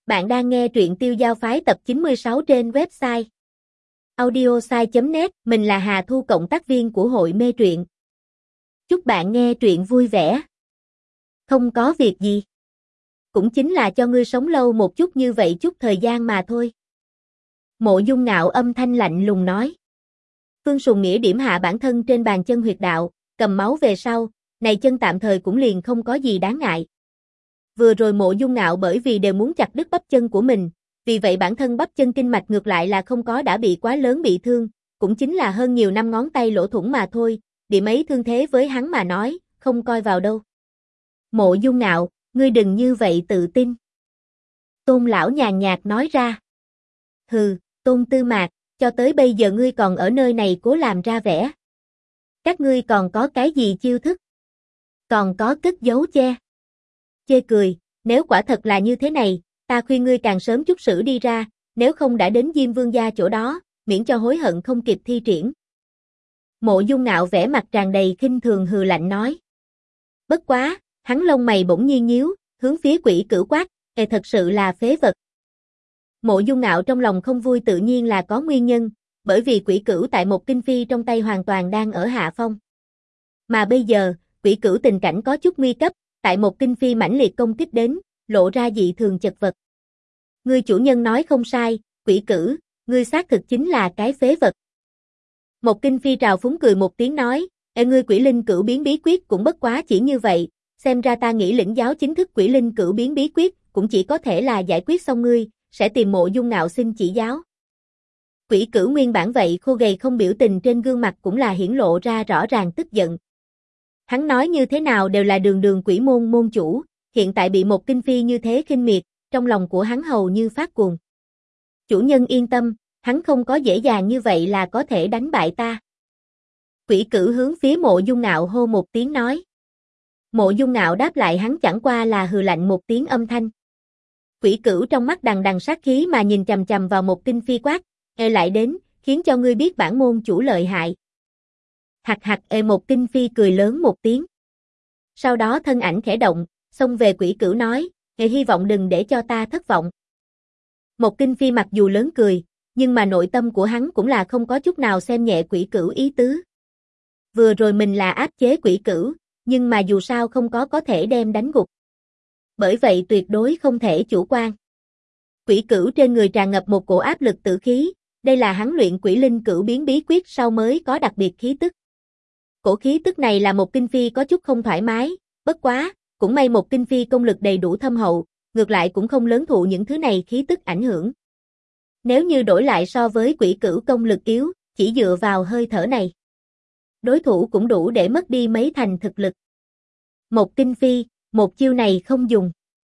Bạn đang nghe truyện Tiêu Giao Phái tập 96 trên website audiosai.net. Mình là Hà Thu, cộng tác viên của hội mê truyện. Chúc bạn nghe truyện vui vẻ. Không có việc gì. Cũng chính là cho ngươi sống lâu một chút như vậy chút thời gian mà thôi. Mộ Dung Ngạo âm thanh lạnh lùng nói. Phương Sùng Nghĩa điểm hạ bản thân trên bàn chân huyệt đạo, cầm máu về sau, này chân tạm thời cũng liền không có gì đáng ngại. Vừa rồi Mộ Dung Ngạo bởi vì đều muốn chặt đứt bắp chân của mình, vì vậy bản thân bắp chân kinh mạch ngược lại là không có đã bị quá lớn bị thương, cũng chính là hơn nhiều năm ngón tay lỗ thủng mà thôi, điểm ấy thương thế với hắn mà nói, không coi vào đâu. Mộ Dung Ngạo, ngươi đừng như vậy tự tin. Tôn lão nhàn nhạt nói ra. Hừ, Tôn Tư Mạc, cho tới bây giờ ngươi còn ở nơi này cố làm ra vẻ. Các ngươi còn có cái gì chiêu thức? Còn có cất giấu che. Chê cười, nếu quả thật là như thế này, ta khuyên ngươi càng sớm chút xử đi ra, nếu không đã đến Diêm Vương gia chỗ đó, miễn cho hối hận không kịp thi triển. Mộ Dung Ngạo vẻ mặt tràn đầy khinh thường hừ lạnh nói. Bất quá, hắn lông mày bỗng nhiên nhíu, hướng phía Quỷ Cửu quát, thật sự là phế vật. Mộ Dung Ngạo trong lòng không vui tự nhiên là có nguyên nhân, bởi vì Quỷ Cửu tại một kinh phi trong tay hoàn toàn đang ở hạ phong. Mà bây giờ, Quỷ Cửu tình cảnh có chút nguy cấp, tại một kinh phi mãnh liệt công kích đến, lộ ra dị thường chật vật. Ngươi chủ nhân nói không sai, Quỷ Cửu, ngươi xác thực chính là cái phế vật. Một kinh phi trào phúng cười một tiếng nói, ngươi Quỷ Linh Cửu biến bí quyết cũng bất quá chỉ như vậy, xem ra ta nghĩ lĩnh giáo chính thức Quỷ Linh Cửu biến bí quyết, cũng chỉ có thể là giải quyết xong ngươi, sẽ tìm Mộ Dung Ngạo xin chỉ giáo. Quỷ Cửu nguyên bản vậy khô gầy không biểu tình trên gương mặt cũng là hiển lộ ra rõ ràng tức giận. Hắn nói như thế nào đều là đường đường quỷ môn môn chủ, hiện tại bị một kinh phi như thế khinh miệt, trong lòng của hắn hầu như phát cuồng. Chủ nhân yên tâm, hắn không có dễ dàng như vậy là có thể đánh bại ta. Quỷ Cửu hướng phía Mộ Dung Ngạo hô một tiếng nói. Mộ Dung Ngạo đáp lại hắn chẳng qua là hừ lạnh một tiếng âm thanh. Quỷ Cửu trong mắt đằng đằng sát khí mà nhìn chằm chằm vào một kinh phi quát, lại đến, khiến cho ngươi biết bản môn chủ lợi hại. Hạc hạc một kinh phi cười lớn một tiếng. Sau đó thân ảnh khẽ động, xông về Quỷ Cửu nói, hy vọng đừng để cho ta thất vọng. Một kinh phi mặc dù lớn cười, nhưng mà nội tâm của hắn cũng là không có chút nào xem nhẹ Quỷ Cửu ý tứ. Vừa rồi mình là áp chế Quỷ Cửu, nhưng mà dù sao không có thể đem đánh gục. Bởi vậy tuyệt đối không thể chủ quan. Quỷ Cửu trên người tràn ngập một cổ áp lực tử khí, đây là hắn luyện Quỷ Linh Cửu biến bí quyết sau mới có đặc biệt khí tức. Cổ khí tức này là một kinh phi có chút không thoải mái, bất quá, cũng may một kinh phi công lực đầy đủ thâm hậu, ngược lại cũng không lớn thụ những thứ này khí tức ảnh hưởng. Nếu như đổi lại so với Quỷ Cửu công lực yếu, chỉ dựa vào hơi thở này, đối thủ cũng đủ để mất đi mấy thành thực lực. Một kinh phi, một chiêu này không dùng.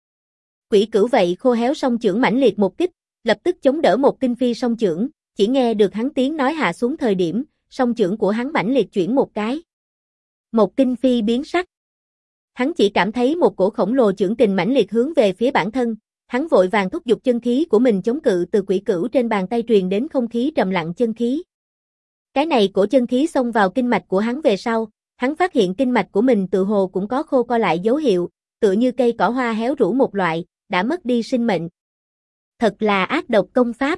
Quỷ Cửu vậy khô héo song chưởng mãnh liệt một kích, lập tức chống đỡ một kinh phi song chưởng, chỉ nghe được hắn tiếng nói hạ xuống thời điểm, song chưởng của hắn mãnh liệt chuyển một cái. Một kinh phi biến sắc. Hắn chỉ cảm thấy một cổ khổng lồ chưởng kình mãnh liệt hướng về phía bản thân, hắn vội vàng thúc giục chân khí của mình chống cự từ Quỷ Cửu trên bàn tay truyền đến không khí trầm lặng chân khí. Cái này cổ chân khí xông vào kinh mạch của hắn về sau, hắn phát hiện kinh mạch của mình tự hồ cũng có khô co lại dấu hiệu, tựa như cây cỏ hoa héo rũ một loại, đã mất đi sinh mệnh. Thật là ác độc công pháp.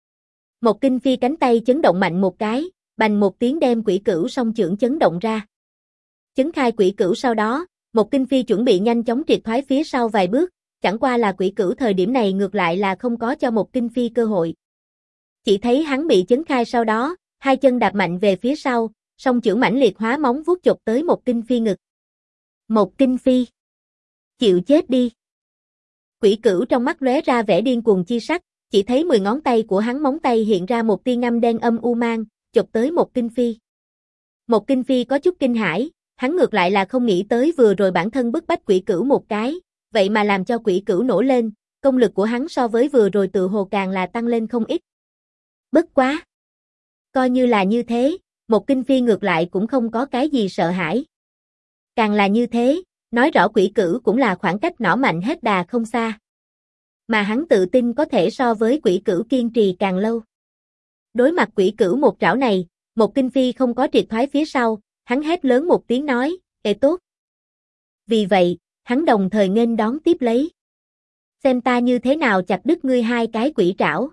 Một kinh phi cánh tay chấn động mạnh một cái, bành một tiếng đem Quỷ Cửu song chưởng chấn động ra. Chấn khai Quỷ Cửu sau đó, một kinh phi chuẩn bị nhanh chóng triệt thoái phía sau vài bước, chẳng qua là Quỷ Cửu thời điểm này ngược lại là không có cho một kinh phi cơ hội. Chỉ thấy hắn bị chấn khai sau đó, hai chân đạp mạnh về phía sau, song chưởng mãnh liệt hóa móng vuốt chộp tới một kinh phi ngực. Một kinh phi, chịu chết đi. Quỷ Cửu trong mắt lóe ra vẻ điên cuồng chi sắc, chỉ thấy 10 ngón tay của hắn móng tay hiện ra một tia ngăm đen âm u mang, chộp tới một kinh phi. Một kinh phi có chút kinh hãi, hắn ngược lại là không nghĩ tới vừa rồi bản thân bức bách Quỷ Cửu một cái, vậy mà làm cho Quỷ Cửu nổ lên, công lực của hắn so với vừa rồi tự hồ càng là tăng lên không ít. Bất quá, coi như là như thế, một kinh phi ngược lại cũng không có cái gì sợ hãi. Càng là như thế, nói rõ Quỷ Cửu cũng là khoảng cách nỏ mạnh hết đà không xa. Mà hắn tự tin có thể so với Quỷ Cửu kiên trì càng lâu. Đối mặt Quỷ Cửu một trảo này, một kinh phi không có triệt thoái phía sau, hắn hét lớn một tiếng nói, tốt. Vì vậy, hắn đồng thời nghênh đón tiếp lấy. Xem ta như thế nào chặt đứt ngươi hai cái quỷ trảo.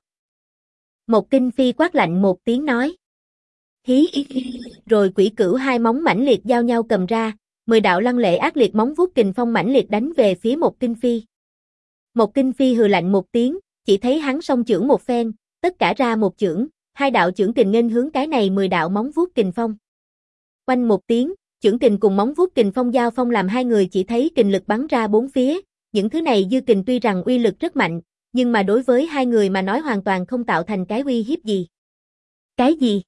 Một Kinh Phi quát lạnh một tiếng nói. Hí. Rồi quỷ cửu hai móng mãnh liệt giao nhau cầm ra, 10 đạo lăng lệ ác liệt móng vuốt kình phong mãnh liệt đánh về phía một Kinh Phi. Một Kinh Phi hừ lạnh một tiếng, chỉ thấy hắn song chưởng một phen, tất cả ra một chưởng, hai đạo chưởng kình nghênh hướng cái này 10 đạo móng vuốt kình phong. Oanh một tiếng, chưởng kình cùng móng vuốt kình phong giao phong làm hai người chỉ thấy kình lực bắn ra bốn phía, những thứ này dư kình tuy rằng uy lực rất mạnh, nhưng mà đối với hai người mà nói hoàn toàn không tạo thành cái uy hiếp gì. Cái gì?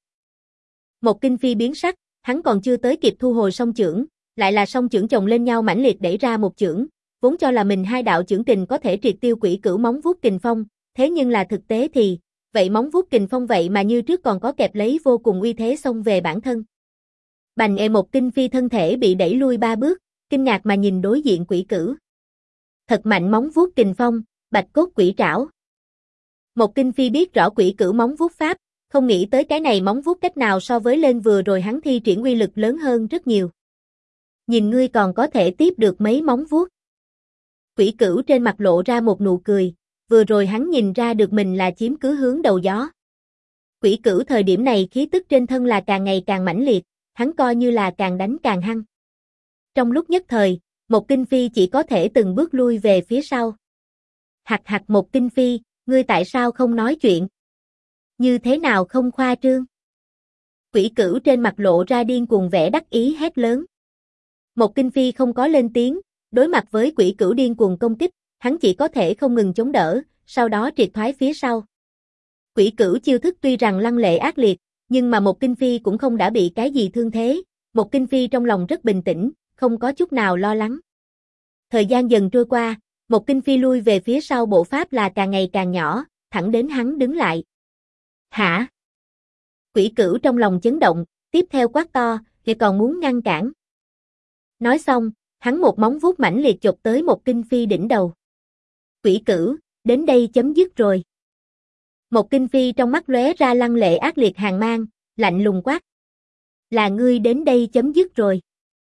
Một Kinh Phi biến sắc, hắn còn chưa tới kịp thu hồi song chưởng, lại là song chưởng chồng lên nhau mãnh liệt đẩy ra một chưởng, vốn cho là mình hai đạo chưởng kình có thể triệt tiêu quỷ cửu móng vuốt kình phong, thế nhưng là thực tế thì, vậy móng vuốt kình phong vậy mà như trước còn có kẹp lấy vô cùng uy thế xông về bản thân. Bành một Kinh Phi thân thể bị đẩy lui 3 bước, kinh ngạc mà nhìn đối diện quỷ cửu. Thật mạnh móng vuốt kình phong, bạch cốt quỷ trảo. Một Kinh Phi biết rõ quỷ cửu móng vuốt pháp, không nghĩ tới cái này móng vuốt cách nào so với lên vừa rồi hắn thi triển uy lực lớn hơn rất nhiều. Nhìn ngươi còn có thể tiếp được mấy móng vuốt. Quỷ cửu trên mặt lộ ra một nụ cười, vừa rồi hắn nhìn ra được mình là chiếm cứ hướng đầu gió. Quỷ cửu thời điểm này khí tức trên thân là càng ngày càng mãnh liệt, hắn coi như là càng đánh càng hăng. Trong lúc nhất thời, một Kinh Phi chỉ có thể từng bước lui về phía sau. Hặc hặc một Kinh Phi, ngươi tại sao không nói chuyện? Như thế nào không khoa trương? Quỷ cửu trên mặt lộ ra điên cuồng vẻ đắc ý hét lớn. Một Kinh Phi không có lên tiếng, đối mặt với quỷ cửu điên cuồng công kích, hắn chỉ có thể không ngừng chống đỡ, sau đó triệt thoái phía sau. Quỷ cửu chiêu thức tuy rằng lăng lệ ác liệt, nhưng mà một Kinh Phi cũng không đã bị cái gì thương thế, một Kinh Phi trong lòng rất bình tĩnh, không có chút nào lo lắng. Thời gian dần trôi qua, một Kinh Phi lui về phía sau bộ pháp là càng ngày càng nhỏ, thẳng đến hắn đứng lại. Hả? Quỷ cửu trong lòng chấn động, tiếp theo quát to, thì còn muốn ngăn cản. Nói xong, hắn một móng vuốt mãnh liệt chộp tới một Kinh Phi đỉnh đầu. Quỷ cửu, đến đây chấm dứt rồi. Một Kinh Phi trong mắt lóe ra lăng lệ ác liệt hàn mang, lạnh lùng quát. Là ngươi đến đây chấm dứt rồi.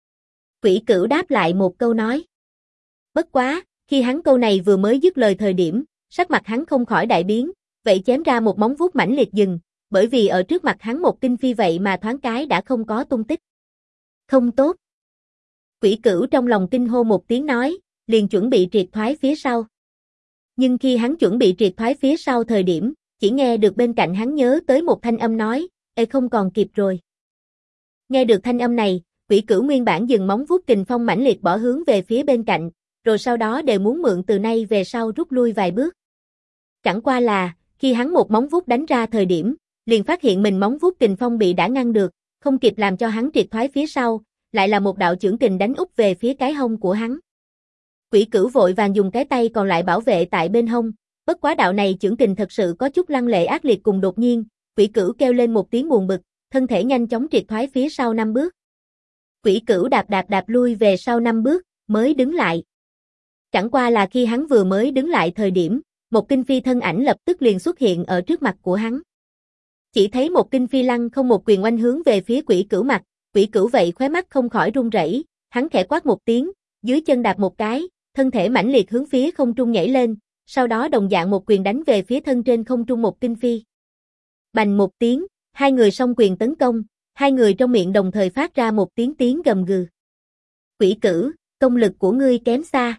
Quỷ cửu đáp lại một câu nói. Bất quá, khi hắn câu này vừa mới dứt lời thời điểm, sắc mặt hắn không khỏi đại biến, vậy chém ra một móng vuốt mãnh liệt dừng, bởi vì ở trước mặt hắn một Kinh Phi vậy mà thoáng cái đã không có tung tích. Không tốt. Quỷ cửu trong lòng kinh hô một tiếng nói, liền chuẩn bị triệt thoái phía sau. Nhưng khi hắn chuẩn bị triệt thoái phía sau thời điểm, chỉ nghe được bên cạnh hắn nhớ tới một thanh âm nói, ê không còn kịp rồi. Nghe được thanh âm này, quỷ cửu nguyên bản dừng móng vuốt kình phong mãnh liệt bỏ hướng về phía bên cạnh, rồi sau đó đều muốn mượn từ nay về sau rút lui vài bước. Chẳng qua là, khi hắn một móng vuốt đánh ra thời điểm, liền phát hiện mình móng vuốt kình phong bị đã ngăn được, không kịp làm cho hắn triệt thoái phía sau, lại là một đạo chưởng kình đánh úp về phía cái hông của hắn. Quỷ cửu vội vàng dùng cái tay còn lại bảo vệ tại bên hông, bất quá đạo này chưởng kình thật sự có chút lăng lệ ác liệt cùng đột nhiên, quỷ cửu kêu lên một tiếng buồn bực, thân thể nhanh chóng triệt thoái phía sau 5 bước. Quỷ cửu đạp lui về sau 5 bước, mới đứng lại. Chẳng qua là khi hắn vừa mới đứng lại thời điểm, một Kinh Phi thân ảnh lập tức liền xuất hiện ở trước mặt của hắn. Chỉ thấy một Kinh Phi lăng không một quyền oanh hướng về phía quỷ cửu mặt, quỷ cửu vậy khóe mắt không khỏi run rẩy, hắn khẽ quát một tiếng, dưới chân đạp một cái, thân thể mãnh liệt hướng phía không trung nhảy lên, sau đó đồng dạng một quyền đánh về phía thân trên không trung một Kinh Phi. Bành một tiếng, hai người song quyền tấn công, hai người trong miệng đồng thời phát ra một tiếng gầm gừ. Quỷ cửu, công lực của ngươi kém xa.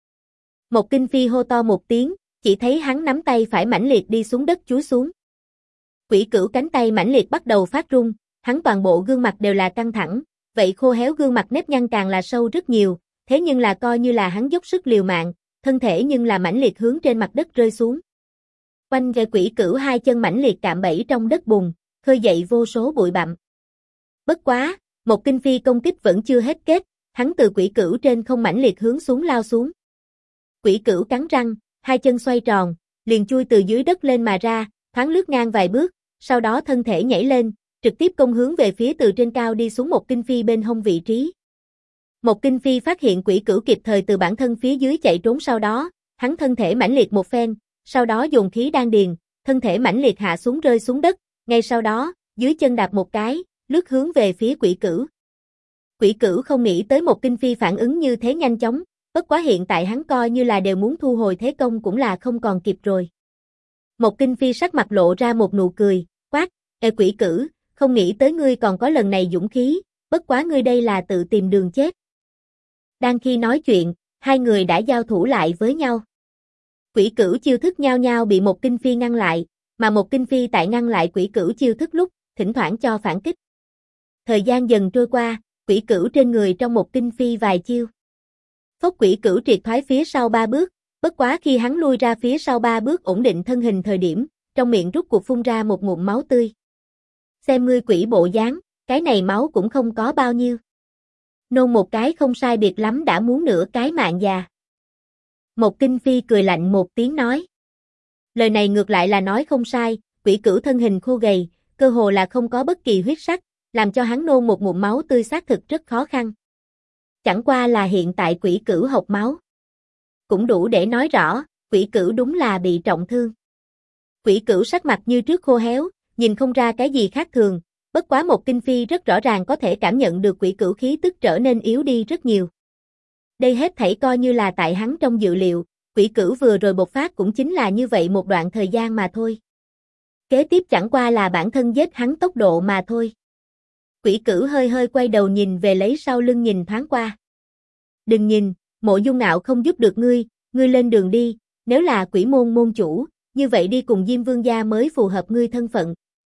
Một Kinh Phi hô to một tiếng, chỉ thấy hắn nắm tay phải mãnh liệt đi xuống đất chúi xuống. Quỷ cửu cánh tay mãnh liệt bắt đầu phát run, hắn toàn bộ gương mặt đều là căng thẳng, vậy khô héo gương mặt nếp nhăn càng là sâu rất nhiều, thế nhưng là coi như là hắn dốc sức liều mạng, thân thể nhưng là mãnh liệt hướng trên mặt đất rơi xuống. Quanh về quỷ cửu hai chân mãnh liệt cạm bẫy trong đất bùn, khơi dậy vô số bụi bặm. Bất quá, một Kinh Phi công kích vẫn chưa hết kết, hắn từ quỷ cửu trên không mãnh liệt hướng xuống lao xuống. Quỷ cửu cắn răng, hai chân xoay tròn, liền chui từ dưới đất lên mà ra, thoáng lướt ngang vài bước, sau đó thân thể nhảy lên, trực tiếp công hướng về phía từ trên cao đi xuống một Kinh Phi bên hông vị trí. Một Kinh Phi phát hiện quỷ cửu kịp thời từ bản thân phía dưới chạy trốn sau đó, hắn thân thể mãnh liệt một phen, sau đó dồn khí đan điền, thân thể mãnh liệt hạ xuống rơi xuống đất, ngay sau đó, dưới chân đạp một cái, lướt hướng về phía quỷ cửu. Quỷ cửu không nghĩ tới một Kinh Phi phản ứng như thế nhanh chóng, Bất quá hiện tại hắn coi như là đều muốn thu hồi thế công cũng là không còn kịp rồi. Một Kinh Phi sắc mặt lộ ra một nụ cười, quát, ê quỷ cử, không nghĩ tới ngươi còn có lần này dũng khí, bất quá ngươi đây là tự tìm đường chết. Đang khi nói chuyện, hai người đã giao thủ lại với nhau. Quỷ cửu chiêu thức nhau nhau bị một Kinh Phi ngăn lại, mà một Kinh Phi tại ngăn lại quỷ cửu chiêu thức lúc, thỉnh thoảng cho phản kích. Thời gian dần trôi qua, quỷ cửu trên người trong một Kinh Phi vài chiêu. Phốc quỷ cửu triệt thoái phía sau 3 bước, bất quá khi hắn lui ra phía sau 3 bước ổn định thân hình thời điểm, trong miệng rút cuộc phun ra một ngụm máu tươi. Xem ngươi quỷ bộ dáng, cái này máu cũng không có bao nhiêu. Nôn một cái không sai biệt lắm đã muốn nửa cái mạng già. Một Kinh Phi cười lạnh một tiếng nói. Lời này ngược lại là nói không sai, quỷ cửu thân hình khô gầy, cơ hồ là không có bất kỳ huyết sắc, làm cho hắn nôn một ngụm máu tươi xác thực rất khó khăn. Chẳng qua là hiện tại quỷ cửu hộc máu. Cũng đủ để nói rõ, quỷ cửu đúng là bị trọng thương. Quỷ cửu sắc mặt như trước khô héo, nhìn không ra cái gì khác thường, bất quá một Kinh Phi rất rõ ràng có thể cảm nhận được quỷ cửu khí tức trở nên yếu đi rất nhiều. Đây hết thảy coi như là tại hắn trong dự liệu, quỷ cửu vừa rồi bộc phát cũng chính là như vậy một đoạn thời gian mà thôi. Kế tiếp chẳng qua là bản thân giết hắn tốc độ mà thôi. Quỷ cửu hơi hơi quay đầu nhìn về lấy sau lưng nhìn thoáng qua. Đừng nhìn, Mộ Dung Ngạo không giúp được ngươi lên đường đi, nếu là quỷ môn môn chủ, như vậy đi cùng Diêm Vương gia mới phù hợp ngươi thân phận.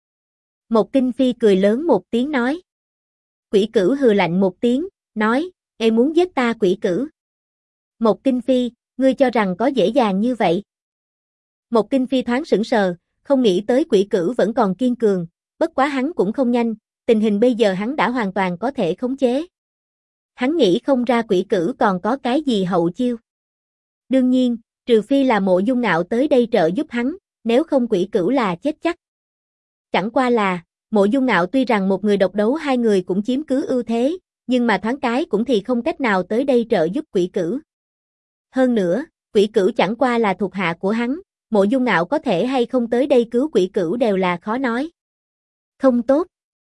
Một Kinh Phi cười lớn một tiếng nói. Quỷ cửu hừ lạnh một tiếng, nói, "Ê muốn giết ta quỷ cửu?" Một Kinh Phi, ngươi cho rằng có dễ dàng như vậy? Một Kinh Phi thoáng sững sờ, không nghĩ tới quỷ cửu vẫn còn kiên cường, bất quá hắn cũng không nhanh, tình hình bây giờ hắn đã hoàn toàn có thể khống chế. Hắn nghĩ không ra quỷ cửu còn có cái gì hậu chiêu. Đương nhiên, trừ phi là Mộ Dung Ngạo tới đây trợ giúp hắn, nếu không quỷ cửu là chết chắc. Chẳng qua là, Mộ Dung Ngạo tuy rằng một người độc đấu hai người cũng chiếm cứ ưu thế, nhưng mà thoáng cái cũng thì không cách nào tới đây trợ giúp quỷ cửu. Hơn nữa, quỷ cửu chẳng qua là thuộc hạ của hắn, Mộ Dung Ngạo có thể hay không tới đây cứu quỷ cửu đều là khó nói. Không tốt.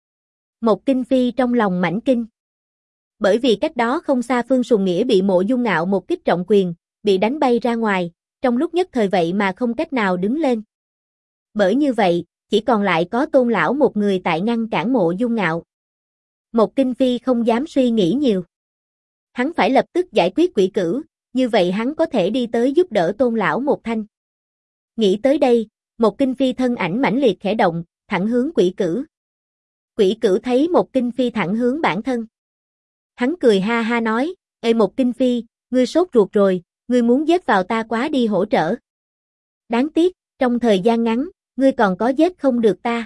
Một Kinh Phi trong lòng mãnh kinh. Bởi vì cách đó không xa Phương Sùng Nghĩa bị Mộ Dung Ngạo một kích trọng quyền, bị đánh bay ra ngoài, trong lúc nhất thời vậy mà không cách nào đứng lên. Bởi như vậy, chỉ còn lại có Tôn lão một người tại ngăn cản Mộ Dung Ngạo. Một Kinh Phi không dám suy nghĩ nhiều. Hắn phải lập tức giải quyết quỷ cửu, như vậy hắn có thể đi tới giúp đỡ Tôn lão một thanh. Nghĩ tới đây, một Kinh Phi thân ảnh mãnh liệt khẽ động, thẳng hướng quỷ cửu. Quỷ cửu thấy một Kinh Phi thẳng hướng bản thân. Hắn cười ha ha nói, "Ê một Kinh Phi, ngươi sốt ruột rồi, ngươi muốn giết vào ta quá đi hỗ trợ. Đáng tiếc, trong thời gian ngắn, ngươi còn có giết không được ta."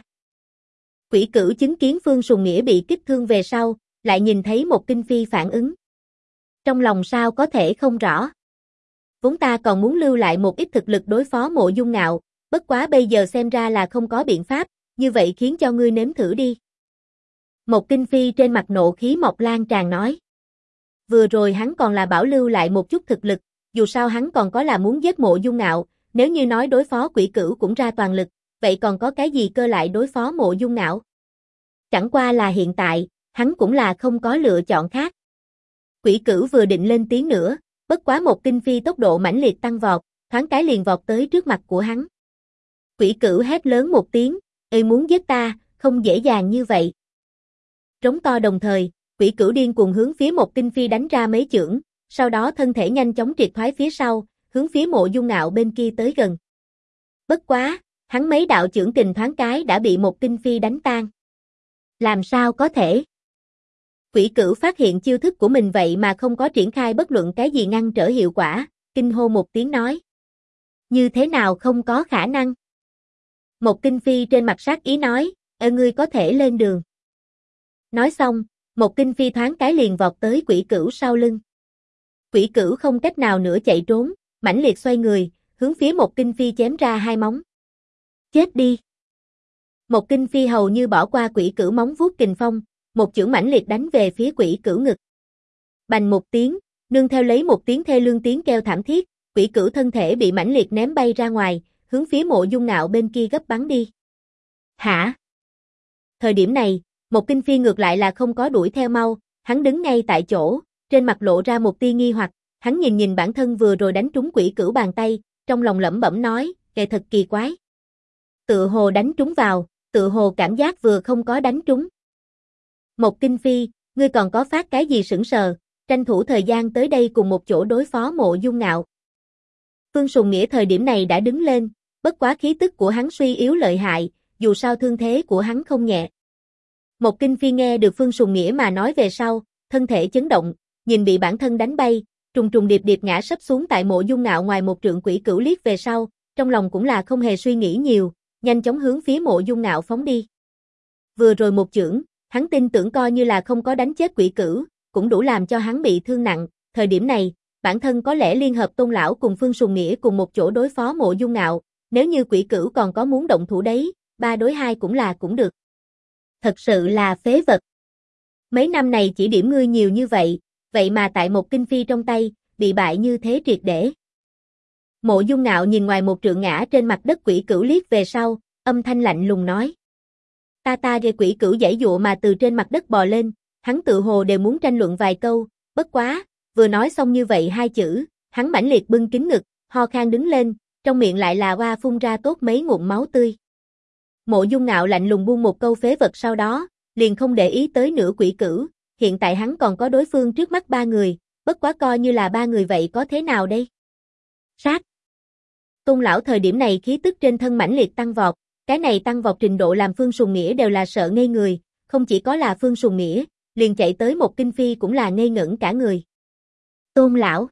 Quỷ cửu chứng kiến Phương Sùng Nghĩa bị kích thương về sau, lại nhìn thấy một Kinh Phi phản ứng. Trong lòng sao có thể không rõ. Vốn ta còn muốn lưu lại một ít thực lực đối phó Mộ Dung Ngạo, bất quá bây giờ xem ra là không có biện pháp, như vậy khiến cho ngươi nếm thử đi. Một Kinh Phi trên mặt nộ khí mọc lan tràn nói. Vừa rồi hắn còn là bảo lưu lại một chút thực lực, dù sao hắn còn có là muốn giết Mộ Dung Ngạo, nếu như nói đối phó quỷ cửu cũng ra toàn lực, vậy còn có cái gì cơ lại đối phó Mộ Dung Ngạo? Chẳng qua là hiện tại, hắn cũng là không có lựa chọn khác. Quỷ cửu vừa định lên tiếng nữa, bất quá một Kinh Phi tốc độ mãnh liệt tăng vọt, thoáng cái liền vọt tới trước mặt của hắn. Quỷ cửu hét lớn một tiếng, "Ê muốn giết ta, không dễ dàng như vậy." Trống to đồng thời, quỷ cửu điên cuồng hướng phía một Kinh Phi đánh ra mấy chưởng, sau đó thân thể nhanh chóng triệt thoái phía sau, hướng phía Mộ Dung Ngạo bên kia tới gần. Bất quá, hắn mấy đạo chưởng kình thoáng cái đã bị một Kinh Phi đánh tan. Làm sao có thể? Quỷ cửu phát hiện chiêu thức của mình vậy mà không có triển khai bất luận cái gì ngăn trở hiệu quả, kinh hô một tiếng nói. Như thế nào không có khả năng? Một Kinh Phi trên mặt sát ý nói, ngươi có thể lên đường. Nói xong, một Kinh Phi thoáng cái liền vọt tới quỷ cửu sau lưng. Quỷ cửu không cách nào nữa chạy trốn, mãnh liệt xoay người, hướng phía một Kinh Phi chém ra hai móng. Chết đi! Một Kinh Phi hầu như bỏ qua quỷ cửu móng vuốt kình phong, một chưởng mãnh liệt đánh về phía quỷ cửu ngực. Bành một tiếng, nương theo lấy một tiếng thê lương tiếng kêu thảm thiết, quỷ cửu thân thể bị mãnh liệt ném bay ra ngoài, hướng phía Mộ Dung Ngạo bên kia gấp bắn đi. Hả? Thời điểm này, một Kinh Phi ngược lại là không có đuổi theo mau, hắn đứng ngay tại chỗ, trên mặt lộ ra một tia nghi hoặc, Hắn nhìn nhìn bản thân vừa rồi đánh trúng quỷ cửu bàn tay, trong lòng lẩm bẩm nói, kệ thật kỳ quái. Tự hồ đánh trúng vào, tự hồ cảm giác vừa không có đánh trúng. Một Kinh Phi, ngươi còn có phát cái gì sững sờ, tranh thủ thời gian tới đây cùng một chỗ đối phó Mộ Dung Ngạo. Phương Sùng Nghĩa thời điểm này đã đứng lên, bất quá khí tức của hắn suy yếu lợi hại, dù sao thương thế của hắn không nhẹ. Một Kinh Phi nghe được Phương Sùng Nghĩa mà nói về sau, thân thể chấn động, nhìn bị bản thân đánh bay, trùng trùng điệp điệp ngã sấp xuống tại Mộ Dung Ngạo ngoài một trượng quỷ cửu liếc về sau, trong lòng cũng là không hề suy nghĩ nhiều, nhanh chóng hướng phía Mộ Dung Ngạo phóng đi. Vừa rồi một chưởng, hắn tin tưởng coi như là không có đánh chết quỷ cửu, cũng đủ làm cho hắn bị thương nặng, thời điểm này, bản thân có lẽ liên hợp Tôn lão cùng Phương Sùng Nghĩa cùng một chỗ đối phó Mộ Dung Ngạo, nếu như quỷ cửu còn có muốn động thủ đấy, 3 đối 2 cũng được. Thật sự là phế vật. Mấy năm này chỉ điểm ngươi nhiều như vậy, vậy mà tại một Kinh Phi trong tay, bị bại như thế triệt để. Mộ Dung Ngạo nhìn ngoài một trượng ngã trên mặt đất quỷ cửu liếc về sau, âm thanh lạnh lùng nói. Ta ghê quỷ cửu giãy dụa mà từ trên mặt đất bò lên, hắn tự hồ đều muốn tranh luận vài câu, bất quá, vừa nói xong như vậy 2 chữ, hắn mãnh liệt bưng kín ngực, ho khan đứng lên, trong miệng lại là oa phun ra tốt mấy ngụm máu tươi. Mộ Dung Ngạo lạnh lùng buông một câu phế vật sau đó, liền không để ý tới nửa quỷ cửu, hiện tại hắn còn có đối phương trước mắt 3 người, bất quá coi như là 3 người vậy có thế nào đây? Sát. Tôn lão thời điểm này khí tức trên thân mãnh liệt tăng vọt, cái này tăng vọt trình độ làm Phương Sùng Nghĩa đều là sợ ngây người, không chỉ có là Phương Sùng Nghĩa, liền chạy tới một Kinh Phi cũng là ngây ngẩn cả người. Tôn lão.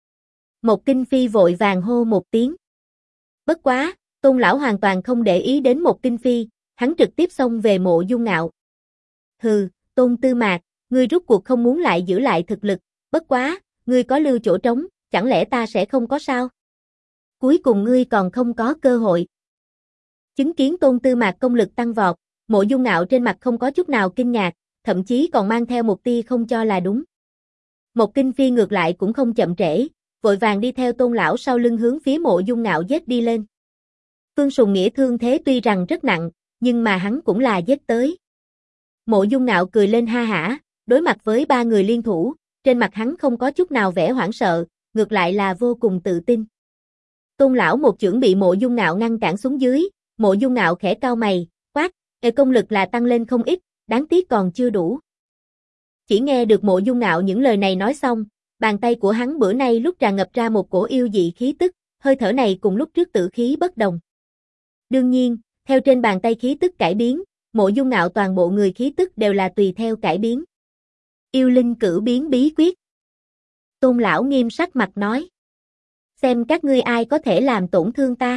Một Kinh Phi vội vàng hô một tiếng. Bất quá, Tôn lão hoàn toàn không để ý đến một Kinh Phi, hắn trực tiếp xông về Mộ Dung Ngạo. Hừ, Tôn Tư Mạc, ngươi rút cuộc không muốn lại giữ lại thực lực, bất quá, ngươi có lưu chỗ trống, chẳng lẽ ta sẽ không có sao? Cuối cùng ngươi còn không có cơ hội. Chứng kiến Tôn Tư Mạc công lực tăng vọt, Mộ Dung Ngạo trên mặt không có chút nào kinh ngạc, thậm chí còn mang theo một tia không cho là đúng. Một Kinh Phi ngược lại cũng không chậm trễ, vội vàng đi theo Tôn lão sau lưng hướng phía Mộ Dung Ngạo giết đi lên. Phương Sùng Nghĩa thương thế tuy rằng rất nặng, nhưng mà hắn cũng là giết tới. Mộ Dung Ngạo cười lên ha hả, đối mặt với 3 người liên thủ, trên mặt hắn không có chút nào vẻ hoảng sợ, ngược lại là vô cùng tự tin. Tôn lão một chưởng bị Mộ Dung Ngạo ngăn cản xuống dưới, Mộ Dung Ngạo khẽ cau mày, quát, công lực là tăng lên không ít, đáng tiếc còn chưa đủ. Chỉ nghe được Mộ Dung Ngạo những lời này nói xong, bàn tay của hắn bữa nay lúc tràn ngập ra một cổ yêu dị khí tức, hơi thở này cùng lúc trước tử khí bất đồng. Đương nhiên, theo trên bàn tay khí tức cải biến, Mộ Dung Ngạo toàn bộ người khí tức đều là tùy theo cải biến. Yêu linh cửu biến bí quyết. Tôn lão nghiêm sắc mặt nói. Xem các ngươi ai có thể làm tổn thương ta.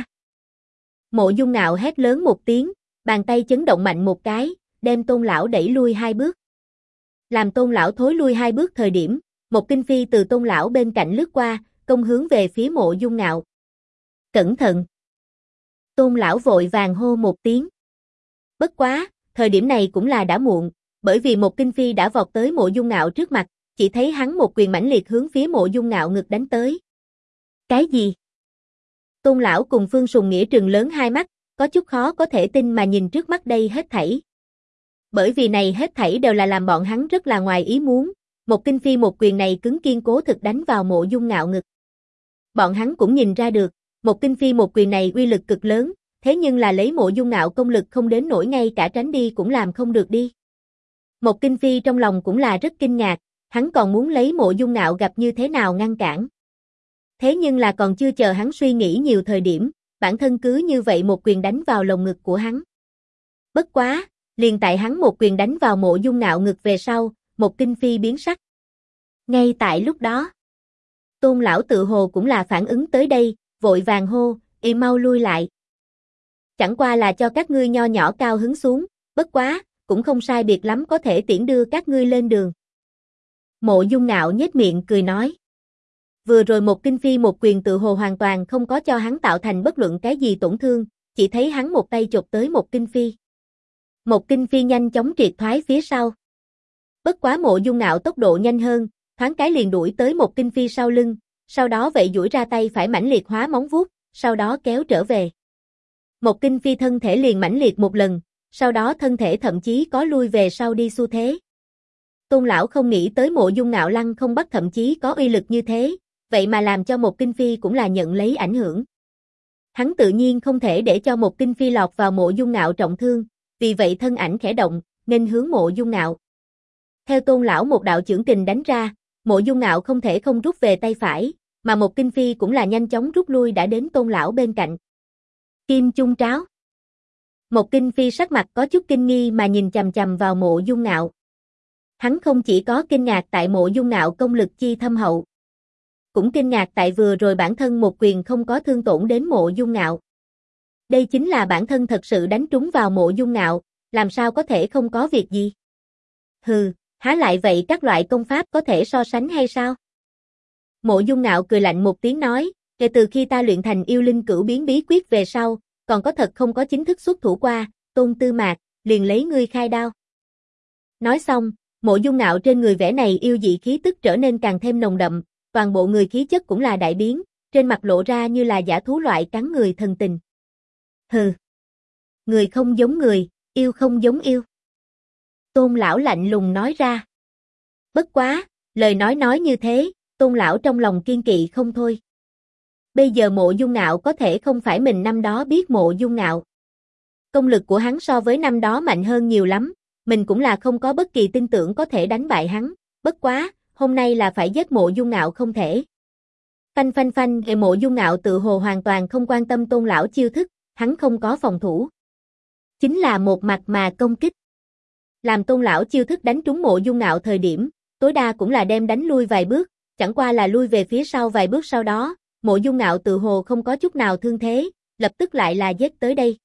Mộ Dung Ngạo hét lớn một tiếng, bàn tay chấn động mạnh một cái, đem Tôn lão đẩy lui 2 bước. Làm Tôn lão thối lui 2 bước thời điểm, một Kinh Phi từ Tôn lão bên cạnh lướt qua, công hướng về phía Mộ Dung Ngạo. Cẩn thận! Tôn lão vội vàng hô một tiếng. Bất quá, thời điểm này cũng là đã muộn, bởi vì một Kinh Phi đã vọt tới Mộ Dung Ngạo trước mặt, chỉ thấy hắn một quyền mãnh liệt hướng phía Mộ Dung Ngạo ngực đánh tới. Cái gì? Tôn lão cùng Phương Sùng Nghĩa trừng lớn hai mắt, có chút khó có thể tin mà nhìn trước mắt đây hết thảy. Bởi vì này hết thảy đều là làm bọn hắn rất là ngoài ý muốn, một Kinh Phi một quyền này cứng kiên cố thực đánh vào Mộ Dung Ngạo ngực. Bọn hắn cũng nhìn ra được, một Kinh Phi một quyền này uy lực cực lớn, thế nhưng là lấy Mộ Dung Ngạo công lực không đến nỗi ngay cả tránh đi cũng làm không được đi. Một Kinh Phi trong lòng cũng là rất kinh ngạc, hắn còn muốn lấy Mộ Dung Ngạo gặp như thế nào ngăn cản. Thế nhưng là còn chưa chờ hắn suy nghĩ nhiều thời điểm, bản thân cứ như vậy một quyền đánh vào lồng ngực của hắn. Bất quá, liền tại hắn một quyền đánh vào Mộ Dung Ngạo ngực về sau, một Kinh Phi biến sắc. Ngay tại lúc đó, Tôn lão tự hồ cũng là phản ứng tới đây, vội vàng hô, mau lui lại. Chẳng qua là cho các ngươi nho nhỏ cao hứng xuống, bất quá, cũng không sai biệt lắm có thể tiễn đưa các ngươi lên đường. Mộ Dung Ngạo nhếch miệng cười nói. Vừa rồi một Kinh Phi một quyền tự hồ hoàn toàn không có cho hắn tạo thành bất luận cái gì tổn thương, chỉ thấy hắn một tay chộp tới một Kinh Phi. Một Kinh Phi nhanh chóng triệt thoái phía sau. Bất quá Mộ Dung Ngạo tốc độ nhanh hơn, thoáng cái liền đuổi tới một Kinh Phi sau lưng, sau đó vậy duỗi ra tay phải mãnh liệt hóa móng vuốt, sau đó kéo trở về. Một Kinh Phi thân thể liền mãnh liệt một lần, sau đó thân thể thậm chí có lui về sau đi xu thế. Tôn lão không nghĩ tới Mộ Dung Ngạo lăng không bắt thậm chí có uy lực như thế, vậy mà làm cho một Kinh Phi cũng là nhận lấy ảnh hưởng. Hắn tự nhiên không thể để cho một Kinh Phi lọt vào Mộ Dung Ngạo trọng thương, vì vậy thân ảnh khẽ động, nên hướng Mộ Dung Ngạo. Theo Tôn lão một đạo chưởng kình đánh ra, Mộ Dung Ngạo không thể không rút về tay phải, mà một Kinh Phi cũng là nhanh chóng rút lui đã đến Tôn lão bên cạnh. Kim chung tráo. Một Kinh Phi sắc mặt có chút kinh nghi mà nhìn chằm chằm vào Mộ Dung Ngạo. Hắn không chỉ có kinh ngạc tại Mộ Dung Ngạo công lực chi thâm hậu, cũng kinh ngạc tại vừa rồi bản thân một quyền không có thương tổn đến Mộ Dung Ngạo. Đây chính là bản thân thật sự đánh trúng vào Mộ Dung Ngạo, làm sao có thể không có việc gì? Hừ, há lại vậy các loại công pháp có thể so sánh hay sao? Mộ Dung Ngạo cười lạnh một tiếng nói, kể từ khi ta luyện thành yêu linh cửu biến bí quyết về sau, còn có thật không có chính thức xuất thủ qua, Tôn Tư Mạc, liền lấy ngươi khai đao. Nói xong, Mộ Dung Ngạo trên người vẻ này yêu dị khí tức trở nên càng thêm nồng đậm, toàn bộ người khí chất cũng là đại biến, trên mặt lộ ra như là dã thú loại cắn người thần tình. Hừ. Người không giống người, yêu không giống yêu. Tôn lão lạnh lùng nói ra. Bất quá, lời nói như thế, Tôn lão trong lòng kiên kỵ không thôi. Bây giờ Mộ Dung Ngạo có thể không phải mình năm đó biết Mộ Dung Ngạo. Công lực của hắn so với năm đó mạnh hơn nhiều lắm, mình cũng là không có bất kỳ tin tưởng có thể đánh bại hắn, bất quá, hôm nay là phải giết Mộ Dung Ngạo không thể. Phanh phanh phanh, Mộ Dung Ngạo tự hồ hoàn toàn không quan tâm Tôn lão chiêu thức, hắn không có phòng thủ. Chính là một mặt mà công kích. Làm Tôn lão chiêu thức đánh trúng Mộ Dung Ngạo thời điểm, tối đa cũng là đem đánh lui vài bước, chẳng qua là lui về phía sau vài bước sau đó, Mộ Dung Ngạo tự hồ không có chút nào thương thế, lập tức lại là giết tới đây.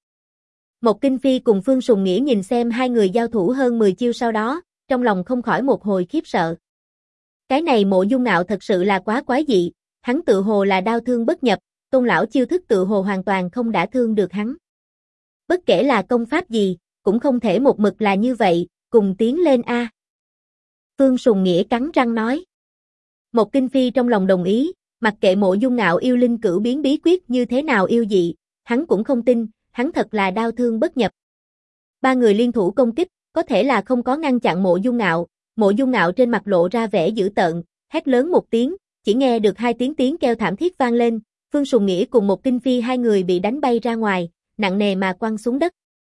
Một Kinh Phi cùng Phương Sùng Nghĩa nhìn xem hai người giao thủ hơn 10 chiêu sau đó, trong lòng không khỏi một hồi khiếp sợ. Cái này Mộ Dung Ngạo thật sự là quá quái dị, hắn tự hồ là đao thương bất nhập, Tôn lão chiêu thức tự hồ hoàn toàn không đả thương được hắn. Bất kể là công pháp gì, cũng không thể một mực là như vậy, cùng tiến lên a. Phương Sùng Nghĩa cắn răng nói. Một Kinh Phi trong lòng đồng ý, mặc kệ Mộ Dung Ngạo yêu linh cửu biến bí quyết như thế nào yêu dị, hắn cũng không tin, hắn thật là đao thương bất nhập. Ba người liên thủ công kích, có thể là không có ngăn chặn Mộ Dung Ngạo trên mặt lộ ra vẻ dữ tợn, hét lớn một tiếng, chỉ nghe được hai tiếng kêu thảm thiết vang lên, Phương Sùng Nghĩa cùng Một Kinh Phi hai người bị đánh bay ra ngoài, nặng nề mà quăng xuống đất.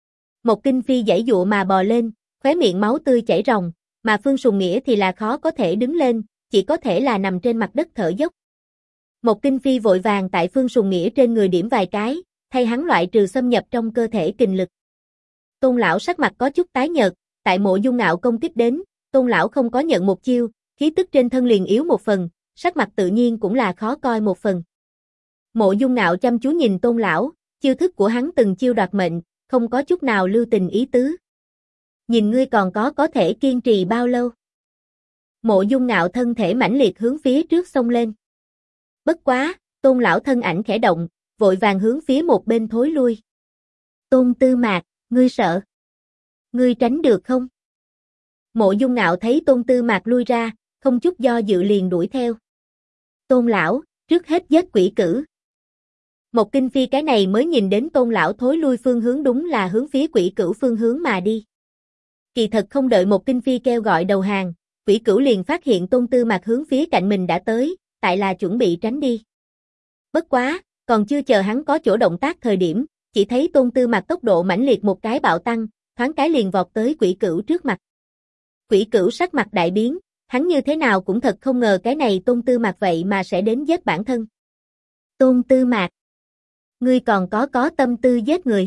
Một Kinh Phi giãy giụa mà bò lên, khóe miệng máu tươi chảy ròng, mà Phương Sùng Nghĩa thì là khó có thể đứng lên, chỉ có thể là nằm trên mặt đất thở dốc. Một Kinh Phi vội vàng tại Phương Sùng Nghĩa trên người điểm vài cái, thay hắn loại trừ xâm nhập trong cơ thể kình lực. Tôn lão sắc mặt có chút tái nhợt, tại Mộ Dung Ngạo công kích đến, Tôn lão không có nhận một chiêu, khí tức trên thân liền yếu một phần, sắc mặt tự nhiên cũng là khó coi một phần. Mộ Dung Ngạo chăm chú nhìn Tôn lão, chiêu thức của hắn từng chiêu đoạt mệnh, không có chút nào lưu tình ý tứ. Nhìn ngươi còn có thể kiên trì bao lâu? Mộ Dung Ngạo thân thể mãnh liệt hướng phía trước xông lên. Bất quá, Tôn lão thân ảnh khẽ động, vội vàng hướng phía một bên thối lui. Tôn Tư Mạc, ngươi sợ? Ngươi tránh được không? Mộ Dung Ngạo thấy Tôn Tư Mạc lui ra, không chút do dự liền đuổi theo. Tôn lão, trước hết giết quỷ cử. Một Kinh Phi cái này mới nhìn đến Tôn lão thối lui phương hướng đúng là hướng phía quỷ cửu phương hướng mà đi. Kỳ thật không đợi Một Kinh Phi kêu gọi đầu hàng, quỷ cửu liền phát hiện Tôn Tư Mạc hướng phía cạnh mình đã tới, tại là chuẩn bị tránh đi. Bất quá, còn chưa chờ hắn có chỗ động tác thời điểm, chỉ thấy Tôn Tư Mạc tốc độ mãnh liệt một cái bạo tăng, thoáng cái liền vọt tới quỷ cửu trước mặt. Quỷ cửu sắc mặt đại biến, hắn như thế nào cũng thật không ngờ cái này Tôn Tư Mạc vậy mà sẽ đến giết bản thân. Tôn Tư Mạc, ngươi còn có tâm tư giết người.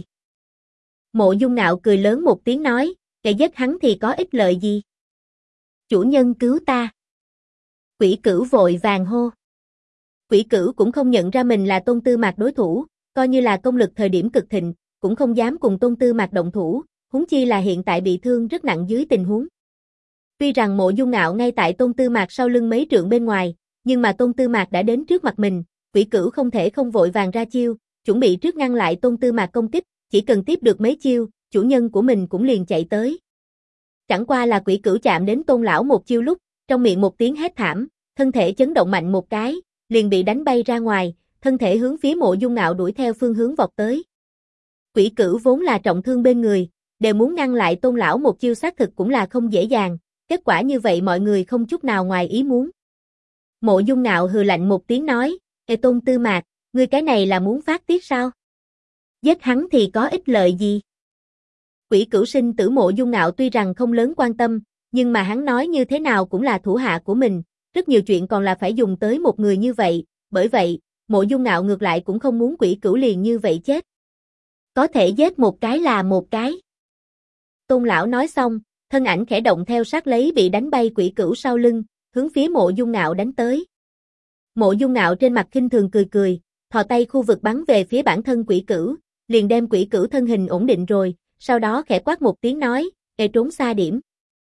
Mộ Dung Ngạo cười lớn một tiếng nói, kẻ giết hắn thì có ích lợi gì? Chủ nhân cứu ta. Quỷ cửu vội vàng hô. Quỷ cửu cũng không nhận ra mình là Tôn Tư Mạc đối thủ, coi như là công lực thời điểm cực thịnh, cũng không dám cùng Tôn Tư Mạc động thủ, huống chi là hiện tại bị thương rất nặng dưới tình huống. Tuy rằng Mộ Dung Ngạo ngay tại Tôn Tư Mạc sau lưng mấy trượng bên ngoài, nhưng mà Tôn Tư Mạc đã đến trước mặt mình, quỷ cửu không thể không vội vàng ra chiêu, chuẩn bị trước ngăn lại Tôn Tư Mạc công kích, chỉ cần tiếp được mấy chiêu, chủ nhân của mình cũng liền chạy tới. Chẳng qua là quỷ cửu chạm đến Tôn lão một chiêu lúc, trong miệng một tiếng hét thảm, thân thể chấn động mạnh một cái, liền bị đánh bay ra ngoài, thân thể hướng phía Mộ Dung Ngạo đuổi theo phương hướng vọt tới. Quỷ cửu vốn là trọng thương bên người, đều muốn ngăn lại Tôn lão một chiêu xác thực cũng là không dễ dàng, kết quả như vậy mọi người không chút nào ngoài ý muốn. Mộ Dung Ngạo hừ lạnh một tiếng nói, Ê Tôn Tư Mạc, ngươi cái này là muốn phát tiết sao? Giết hắn thì có ích lợi gì? Quỷ Cửu sinh tử Mộ Dung Ngạo tuy rằng không lớn quan tâm, nhưng mà hắn nói như thế nào cũng là thủ hạ của mình, rất nhiều chuyện còn là phải dùng tới một người như vậy, bởi vậy, Mộ Dung Ngạo ngược lại cũng không muốn Quỷ Cửu liền như vậy chết. Có thể giết một cái là một cái. Tôn lão nói xong, thân ảnh khẽ động theo sát lấy bị đánh bay Quỷ Cửu sau lưng, hướng phía Mộ Dung Ngạo đánh tới. Mộ Dung Ngạo trên mặt khinh thường cười cười, thò tay khu vực bắn về phía bản thân Quỷ Cửu, liền đem Quỷ Cửu thân hình ổn định rồi, sau đó khẽ quát một tiếng nói, Ê trốn xa điểm.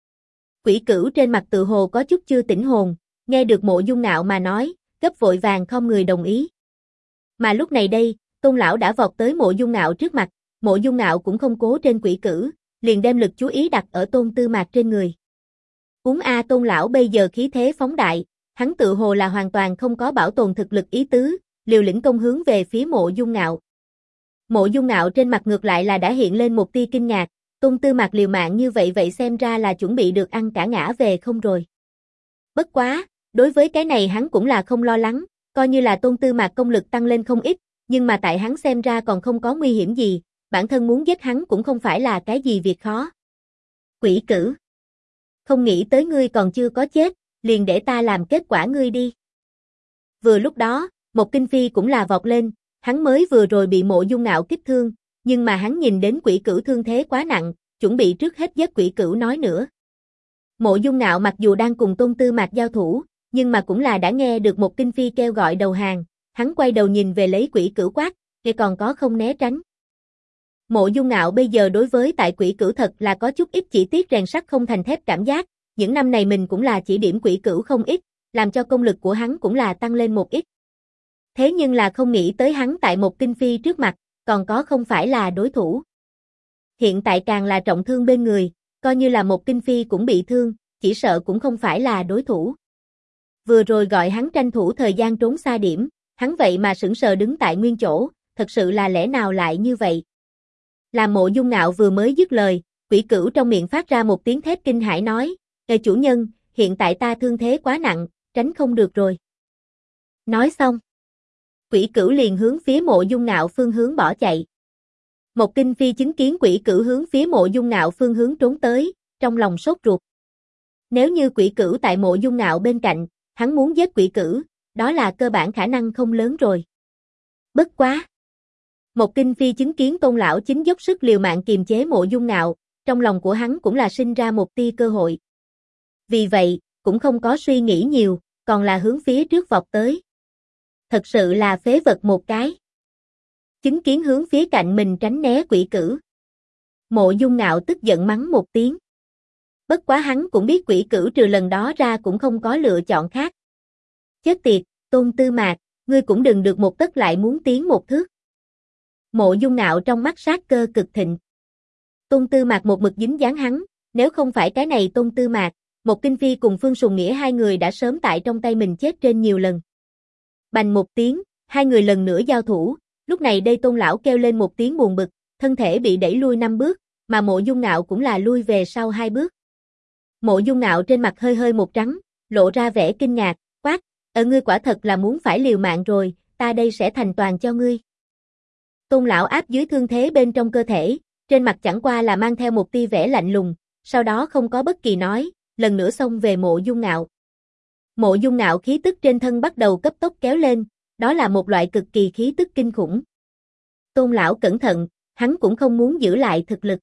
Quỷ Cửu trên mặt tự hồ có chút chưa tỉnh hồn, nghe được Mộ Dung Ngạo mà nói, gấp vội vàng không người đồng ý. Mà lúc này đây, Tôn lão đã vọt tới Mộ Dung Ngạo trước mặt, Mộ Dung Ngạo cũng không cố trên Quỷ Cửu, liền đem lực chú ý đặt ở Tôn Tư Mạc trên người. Tôn lão bây giờ khí thế phóng đại, hắn tự hồ là hoàn toàn không có bảo tồn thực lực ý tứ, liều lĩnh công hướng về phía Mộ Dung Ngạo. Mộ Dung Ngạo trên mặt ngược lại là đã hiện lên một tia kinh ngạc, Tôn Tư Mạc liều mạng như vậy xem ra là chuẩn bị được ăn cả ngã về không rồi. Bất quá, đối với cái này hắn cũng là không lo lắng, coi như là Tôn Tư Mạc công lực tăng lên không ít, nhưng mà tại hắn xem ra còn không có nguy hiểm gì, bản thân muốn giết hắn cũng không phải là cái gì việc khó. Quỷ Cửu, không nghĩ tới ngươi còn chưa có chết, liền để ta làm kết quả ngươi đi. Vừa lúc đó, một Kinh Phi cũng là vọt lên, hắn mới vừa rồi bị Mộ Dung Ngạo kích thương, nhưng mà hắn nhìn đến Quỷ Cửu thương thế quá nặng, chuẩn bị trước hết giết Quỷ Cửu nói nữa. Mộ Dung Ngạo mặc dù đang cùng Tôn Tư Mạc giao thủ, nhưng mà cũng là đã nghe được một Kinh Phi kêu gọi đầu hàng, hắn quay đầu nhìn về lấy Quỷ Cửu quát, "Ngươi còn có không né tránh?" Mộ Dung Ngạo bây giờ đối với tại Quỷ Cửu thật là có chút ít chỉ tiếc rèn sắt không thành thép cảm giác, những năm này mình cũng là chỉ điểm Quỷ Cửu không ít, làm cho công lực của hắn cũng là tăng lên một ít. Thế nhưng là không nghĩ tới hắn tại một Kinh Phi trước mặt, còn có không phải là đối thủ. Hiện tại càng là trọng thương bên người, coi như là một Kinh Phi cũng bị thương, chỉ sợ cũng không phải là đối thủ. Vừa rồi gọi hắn tranh thủ thời gian trốn xa điểm, hắn vậy mà sững sờ đứng tại nguyên chỗ, thật sự là lẽ nào lại như vậy? Làm Mộ Dung Ngạo vừa mới dứt lời, Quỷ Cửu trong miệng phát ra một tiếng thét kinh hãi nói, "Ê chủ nhân, hiện tại ta thương thế quá nặng, tránh không được rồi." Nói xong, Quỷ Cửu liền hướng phía Mộ Dung Ngạo phương hướng bỏ chạy. Một Kinh Phi chứng kiến Quỷ Cửu hướng phía Mộ Dung Ngạo phương hướng trốn tới, trong lòng sốt ruột. Nếu như Quỷ Cửu tại Mộ Dung Ngạo bên cạnh, hắn muốn giết Quỷ Cửu, đó là cơ bản khả năng không lớn rồi. Bất quá, một Kinh Phi chứng kiến Tôn lão chính dốc sức liều mạng kiềm chế Mộ Dung Ngạo, trong lòng của hắn cũng là sinh ra một tia cơ hội. Vì vậy, cũng không có suy nghĩ nhiều, còn là hướng phía trước vọt tới. Thật sự là phế vật một cái. Chứng kiến hướng phía cạnh mình tránh né Quỷ Cửu, Mộ Dung Ngạo tức giận mắng một tiếng. Bất quá hắn cũng biết Quỷ Cửu trừ lần đó ra cũng không có lựa chọn khác. Chết tiệt, Tôn Tư Mạc, ngươi cũng đừng được một tấc lại muốn tiến một thước. Mộ Dung Ngạo trong mắt sát cơ cực thịnh. Tôn Tư Mạc một mực dính dáng hắn, nếu không phải cái này Tôn Tư Mạc, một Kinh Phi cùng Phương Sùng Nghĩa hai người đã sớm tại trong tay mình chết trên nhiều lần. Bành một tiếng, hai người lần nữa giao thủ, lúc này đây Tôn lão kêu lên một tiếng buồn bực, thân thể bị đẩy lui 5 bước, mà Mộ Dung Ngạo cũng là lui về sau 2 bước. Mộ Dung Ngạo trên mặt hơi hơi một trắng, lộ ra vẻ kinh ngạc, quát, ngươi quả thật là muốn phải liều mạng rồi, ta đây sẽ thành toàn cho ngươi." Tôn lão áp dưới thương thế bên trong cơ thể, trên mặt chẳng qua là mang theo một tia vẻ lạnh lùng, sau đó không có bất kỳ nói, lần nữa xông về Mộ Dung Ngạo. Mộ Dung Ngạo khí tức trên thân bắt đầu cấp tốc kéo lên, đó là một loại cực kỳ khí tức kinh khủng. Tôn lão cẩn thận, hắn cũng không muốn giữ lại thực lực.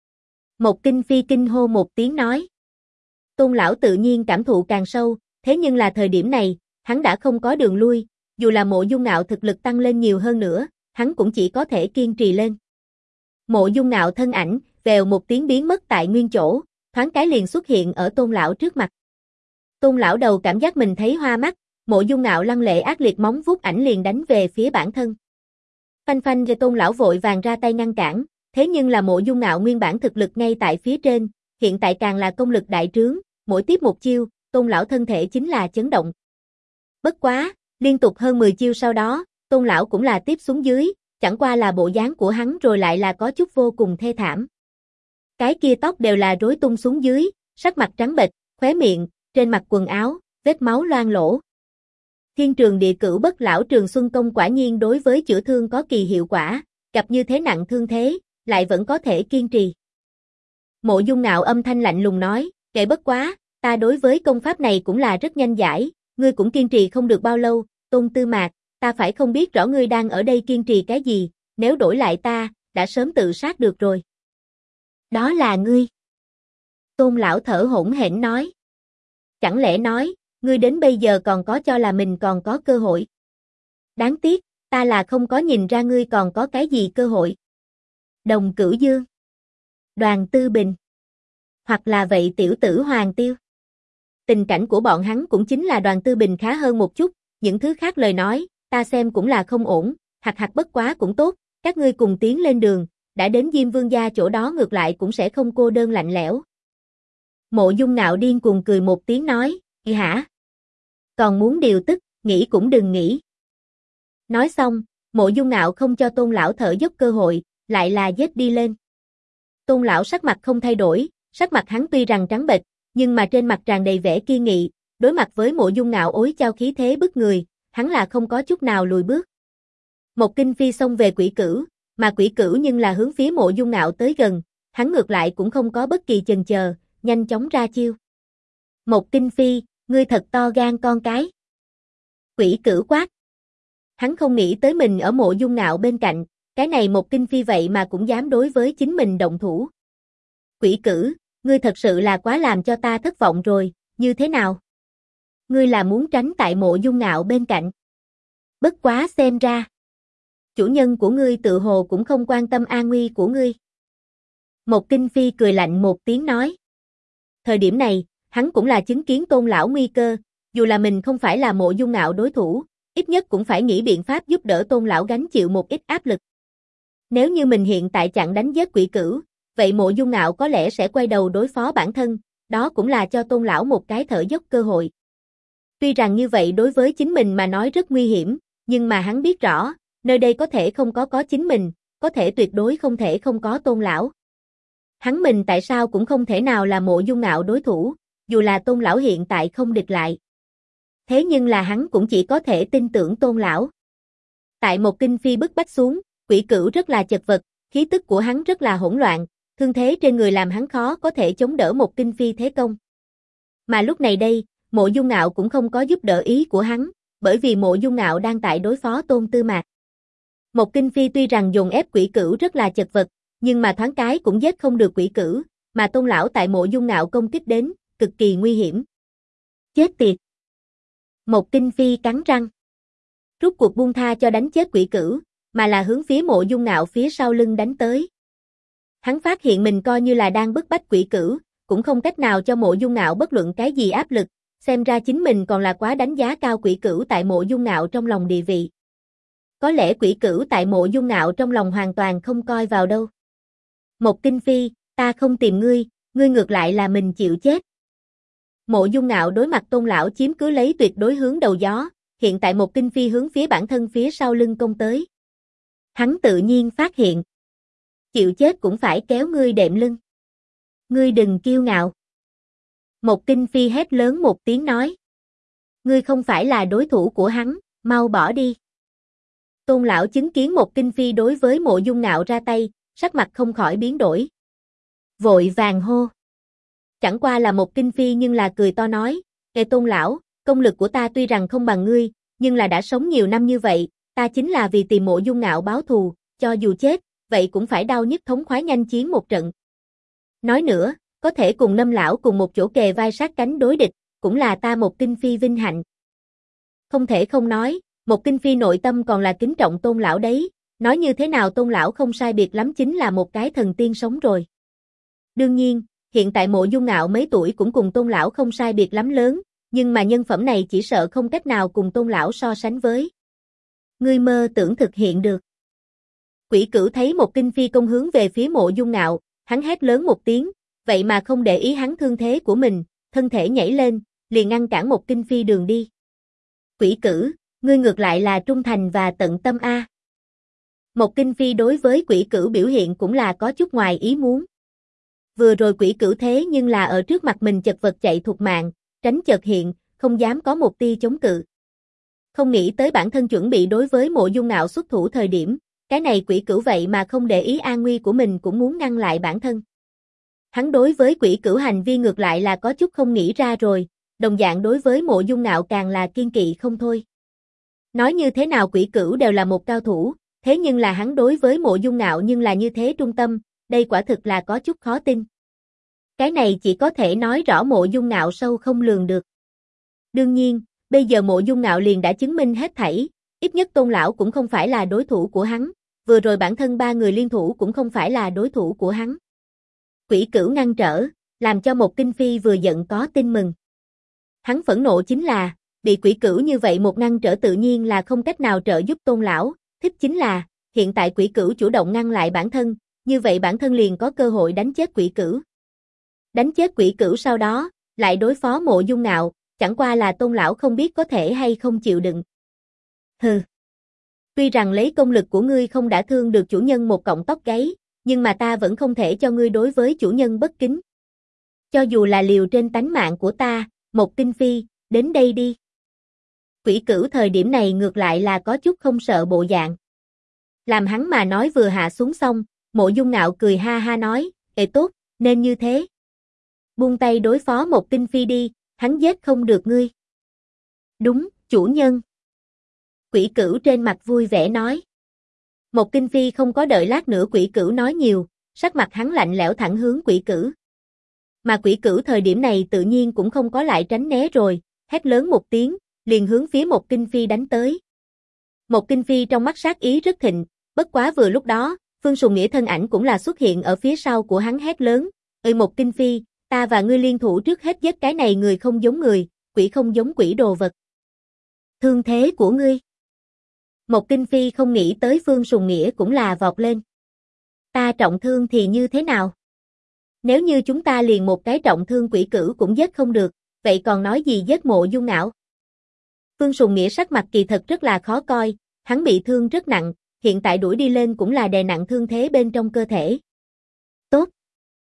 Một Kinh Phi kinh hô một tiếng nói. Tôn lão tự nhiên cảm thụ càng sâu, thế nhưng là thời điểm này, hắn đã không có đường lui, dù là Mộ Dung Ngạo thực lực tăng lên nhiều hơn nữa, hắn cũng chỉ có thể kiên trì lên. Mộ Dung Ngạo thân ảnh, vèo một tiếng biến mất tại nguyên chỗ, thoáng cái liền xuất hiện ở Tôn lão trước mặt. Tôn lão đầu cảm giác mình thấy hoa mắt, Mộ Dung Ngạo lăng lệ ác liệt móng vuốt ảnh liền đánh về phía bản thân. Phanh phanh rồi Tôn lão vội vàng ra tay ngăn cản, thế nhưng là Mộ Dung Ngạo nguyên bản thực lực ngay tại phía trên, hiện tại càng là công lực đại trướng, mỗi tiếp một chiêu, Tôn lão thân thể chính là chấn động. Bất quá, liên tục hơn 10 chiêu sau đó, Tôn lão cũng là tiếp xuống dưới, chẳng qua là bộ dáng của hắn rồi lại là có chút vô cùng thê thảm. Cái kia tóc đều là rối tung xuống dưới, sắc mặt trắng bệch, khóe miệng, trên mặt quần áo, vết máu loang lổ. Thiên trường địa cửu bất lão trường xuân công quả nhiên đối với chữa thương có kỳ hiệu quả, gặp như thế nặng thương thế, lại vẫn có thể kiên trì. Mộ Dung Ngạo âm thanh lạnh lùng nói, kệ bất quá, ta đối với công pháp này cũng là rất nhanh giải, ngươi cũng kiên trì không được bao lâu, Tôn Tư Mạc, ta phải không biết rõ ngươi đang ở đây kiên trì cái gì, nếu đổi lại ta, đã sớm tự sát được rồi. Đó là ngươi. Tôn lão thở hổn hển nói. Chẳng lẽ nói, ngươi đến bây giờ còn có cho là mình còn có cơ hội? Đáng tiếc, ta là không có nhìn ra ngươi còn có cái gì cơ hội. Đồng Cửu Dương, Đoàn Tư Bình, hoặc là vậy tiểu tử Hoàng Tiêu. Tình cảnh của bọn hắn cũng chính là Đoàn Tư Bình khá hơn một chút, những thứ khác lời nói, ta xem cũng là không ổn, hạt bất quá cũng tốt, các ngươi cùng tiến lên đường, đã đến Diêm Vương gia chỗ đó ngược lại cũng sẽ không cô đơn lạnh lẽo. Mộ Dung Ngạo điên cuồng cười một tiếng nói, hả? Còn muốn điều tức, nghĩ cũng đừng nghĩ. Nói xong, Mộ Dung Ngạo không cho Tôn lão thở dốc cơ hội, lại là giết đi lên. Tôn lão sắc mặt không thay đổi, sắc mặt hắn tuy rằng trắng bệch, nhưng mà trên mặt tràn đầy vẻ kiên nghị, đối mặt với Mộ Dung Ngạo ối chao khí thế bức người, hắn là không có chút nào lùi bước. Một kinh phi xông về Quỷ Cửu, mà Quỷ Cửu nhưng là hướng phía Mộ Dung Ngạo tới gần, hắn ngược lại cũng không có bất kỳ chần chờ, nhanh chóng ra chiêu. Một kinh phi, ngươi thật to gan con cái. Quỷ Cửu quát. Hắn không nghĩ tới mình ở Mộ Dung Ngạo bên cạnh, cái này một kinh phi vậy mà cũng dám đối với chính mình động thủ. Quỷ Cửu, ngươi thật sự là quá làm cho ta thất vọng rồi, như thế nào? Ngươi là muốn tránh tại Mộ Dung Ngạo bên cạnh. Bất quá xem ra, chủ nhân của ngươi tự hồ cũng không quan tâm an nguy của ngươi. Một kinh phi cười lạnh một tiếng nói. Thời điểm này, hắn cũng là chứng kiến Tôn lão nguy cơ, dù là mình không phải là Mộ Dung Ngạo đối thủ, ít nhất cũng phải nghĩ biện pháp giúp đỡ Tôn lão gánh chịu một ít áp lực. Nếu như mình hiện tại chặn đánh giết Quỷ Cửu, vậy Mộ Dung Ngạo có lẽ sẽ quay đầu đối phó bản thân, đó cũng là cho Tôn lão một cái thở dốc cơ hội. Tuy rằng như vậy đối với chính mình mà nói rất nguy hiểm, nhưng mà hắn biết rõ, nơi đây có thể không có chính mình, có thể tuyệt đối không thể không có Tôn lão. Hắn mình tại sao cũng không thể nào là Mộ Dung Ngạo đối thủ, dù là Tôn lão hiện tại không địch lại. Thế nhưng là hắn cũng chỉ có thể tin tưởng Tôn lão. Tại một kinh phi bức bách xuống, Quỷ Cửu rất là chật vật, khí tức của hắn rất là hỗn loạn, thương thế trên người làm hắn khó có thể chống đỡ một kinh phi thế công. Mà lúc này đây, Mộ Dung Ngạo cũng không có giúp đỡ ý của hắn, bởi vì Mộ Dung Ngạo đang tại đối phó Tôn Tư Mạc. Một kinh phi tuy rằng dùng ép Quỷ Cửu rất là chật vật, nhưng mà thoáng cái cũng giết không được Quỷ Cửu, mà Tôn lão tại Mộ Dung Ngạo công kích đến, cực kỳ nguy hiểm. Chết tiệt! Một kinh phi cắn răng. Rút cuộc buông tha cho đánh chết Quỷ Cửu, mà là hướng phía Mộ Dung Ngạo phía sau lưng đánh tới. Hắn phát hiện mình coi như là đang bức bách Quỷ Cửu, cũng không cách nào cho Mộ Dung Ngạo bất luận cái gì áp lực, xem ra chính mình còn là quá đánh giá cao Quỷ Cửu tại Mộ Dung Ngạo trong lòng địa vị. Có lẽ Quỷ Cửu tại Mộ Dung Ngạo trong lòng hoàn toàn không coi vào đâu. Một kinh phi, ta không tìm ngươi, ngươi ngược lại là mình chịu chết. Mộ Dung Ngạo đối mặt Tôn lão chiếm cứ lấy tuyệt đối hướng đầu gió, hiện tại một kinh phi hướng phía bản thân phía sau lưng công tới. Hắn tự nhiên phát hiện. Chịu chết cũng phải kéo ngươi đệm lưng. Ngươi đừng kiêu ngạo. Một kinh phi hét lớn một tiếng nói. Ngươi không phải là đối thủ của hắn, mau bỏ đi. Tôn lão chứng kiến một kinh phi đối với Mộ Dung Ngạo ra tay, sắc mặt không khỏi biến đổi. Vội vàng hô. Chẳng qua là một kinh phi nhưng là cười to nói, nghe Tôn lão, công lực của ta tuy rằng không bằng ngươi, nhưng là đã sống nhiều năm như vậy, ta chính là vì tìm Mộ Dung Ngạo báo thù, cho dù chết, vậy cũng phải đau nhức thống khoái nhanh chiến một trận. Nói nữa, có thể cùng Lâm lão cùng một chỗ kề vai sát cánh đối địch, cũng là ta một kinh phi vinh hạnh. Không thể không nói, một kinh phi nội tâm còn là kính trọng Tôn lão đấy, nói như thế nào Tôn lão không sai biệt lắm chính là một cái thần tiên sống rồi. Đương nhiên, hiện tại Mộ Dung Ngạo mấy tuổi cũng cùng Tôn lão không sai biệt lắm lớn, nhưng mà nhân phẩm này chỉ sợ không cách nào cùng Tôn lão so sánh với. Ngươi mơ tưởng thực hiện được. Quỷ Cửu thấy một kinh phi công hướng về phía Mộ Dung Ngạo, hắn hét lớn một tiếng, vậy mà không để ý hắn thương thế của mình, thân thể nhảy lên, liền ngăn cản một kinh phi đường đi. Quỷ Cửu, ngươi ngược lại là trung thành và tận tâm a. Một kinh phi đối với Quỷ Cửu biểu hiện cũng là có chút ngoài ý muốn. Vừa rồi Quỷ Cửu thế nhưng là ở trước mặt mình chật vật chạy thục mạng, tránh chợt hiện, không dám có một tia chống cự. Không nghĩ tới bản thân chuẩn bị đối với Mộ Dung Ngạo xuất thủ thời điểm, cái này quỷ cửu vậy mà không để ý an nguy của mình cũng muốn ngăn lại bản thân. Hắn đối với quỷ cửu hành vi ngược lại là có chút không nghĩ ra rồi, đồng dạng đối với Mộ Dung Ngạo càng là kiên kỵ không thôi. Nói như thế nào quỷ cửu đều là một cao thủ, thế nhưng là hắn đối với Mộ Dung Ngạo nhưng là như thế trung tâm, đây quả thực là có chút khó tin. Cái này chỉ có thể nói rõ Mộ Dung Ngạo sâu không lường được. Đương nhiên, bây giờ Mộ Dung Ngạo liền đã chứng minh hết thảy, ít nhất Tôn lão cũng không phải là đối thủ của hắn, vừa rồi bản thân ba người liên thủ cũng không phải là đối thủ của hắn. Quỷ cửu ngăn trở, làm cho một Kinh Phi vừa giận có tin mừng. Hắn phẫn nộ chính là, bị quỷ cửu như vậy một ngăn trở tự nhiên là không cách nào trợ giúp Tôn lão, thích chính là, hiện tại quỷ cửu chủ động ngăn lại bản thân, như vậy bản thân liền có cơ hội đánh chết quỷ cửu. Đánh chết quỷ cửu sau đó, lại đối phó Mộ Dung Ngạo, chẳng qua là Tôn lão không biết có thể hay không chịu đựng. Hừ. Tuy rằng lấy công lực của ngươi không đã thương được chủ nhân một cọng tóc gáy, nhưng mà ta vẫn không thể cho ngươi đối với chủ nhân bất kính. Cho dù là liều trên tánh mạng của ta, một Kinh Phi, đến đây đi. Quỷ cửu thời điểm này ngược lại là có chút không sợ bộ dạng. Làm hắn mà nói vừa hạ xuống xong, Mộ Dung Ngạo cười ha ha nói, ê tốt, nên như thế. Buông tay đối phó một Kinh Phi đi, hắn giết không được ngươi. Đúng, chủ nhân. Quỷ cửu trên mặt vui vẻ nói. Một Kinh Phi không có đợi lát nữa quỷ cửu nói nhiều, sắc mặt hắn lạnh lẽo thẳng hướng quỷ cửu. Mà quỷ cửu thời điểm này tự nhiên cũng không có lại tránh né rồi, hét lớn một tiếng, liền hướng phía một Kinh Phi đánh tới. Một Kinh Phi trong mắt sát ý rất thịnh, bất quá vừa lúc đó, Phương Sùng Nghĩa thân ảnh cũng là xuất hiện ở phía sau của hắn hét lớn, một Kinh Phi, ta và ngươi liên thủ trước hết giết cái này người không giống người, quỷ không giống quỷ đồ vật. Thương thế của ngươi. Một Kinh Phi không nghĩ tới Phương Sùng Nghĩa cũng là vọt lên. Ta trọng thương thì như thế nào? Nếu như chúng ta liền một cái trọng thương quỷ cửu cũng giết không được, vậy còn nói gì giết Mộ Dung Ngạo? Phương Sùng Nghĩa sắc mặt kỳ thật rất là khó coi, hắn bị thương rất nặng, hiện tại đuổi đi lên cũng là đè nặng thương thế bên trong cơ thể. Tốt.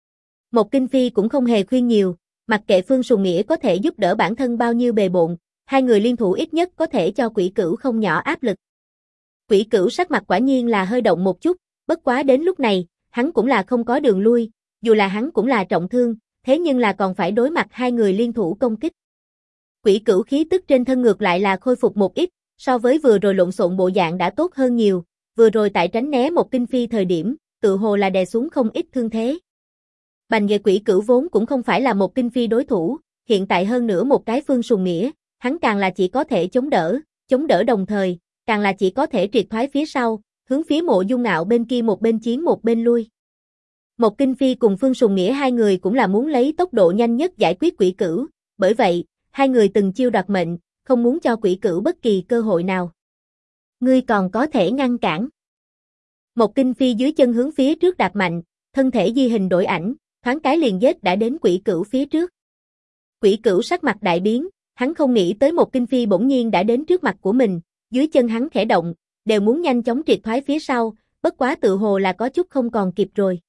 Một Kinh Phi cũng không hề khuyên nhiều, mặc kệ Phương Sùng Nghĩa có thể giúp đỡ bản thân bao nhiêu bề bộn, hai người liên thủ ít nhất có thể cho quỷ cửu không nhỏ áp lực. Quỷ cửu sắc mặt quả nhiên là hơi động một chút, bất quá đến lúc này, hắn cũng là không có đường lui, dù là hắn cũng là trọng thương, thế nhưng là còn phải đối mặt hai người liên thủ công kích. Quỷ cửu khí tức trên thân ngược lại là khôi phục một ít, so với vừa rồi lộn xộn bộ dạng đã tốt hơn nhiều, vừa rồi tại tránh né một Kinh Phi thời điểm, tự hồ là đè xuống không ít thương thế. Bành về quỷ cửu vốn cũng không phải là một Kinh Phi đối thủ, hiện tại hơn nữa một cái Phương Sùng Nghĩa, hắn càng là chỉ có thể chống đỡ đồng thời, càng là chỉ có thể triệt thoái phía sau, hướng phía Mộ Dung Ngạo bên kia một bên chiến một bên lui. Một Kinh Phi cùng Phương Sùng Nghĩa hai người cũng là muốn lấy tốc độ nhanh nhất giải quyết quỷ cửu, bởi vậy, hai người từng chiêu đoạt mệnh, không muốn cho quỷ cửu bất kỳ cơ hội nào. Ngươi còn có thể ngăn cản. Một Kinh Phi dưới chân hướng phía trước đạp mạnh, thân thể di hình đổi ảnh, thoáng cái liền giết đã đến quỷ cửu phía trước. Quỷ cửu sắc mặt đại biến, hắn không nghĩ tới một Kinh Phi bỗng nhiên đã đến trước mặt của mình, dưới chân hắn khẽ động, đều muốn nhanh chóng triệt thoái phía sau, bất quá tự hồ là có chút không còn kịp rồi.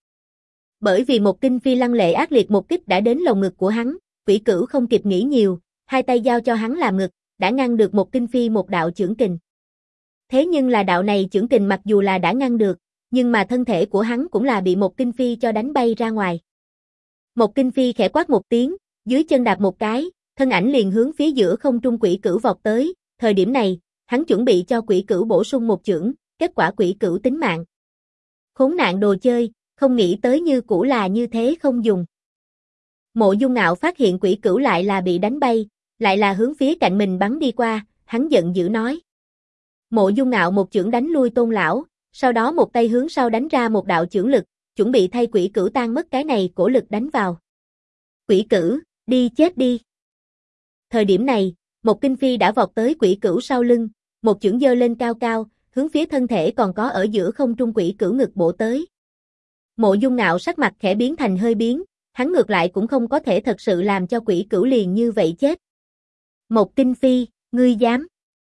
Bởi vì một Kinh Phi lăng lệ ác liệt một kích đã đến lồng ngực của hắn, quỷ cửu không kịp nghĩ nhiều, hai tay giao cho hắn làm ngực, đã ngăn được một Kinh Phi một đạo chưởng kình. Thế nhưng là đạo này chưởng kình mặc dù là đã ngăn được, nhưng mà thân thể của hắn cũng là bị một Kinh Phi cho đánh bay ra ngoài. Một Kinh Phi khẽ quát một tiếng, dưới chân đạp một cái, thân ảnh liền hướng phía giữa không trung quỷ cửu vọt tới, thời điểm này, hắn chuẩn bị cho quỷ cửu bổ sung một chưởng, kết quả quỷ cửu tính mạng. Khốn nạn đồ chơi, không nghĩ tới như cũ là như thế không dùng. Mộ Dung Ngạo phát hiện quỷ cửu lại là bị đánh bay, lại là hướng phía cạnh mình bắn đi qua, hắn giận dữ nói. Mộ Dung Ngạo một chưởng đánh lui Tôn lão, sau đó một tay hướng sau đánh ra một đạo chưởng lực, chuẩn bị thay quỷ cửu tan mất cái này cổ lực đánh vào. Quỷ cửu, đi chết đi. Thời điểm này, một Kinh Phi đã vọt tới quỷ cửu sau lưng, một chưởng giơ lên cao cao, hướng phía thân thể còn có ở giữa không trung quỷ cửu ngực bổ tới. Mộ Dung Ngạo sắc mặt khẽ biến thành hơi biến, hắn ngược lại cũng không có thể thật sự làm cho quỷ cửu liền như vậy chết. Một Kinh Phi, ngươi dám?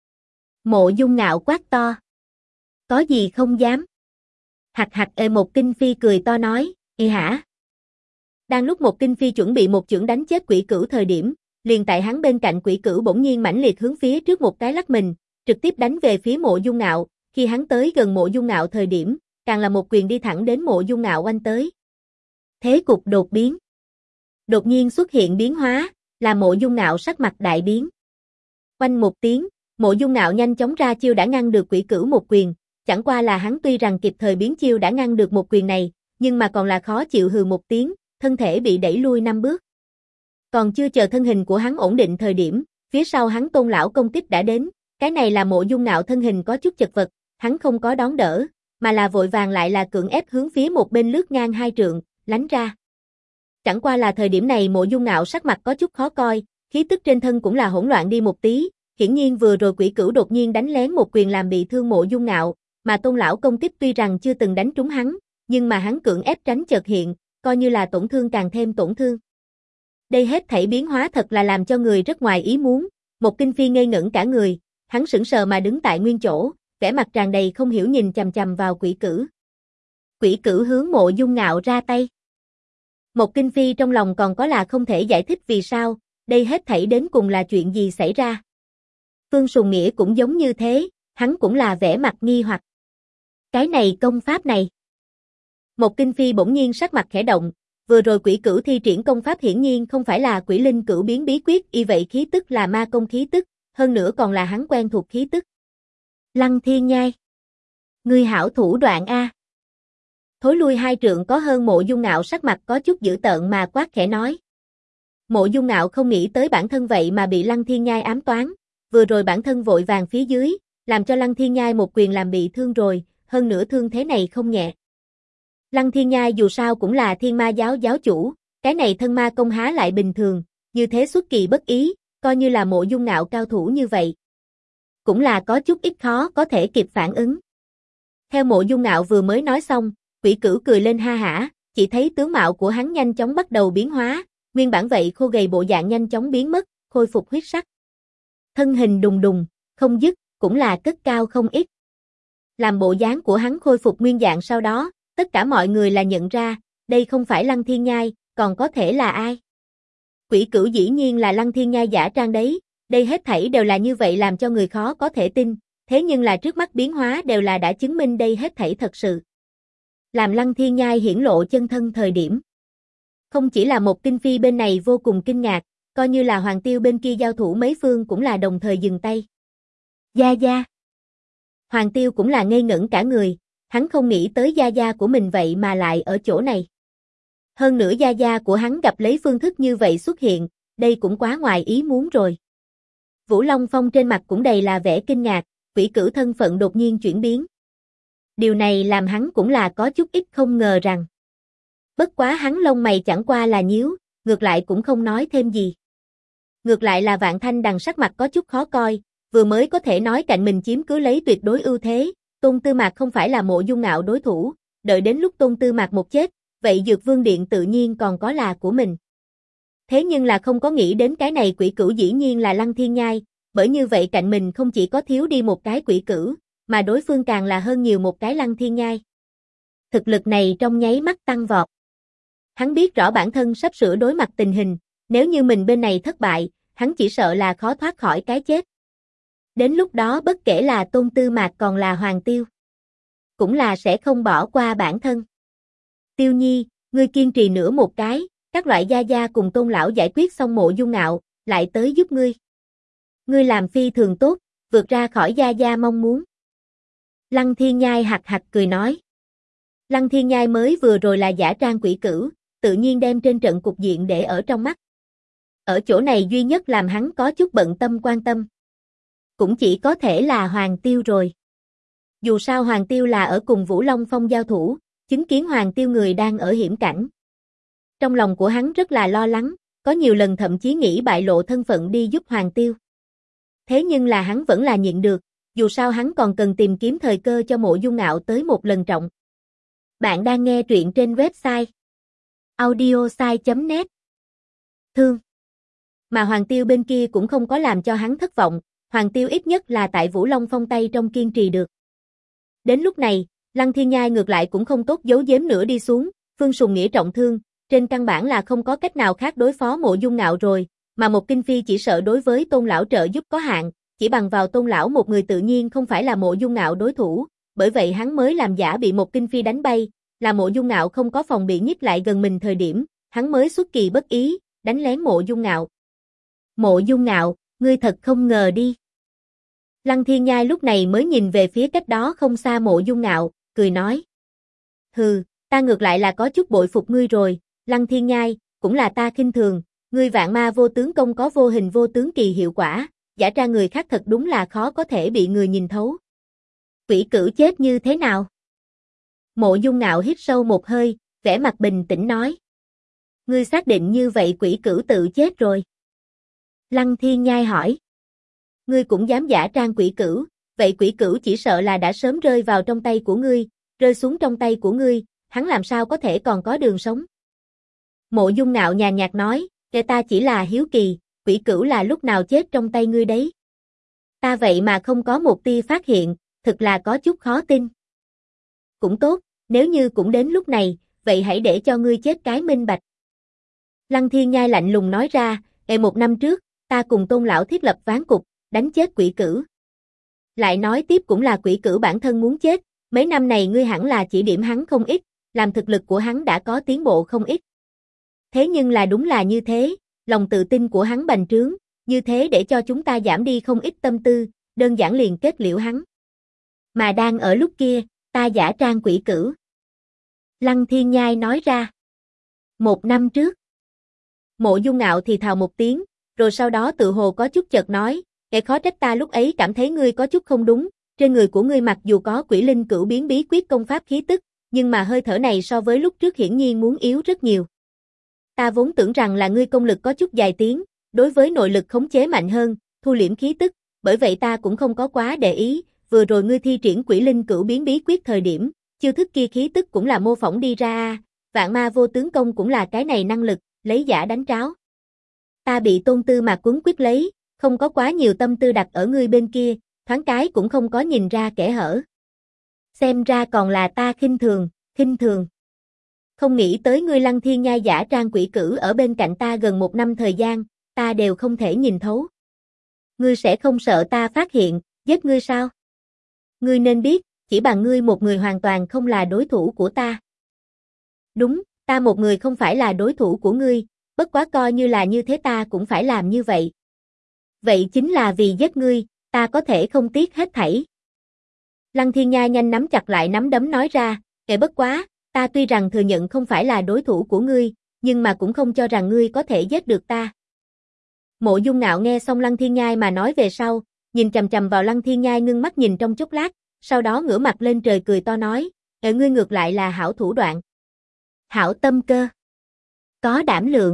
Mộ Dung Ngạo quát to. Có gì không dám? Hạc hạc một Kinh Phi cười to nói, hả? Đang lúc một Kinh Phi chuẩn bị một chưởng đánh chết quỷ cửu thời điểm, liền tại hắn bên cạnh quỷ cửu bỗng nhiên mãnh liệt hướng phía trước một cái lắc mình, trực tiếp đánh về phía Mộ Dung Ngạo, khi hắn tới gần Mộ Dung Ngạo thời điểm, càng là một quyền đi thẳng đến Mộ Dung Ngạo oanh tới. Thế cục đột biến. Đột nhiên xuất hiện biến hóa, là Mộ Dung Ngạo sắc mặt đại biến. Oanh một tiếng, Mộ Dung Ngạo nhanh chóng ra chiêu đã ngăn được Quỷ Cửu một quyền, chẳng qua là hắn tuy rằng kịp thời biến chiêu đã ngăn được một quyền này, nhưng mà còn là khó chịu hừ một tiếng, thân thể bị đẩy lui 5 bước. Còn chưa chờ thân hình của hắn ổn định thời điểm, phía sau hắn Tôn lão công kích đã đến, cái này là Mộ Dung Ngạo thân hình có chút chật vật, hắn không có đón đỡ, mà là vội vàng lại là cưỡng ép hướng phía một bên lướt ngang 2 trượng, lánh ra. Chẳng qua là thời điểm này Mộ Dung Ngạo sắc mặt có chút khó coi, khí tức trên thân cũng là hỗn loạn đi một tí, hiển nhiên vừa rồi Quỷ Cửu đột nhiên đánh lén một quyền làm bị thương Mộ Dung Ngạo, mà Tôn lão công kích tuy rằng chưa từng đánh trúng hắn, nhưng mà hắn cưỡng ép tránh chợt hiện, coi như là tổn thương càng thêm tổn thương. Đây hết thảy biến hóa thật là làm cho người rất ngoài ý muốn, một Kinh Phi ngây ngẩn cả người, hắn sững sờ mà đứng tại nguyên chỗ, vẻ mặt tràn đầy không hiểu nhìn chằm chằm vào Quỷ Cửu. Quỷ Cửu hướng Mộ Dung Ngạo ra tay. Một Kinh Phi trong lòng còn có là không thể giải thích vì sao, đây hết thảy đến cùng là chuyện gì xảy ra. Phương Sùng Nghĩa cũng giống như thế, hắn cũng là vẻ mặt nghi hoặc. Cái này công pháp này. Một Kinh Phi bỗng nhiên sắc mặt khẽ động, vừa rồi Quỷ Cửu thi triển công pháp hiển nhiên không phải là Quỷ Linh Cửu biến bí quyết, y vậy khí tức là ma công khí tức, hơn nữa còn là hắn quen thuộc khí tức. Lăng Thiên Nhai. Ngươi hảo thủ đoạn a. Thối lui 2 trượng có hơn Mộ Dung Ngạo sắc mặt có chút dữ tợn mà quát khẽ nói. Mộ Dung Ngạo không nghĩ tới bản thân vậy mà bị Lăng Thiên Nhai ám toán, vừa rồi bản thân vội vàng phía dưới, làm cho Lăng Thiên Nhai một quyền làm bị thương rồi, hơn nữa thương thế này không nhẹ. Lăng Thiên Nhai dù sao cũng là Thiên Ma giáo giáo chủ, cái này thân ma công há lại bình thường, như thế xuất kỳ bất ý, coi như là Mộ Dung Ngạo cao thủ như vậy. Cũng là có chút ít khó có thể kịp phản ứng. Theo Mộ Dung Ngạo vừa mới nói xong, Quỷ Cửu cười lên ha hả, chỉ thấy tướng mạo của hắn nhanh chóng bắt đầu biến hóa, nguyên bản vậy khô gầy bộ dạng nhanh chóng biến mất, khôi phục huyết sắc. Thân hình đùng đùng, không dứt, cũng là cất cao không ít. Làm bộ dáng của hắn khôi phục nguyên dạng sau đó, tất cả mọi người là nhận ra, đây không phải Lăng Thiên Nhai, còn có thể là ai? Quỷ Cửu dĩ nhiên là Lăng Thiên Nhai giả trang đấy, đây hết thảy đều là như vậy làm cho người khó có thể tin, thế nhưng là trước mắt biến hóa đều là đã chứng minh đây hết thảy thật sự. Làm Lăng Thiên Nhai hiển lộ chân thân thời điểm. Không chỉ là một Kinh Phi bên này vô cùng kinh ngạc, coi như là Hoàng Tiêu bên kia giao thủ mấy phương cũng là đồng thời dừng tay. Gia Gia. Hoàng Tiêu cũng là ngây ngẩn cả người, hắn không nghĩ tới Gia Gia của mình vậy mà lại ở chỗ này. Hơn nữa Gia Gia của hắn gặp lấy phương thức như vậy xuất hiện, đây cũng quá ngoài ý muốn rồi. Vũ Long Phong trên mặt cũng đầy là vẻ kinh ngạc, Quỷ Cửu thân phận đột nhiên chuyển biến. Điều này làm hắn cũng là có chút ít không ngờ rằng. Bất quá hắn lông mày chẳng qua là nhíu, ngược lại cũng không nói thêm gì. Ngược lại là Vạn Thanh Đằng sắc mặt có chút khó coi, vừa mới có thể nói cạnh mình chiếm cứ lấy tuyệt đối ưu thế, Tôn Tư Mạc không phải là Mộ Dung Ngạo đối thủ, đợi đến lúc Tôn Tư Mạc một chết, vậy Dược Vương Điện tự nhiên còn có là của mình. Thế nhưng là không có nghĩ đến cái này Quỷ Cửu dĩ nhiên là Lăng Thiên Nhai, bởi như vậy cạnh mình không chỉ có thiếu đi một cái Quỷ Cửu, mà đối phương càng là hơn nhiều một cái Lăng Thiên Nhai. Thực lực này trong nháy mắt tăng vọt. Hắn biết rõ bản thân sắp sửa đối mặt tình hình, nếu như mình bên này thất bại, hắn chỉ sợ là khó thoát khỏi cái chết. Đến lúc đó bất kể là Tôn Tư Mạc còn là Hoàng Tiêu, cũng là sẽ không bỏ qua bản thân. Tiêu Nhi, ngươi kiên trì nữa một cái, các loại Gia Gia cùng Tôn lão giải quyết xong Mộ Dung Ngạo, lại tới giúp ngươi. Ngươi làm phi thường tốt, vượt ra khỏi Gia Gia mong muốn. Lăng Thiên Nhai hạc hạc cười nói. Lăng Thiên Nhai mới vừa rồi là giả trang Quỷ Cửu, tự nhiên đem trên trận cục diện để ở trong mắt. Ở chỗ này duy nhất làm hắn có chút bận tâm quan tâm. Cũng chỉ có thể là Hoàng Tiêu rồi. Dù sao Hoàng Tiêu là ở cùng Vũ Long Phong giao thủ, chứng kiến Hoàng Tiêu người đang ở hiểm cảnh. Trong lòng của hắn rất là lo lắng, có nhiều lần thậm chí nghĩ bại lộ thân phận đi giúp Hoàng Tiêu. Thế nhưng là hắn vẫn là nhịn được, dù sao hắn còn cần tìm kiếm thời cơ cho Mộ Dung Ngạo tới một lần trọng. Bạn đang nghe truyện trên website audiosai.net. Thương. Mà Hoàng Tiêu bên kia cũng không có làm cho hắn thất vọng, Hoàng Tiêu ít nhất là tại Vũ Long Phong tay trong kiên trì được. Đến lúc này, Lăng Thiên Nhai ngược lại cũng không tốt giấu giếm nữa đi xuống, Phương Sùng Nghĩa trọng thương, trên căn bản là không có cách nào khác đối phó Mộ Dung Ngạo rồi, mà một Kinh Phi chỉ sợ đối với Tôn lão trợ giúp có hạn, chỉ bằng vào Tôn lão một người tự nhiên không phải là Mộ Dung Ngạo đối thủ, bởi vậy hắn mới làm giả bị một kinh phi đánh bay, là Mộ Dung Ngạo không có phòng bị nhích lại gần mình thời điểm, hắn mới xuất kỳ bất ý, đánh lén Mộ Dung Ngạo. Mộ Dung Ngạo, ngươi thật không ngờ đi. Lăng Thiên Nhai lúc này mới nhìn về phía cách đó không xa Mộ Dung Ngạo, cười nói. Hừ, ta ngược lại là có chút bội phục ngươi rồi, Lăng Thiên Nhai, cũng là ta khinh thường, ngươi vạn ma vô tướng công có vô hình vô tướng kỳ hiệu quả, giả tra người khác thật đúng là khó có thể bị người nhìn thấu. Quỷ cửu chết như thế nào? Mộ Dung Ngạo hít sâu một hơi, vẻ mặt bình tĩnh nói. Ngươi xác định như vậy quỷ cửu tự chết rồi. Lăng Thiên Nhai hỏi. Ngươi cũng dám giả trang quỷ cửu, vậy quỷ cửu chỉ sợ là đã sớm rơi vào trong tay của ngươi, rơi xuống trong tay của ngươi, hắn làm sao có thể còn có đường sống? Mộ Dung Ngạo nhàn nhạt nói, kẻ ta chỉ là hiếu kỳ, quỷ cửu là lúc nào chết trong tay ngươi đấy? Ta vậy mà không có một tia phát hiện, thực là có chút khó tin. Cũng tốt, nếu như cũng đến lúc này, vậy hãy để cho ngươi chết cái minh bạch. Lăng Thiên Nhai lạnh lùng nói ra, một năm trước, ta cùng Tôn lão thiết lập ván cục, đánh chết quỷ cửu. Lại nói tiếp cũng là quỷ cửu bản thân muốn chết, mấy năm này ngươi hẳn là chỉ điểm hắn không ít, làm thực lực của hắn đã có tiến bộ không ít. Thế nhưng là đúng là như thế, lòng tự tin của hắn bành trướng, như thế để cho chúng ta giảm đi không ít tâm tư, đơn giản liền kết liễu hắn. Mà đang ở lúc kia, ta giả trang quỷ cửu. Lăng Thiên Nhai nói ra. Một năm trước. Mộ Dung Ngạo thì thào một tiếng, rồi sau đó tự hồ có chút chợt nói, kẻ khó trách ta lúc ấy cảm thấy ngươi có chút không đúng, trên người của ngươi mặc dù có quỷ linh cửu biến bí quyết công pháp khí tức, nhưng mà hơi thở này so với lúc trước hiển nhiên muốn yếu rất nhiều. Ta vốn tưởng rằng là ngươi công lực có chút dài tiến, đối với nội lực khống chế mạnh hơn, thu liễm khí tức, bởi vậy ta cũng không có quá để ý, vừa rồi ngươi thi triển quỷ linh cửu biến bí quyết thời điểm, chiêu thức kia khí tức cũng là mô phỏng đi ra, vạn ma vô tướng công cũng là cái này năng lực, lấy giả đánh tráo. Ta bị Tôn Tư Mạc quấn quyết lấy, không có quá nhiều tâm tư đặt ở ngươi bên kia, thoáng cái cũng không có nhìn ra kẽ hở. Xem ra còn là ta khinh thường. Không nghĩ tới ngươi Lăng Thiên Nhai giả trang quỷ cửu ở bên cạnh ta gần một năm thời gian, ta đều không thể nhìn thấu. Ngươi sẽ không sợ ta phát hiện, giết ngươi sao? Ngươi nên biết, chỉ bằng ngươi một người hoàn toàn không là đối thủ của ta. Đúng, ta một người không phải là đối thủ của ngươi, bất quá coi như là như thế ta cũng phải làm như vậy. Vậy chính là vì giết ngươi, ta có thể không tiếc hết thảy. Lăng Thiên Nhai nhanh nắm chặt lại nắm đấm nói ra, bất quá, ta tuy rằng thừa nhận không phải là đối thủ của ngươi, nhưng mà cũng không cho rằng ngươi có thể giết được ta. Mộ Dung Ngạo nghe xong Lăng Thiên Nhai mà nói về sau, nhìn chằm chằm vào Lăng Thiên Nhai ngưng mắt nhìn trong chốc lát, sau đó ngửa mặt lên trời cười to nói, ngươi ngược lại là hảo thủ đoạn. Hảo tâm cơ. Có đảm lượng.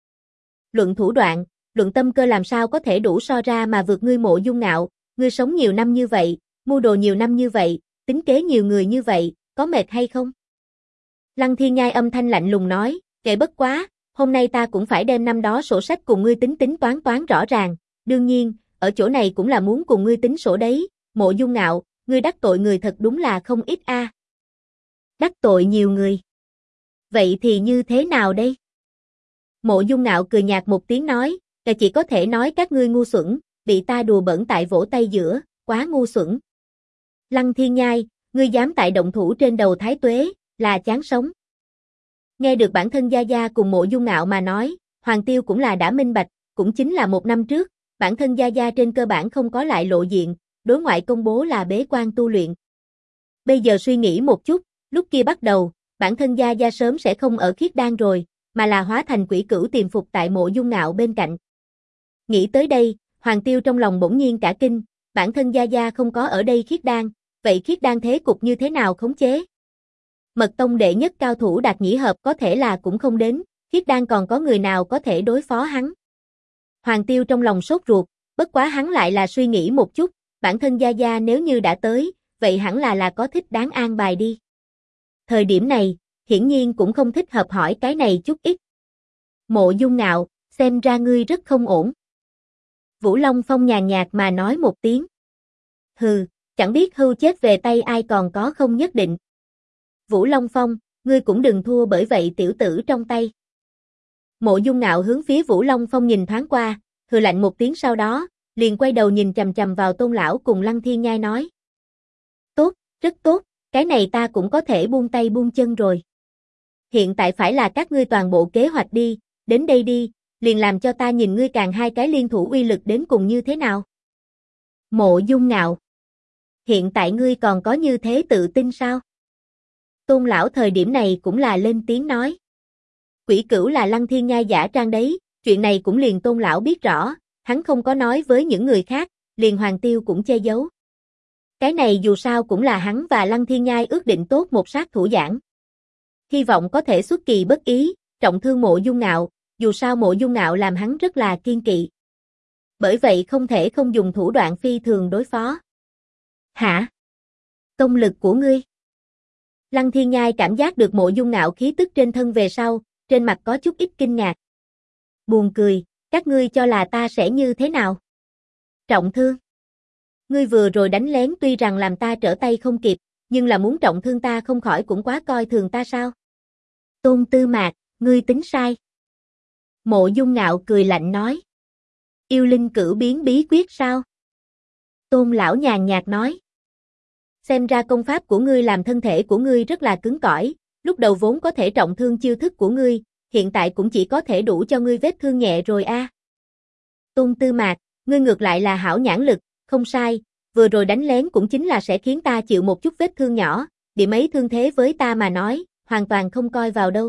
Luận thủ đoạn, luận tâm cơ làm sao có thể đủ so ra mà vượt ngươi Mộ Dung Ngạo, ngươi sống nhiều năm như vậy, mưu đồ nhiều năm như vậy, tính kế nhiều người như vậy, có mệt hay không? Lăng Thiên Nhai âm thanh lạnh lùng nói, bất quá, hôm nay ta cũng phải đem năm đó sổ sách cùng ngươi tính tính toán rõ ràng, đương nhiên, ở chỗ này cũng là muốn cùng ngươi tính sổ đấy, Mộ Dung Ngạo, ngươi đắc tội người thật đúng là không ít a. Đắc tội nhiều người. Vậy thì như thế nào đây? Mộ Dung Ngạo cười nhạt một tiếng nói, chỉ có thể nói các ngươi ngu xuẩn, bị ta đùa bỡn tại vỗ tay giữa, quá ngu xuẩn. Lăng Thiên Nhai, ngươi dám tại động thủ trên đầu Thái Tuế, là chán sống. Nghe được bản thân Gia Gia cùng Mộ Dung Ngạo mà nói, Hoàng Tiêu cũng là đã minh bạch, cũng chính là một năm trước, bản thân Gia Gia trên cơ bản không có lại lộ diện, đối ngoại công bố là bế quan tu luyện. Bây giờ suy nghĩ một chút, lúc kia bắt đầu, bản thân Gia Gia sớm sẽ không ở Khiết Đan rồi, mà là hóa thành quỷ cửu tiềm phục tại Mộ Dung Ngạo bên cạnh. Nghĩ tới đây, Hoàng Tiêu trong lòng bỗng nhiên cả kinh, bản thân Gia Gia không có ở đây Khiết Đan, vậy Khiết Đan thế cục như thế nào khống chế? Mật tông đệ nhất cao thủ Đạt Nhĩ Hợp có thể là cũng không đến, Khiết Đan còn có người nào có thể đối phó hắn? Hoàng Tiêu trong lòng sốt ruột, bất quá hắn lại là suy nghĩ một chút, bản thân Gia Gia nếu như đã tới, vậy hẳn là có thích đáng an bài đi. Thời điểm này, hiển nhiên cũng không thích hợp hỏi cái này chút ít. Mộ Dung Ngạo, xem ra ngươi rất không ổn. Vũ Long Phong nhàn nhạt mà nói một tiếng. Hừ, chẳng biết hưu chết về tay ai còn có không nhất định. Vũ Long Phong, ngươi cũng đừng thua bởi vậy tiểu tử trong tay. Mộ Dung Ngạo hướng phía Vũ Long Phong nhìn thoáng qua, hừ lạnh một tiếng sau đó, liền quay đầu nhìn chằm chằm vào Tôn lão cùng Lăng Thiên Nhai nói. Tốt, rất tốt, cái này ta cũng có thể buông tay buông chân rồi. Hiện tại phải là các ngươi toàn bộ kế hoạch đi, đến đây đi, liền làm cho ta nhìn ngươi càng hai cái liên thủ uy lực đến cùng như thế nào. Mộ Dung Ngạo. Hiện tại ngươi còn có như thế tự tin sao? Tôn lão thời điểm này cũng là lên tiếng nói. Quỷ Cửu là Lăng Thiên Nhai giả trang đấy, chuyện này cũng liền Tôn lão biết rõ, hắn không có nói với những người khác, liền Hoàng Tiêu cũng che giấu. Cái này dù sao cũng là hắn và Lăng Thiên Nhai ước định tốt một sát thủ giảng. Hy vọng có thể xuất kỳ bất ý, trọng thương Mộ Dung Ngạo, dù sao Mộ Dung Ngạo làm hắn rất là kiên kỵ. Bởi vậy không thể không dùng thủ đoạn phi thường đối phó. Hả? Công lực của ngươi? Lăng Thiên Nhai cảm giác được Mộ Dung Ngạo khí tức trên thân về sau, trên mặt có chút ít kinh ngạc. Buồn cười, các ngươi cho là ta sẽ như thế nào? Trọng thương. Ngươi vừa rồi đánh lén tuy rằng làm ta trở tay không kịp, nhưng là muốn trọng thương ta không khỏi cũng quá coi thường ta sao? Tôn Tư Mạc, ngươi tính sai. Mộ Dung Ngạo cười lạnh nói. Yêu linh cửu biến bí quyết sao? Tôn lão nhàn nhạt nói. Xem ra công pháp của ngươi làm thân thể của ngươi rất là cứng cỏi, lúc đầu vốn có thể trọng thương chiêu thức của ngươi, hiện tại cũng chỉ có thể đủ cho ngươi vết thương nhẹ rồi a. Tôn Tư Mạc, ngươi ngược lại là hảo nhãn lực, không sai, vừa rồi đánh lén cũng chính là sẽ khiến ta chịu một chút vết thương nhỏ, điểm ấy thương thế với ta mà nói, hoàn toàn không coi vào đâu.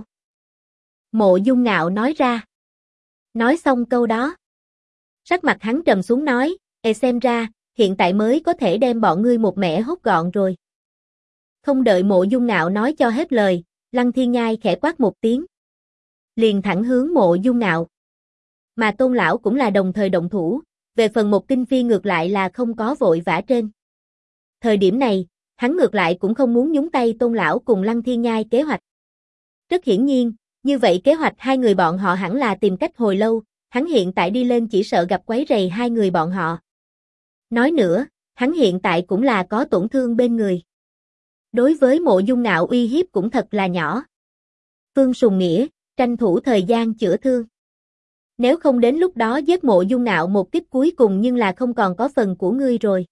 Mộ Dung Ngạo nói ra. Nói xong câu đó. Sắc mặt hắn trầm xuống nói, xem ra, hiện tại mới có thể đem bọn ngươi một mẻ hốt gọn rồi. Không đợi Mộ Dung Ngạo nói cho hết lời, Lăng Thiên Nhai khẽ quát một tiếng. Liền thẳng hướng Mộ Dung Ngạo. Mà Tôn lão cũng là đồng thời động thủ, về phần Một Kinh Phi ngược lại là không có vội vã trên. Thời điểm này, hắn ngược lại cũng không muốn nhúng tay Tôn lão cùng Lăng Thiên Nhai kế hoạch. Rất hiển nhiên, như vậy kế hoạch hai người bọn họ hẳn là tìm cách hồi lâu, hắn hiện tại đi lên chỉ sợ gặp quấy rầy hai người bọn họ. Nói nữa, hắn hiện tại cũng là có tổn thương bên người. Đối với Mộ Dung Ngạo uy hiếp cũng thật là nhỏ. Phương Sùng Nghĩa, tranh thủ thời gian chữa thương. Nếu không đến lúc đó giết Mộ Dung Ngạo một kích cuối cùng nhưng là không còn có phần của ngươi rồi.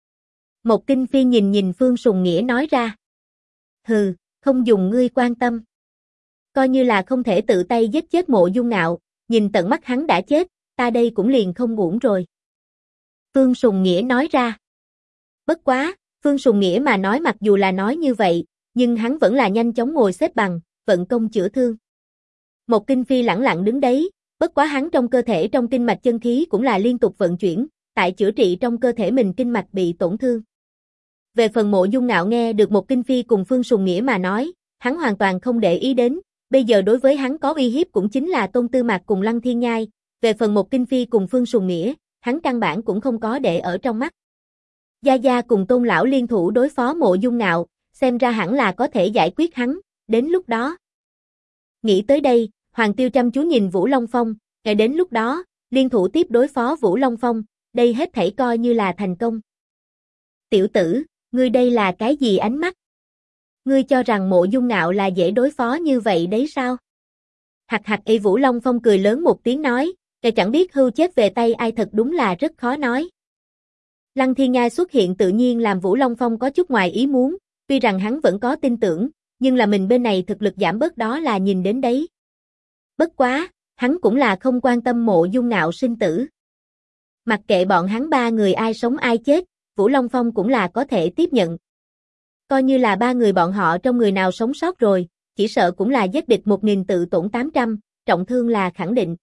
Một Kinh Phi nhìn nhìn Phương Sùng Nghĩa nói ra. Hừ, không dùng ngươi quan tâm. Coi như là không thể tự tay giết chết Mộ Dung Ngạo, nhìn tận mắt hắn đã chết, ta đây cũng liền không uổng rồi. Phương Sùng Nghĩa nói ra. Bất quá, Phương Sùng Nghĩa mà nói mặc dù là nói như vậy, nhưng hắn vẫn là nhanh chóng ngồi xếp bằng, vận công chữa thương. Một Kinh Phi lẳng lặng đứng đấy, bất quá hắn trong cơ thể trong kinh mạch chân khí cũng là liên tục vận chuyển, tại chữa trị trong cơ thể mình kinh mạch bị tổn thương. Về phần Mộ Dung Ngạo nghe được Một Kinh Phi cùng Phương Sùng Nghĩa mà nói, hắn hoàn toàn không để ý đến, bây giờ đối với hắn có uy hiếp cũng chính là Tôn Tư Mạc cùng Lăng Thiên Nhai, về phần Một Kinh Phi cùng Phương Sùng Nghĩa, hắn căn bản cũng không có để ở trong mắt. Gia Gia cùng Tôn lão liên thủ đối phó Mộ Dung Ngạo, xem ra hẳn là có thể giải quyết hắn, đến lúc đó. Nghĩ tới đây, Hoàng Tiêu chăm chú nhìn Vũ Long Phong, đến lúc đó, liên thủ tiếp đối phó Vũ Long Phong, đây hết thảy coi như là thành công. Tiểu tử, ngươi đây là cái gì ánh mắt? Ngươi cho rằng Mộ Dung Ngạo là dễ đối phó như vậy đấy sao? Hạc hạc y Vũ Long Phong cười lớn một tiếng nói, chẳng biết hưu chết về tay ai thật đúng là rất khó nói. Lăng Thiên Nhai xuất hiện tự nhiên làm Vũ Long Phong có chút ngoài ý muốn, tuy rằng hắn vẫn có tin tưởng, nhưng là mình bên này thực lực giảm bớt đó là nhìn đến đấy. Bất quá, hắn cũng là không quan tâm Mộ Dung Ngạo sinh tử. Mặc kệ bọn hắn ba người ai sống ai chết, Vũ Long Phong cũng là có thể tiếp nhận. Coi như là ba người bọn họ trong người nào sống sót rồi, chỉ sợ cũng là giết địch 1000 tự tổn 800, trọng thương là khẳng định.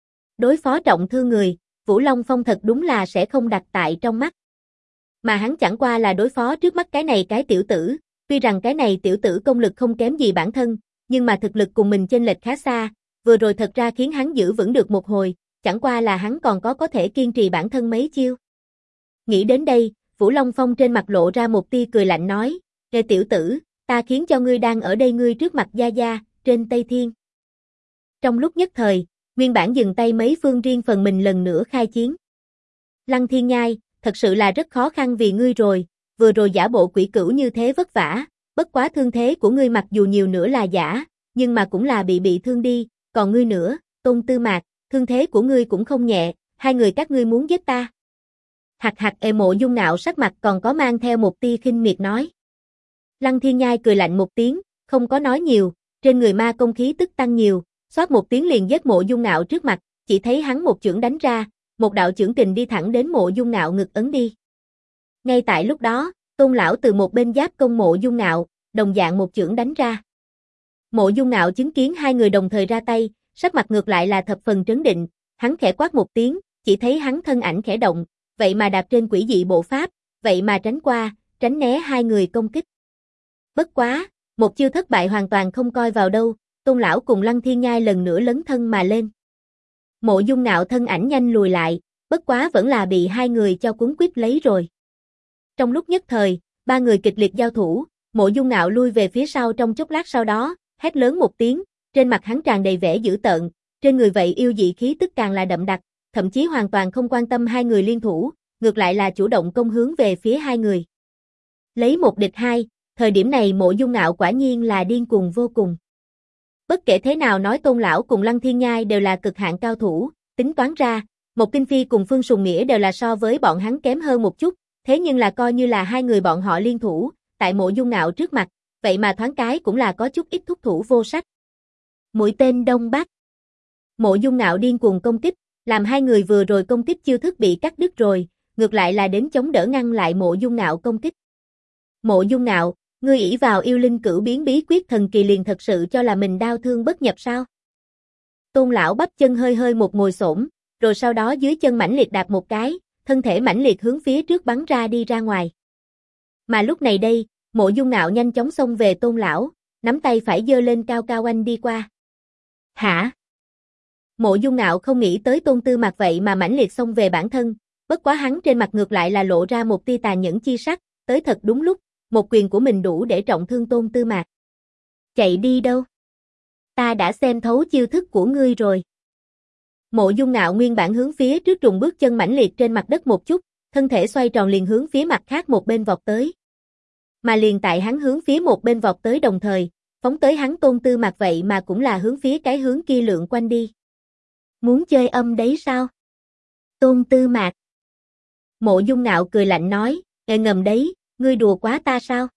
Đối phó trọng thương người, Vũ Long Phong thật đúng là sẽ không đặt tại trong mắt. Mà hắn chẳng qua là đối phó trước mắt cái này cái tiểu tử, tuy rằng cái này tiểu tử công lực không kém gì bản thân, nhưng mà thực lực cùng mình chênh lệch khá xa, vừa rồi thật ra khiến hắn giữ vững được một hồi, chẳng qua là hắn còn có thể kiên trì bản thân mấy chiêu. Nghĩ đến đây, Vũ Long Phong trên mặt lộ ra một tia cười lạnh nói, "Ê tiểu tử, ta khiến cho ngươi đang ở đây ngươi trước mặt Gia Gia, trên Tây Thiên." Trong lúc nhất thời, nguyên bản dừng tay mấy phương riêng phần mình lần nữa khai chiến. Lăng Thiên Nhai, thật sự là rất khó khăn vì ngươi rồi, vừa rồi giả bộ quỷ cửu như thế vất vả, bất quá thương thế của ngươi mặc dù nhiều nữa là giả, nhưng mà cũng là bị thương đi, còn ngươi nữa, Tôn Tư Mạc, thương thế của ngươi cũng không nhẹ, hai người các ngươi muốn giết ta. Mộ Dung Ngạo sắc mặt còn có mang theo một tia khinh miệt nói. Lăng Thiên Nhai cười lạnh một tiếng, không có nói nhiều, trên người ma công khí tức tăng nhiều, xoát một tiếng liền giết Mộ Dung Ngạo trước mặt, chỉ thấy hắn một chưởng đánh ra, một đạo chưởng kình đi thẳng đến Mộ Dung Ngạo ngực ấn đi. Ngay tại lúc đó, Tôn lão từ một bên giáp công Mộ Dung Ngạo, đồng dạng một chưởng đánh ra. Mộ Dung Ngạo chứng kiến hai người đồng thời ra tay, sắc mặt ngược lại là thập phần trấn định, hắn khẽ quát một tiếng, chỉ thấy hắn thân ảnh khẽ động, vậy mà đạp trên quỷ dị bộ pháp, vậy mà tránh qua, tránh né hai người công kích. Bất quá, một chiêu thất bại hoàn toàn không coi vào đâu, Tôn lão cùng Lăng Thiên Nhai lần nữa lấn thân mà lên. Mộ Dung Ngạo thân ảnh nhanh lùi lại, bất quá vẫn là bị hai người cho cuốn quýt lấy rồi. Trong lúc nhất thời, ba người kịch liệt giao thủ, Mộ Dung Ngạo lui về phía sau trong chốc lát sau đó, hét lớn một tiếng, trên mặt hắn tràn đầy vẻ dữ tợn, trên người vậy yêu dị khí tức càng là đậm đặc, thậm chí hoàn toàn không quan tâm hai người liên thủ, ngược lại là chủ động công hướng về phía hai người. Lấy một địch hai, thời điểm này Mộ Dung Ngạo quả nhiên là điên cuồng vô cùng. Bất kể thế nào nói Tôn lão cùng Lăng Thiên Nhai đều là cực hạn cao thủ, tính toán ra, Một Kinh Phi cùng Phương Sùng Nghĩa đều là so với bọn hắn kém hơn một chút, thế nhưng là coi như là hai người bọn họ liên thủ, tại Mộ Dung Ngạo trước mặt, vậy mà thoáng cái cũng là có chút ít thúc thủ vô sách. Mũi tên Đông Bắc. Mộ Dung Ngạo điên cuồng công kích, làm hai người vừa rồi công kích chiêu thức bị cắt đứt rồi, ngược lại là đến chống đỡ ngăn lại Mộ Dung Ngạo công kích. Mộ Dung Ngạo, ngươi ỷ vào yêu linh cửu biến bí quyết thần kỳ liền thật sự cho là mình đao thương bất nhập sao? Tôn lão bắp chân hơi hơi một ngồi xổm, rồi sau đó dưới chân mãnh liệt đạp một cái, thân thể mãnh liệt hướng phía trước bắn ra đi ra ngoài. Mà lúc này đây, Mộ Dung Ngạo nhanh chóng xông về Tôn lão, nắm tay phải giơ lên cao cao anh đi qua. Hả? Mộ Dung Ngạo không nghĩ tới Tôn Tư Mạc vậy mà mãnh liệt xông về bản thân, bất quá hắn trên mặt ngược lại là lộ ra một tia tàn nhẫn chi sắc, tới thật đúng lúc, một quyền của mình đủ để trọng thương Tôn Tư Mạc. Chạy đi đâu? Ta đã xem thấu chiêu thức của ngươi rồi. Mộ Dung Ngạo nguyên bản hướng phía trước trùng bước chân mãnh liệt trên mặt đất một chút, thân thể xoay tròn liền hướng phía mặt khác một bên vọt tới. Mà liền tại hắn hướng phía một bên vọt tới đồng thời, phóng tới hắn Tôn Tư Mạc vậy mà cũng là hướng phía cái hướng kia lượn quanh đi. Muốn chơi âm đấy sao? Tôn Tư Mạc. Mộ Dung Ngạo cười lạnh nói, ngầm đấy, ngươi đùa quá ta sao?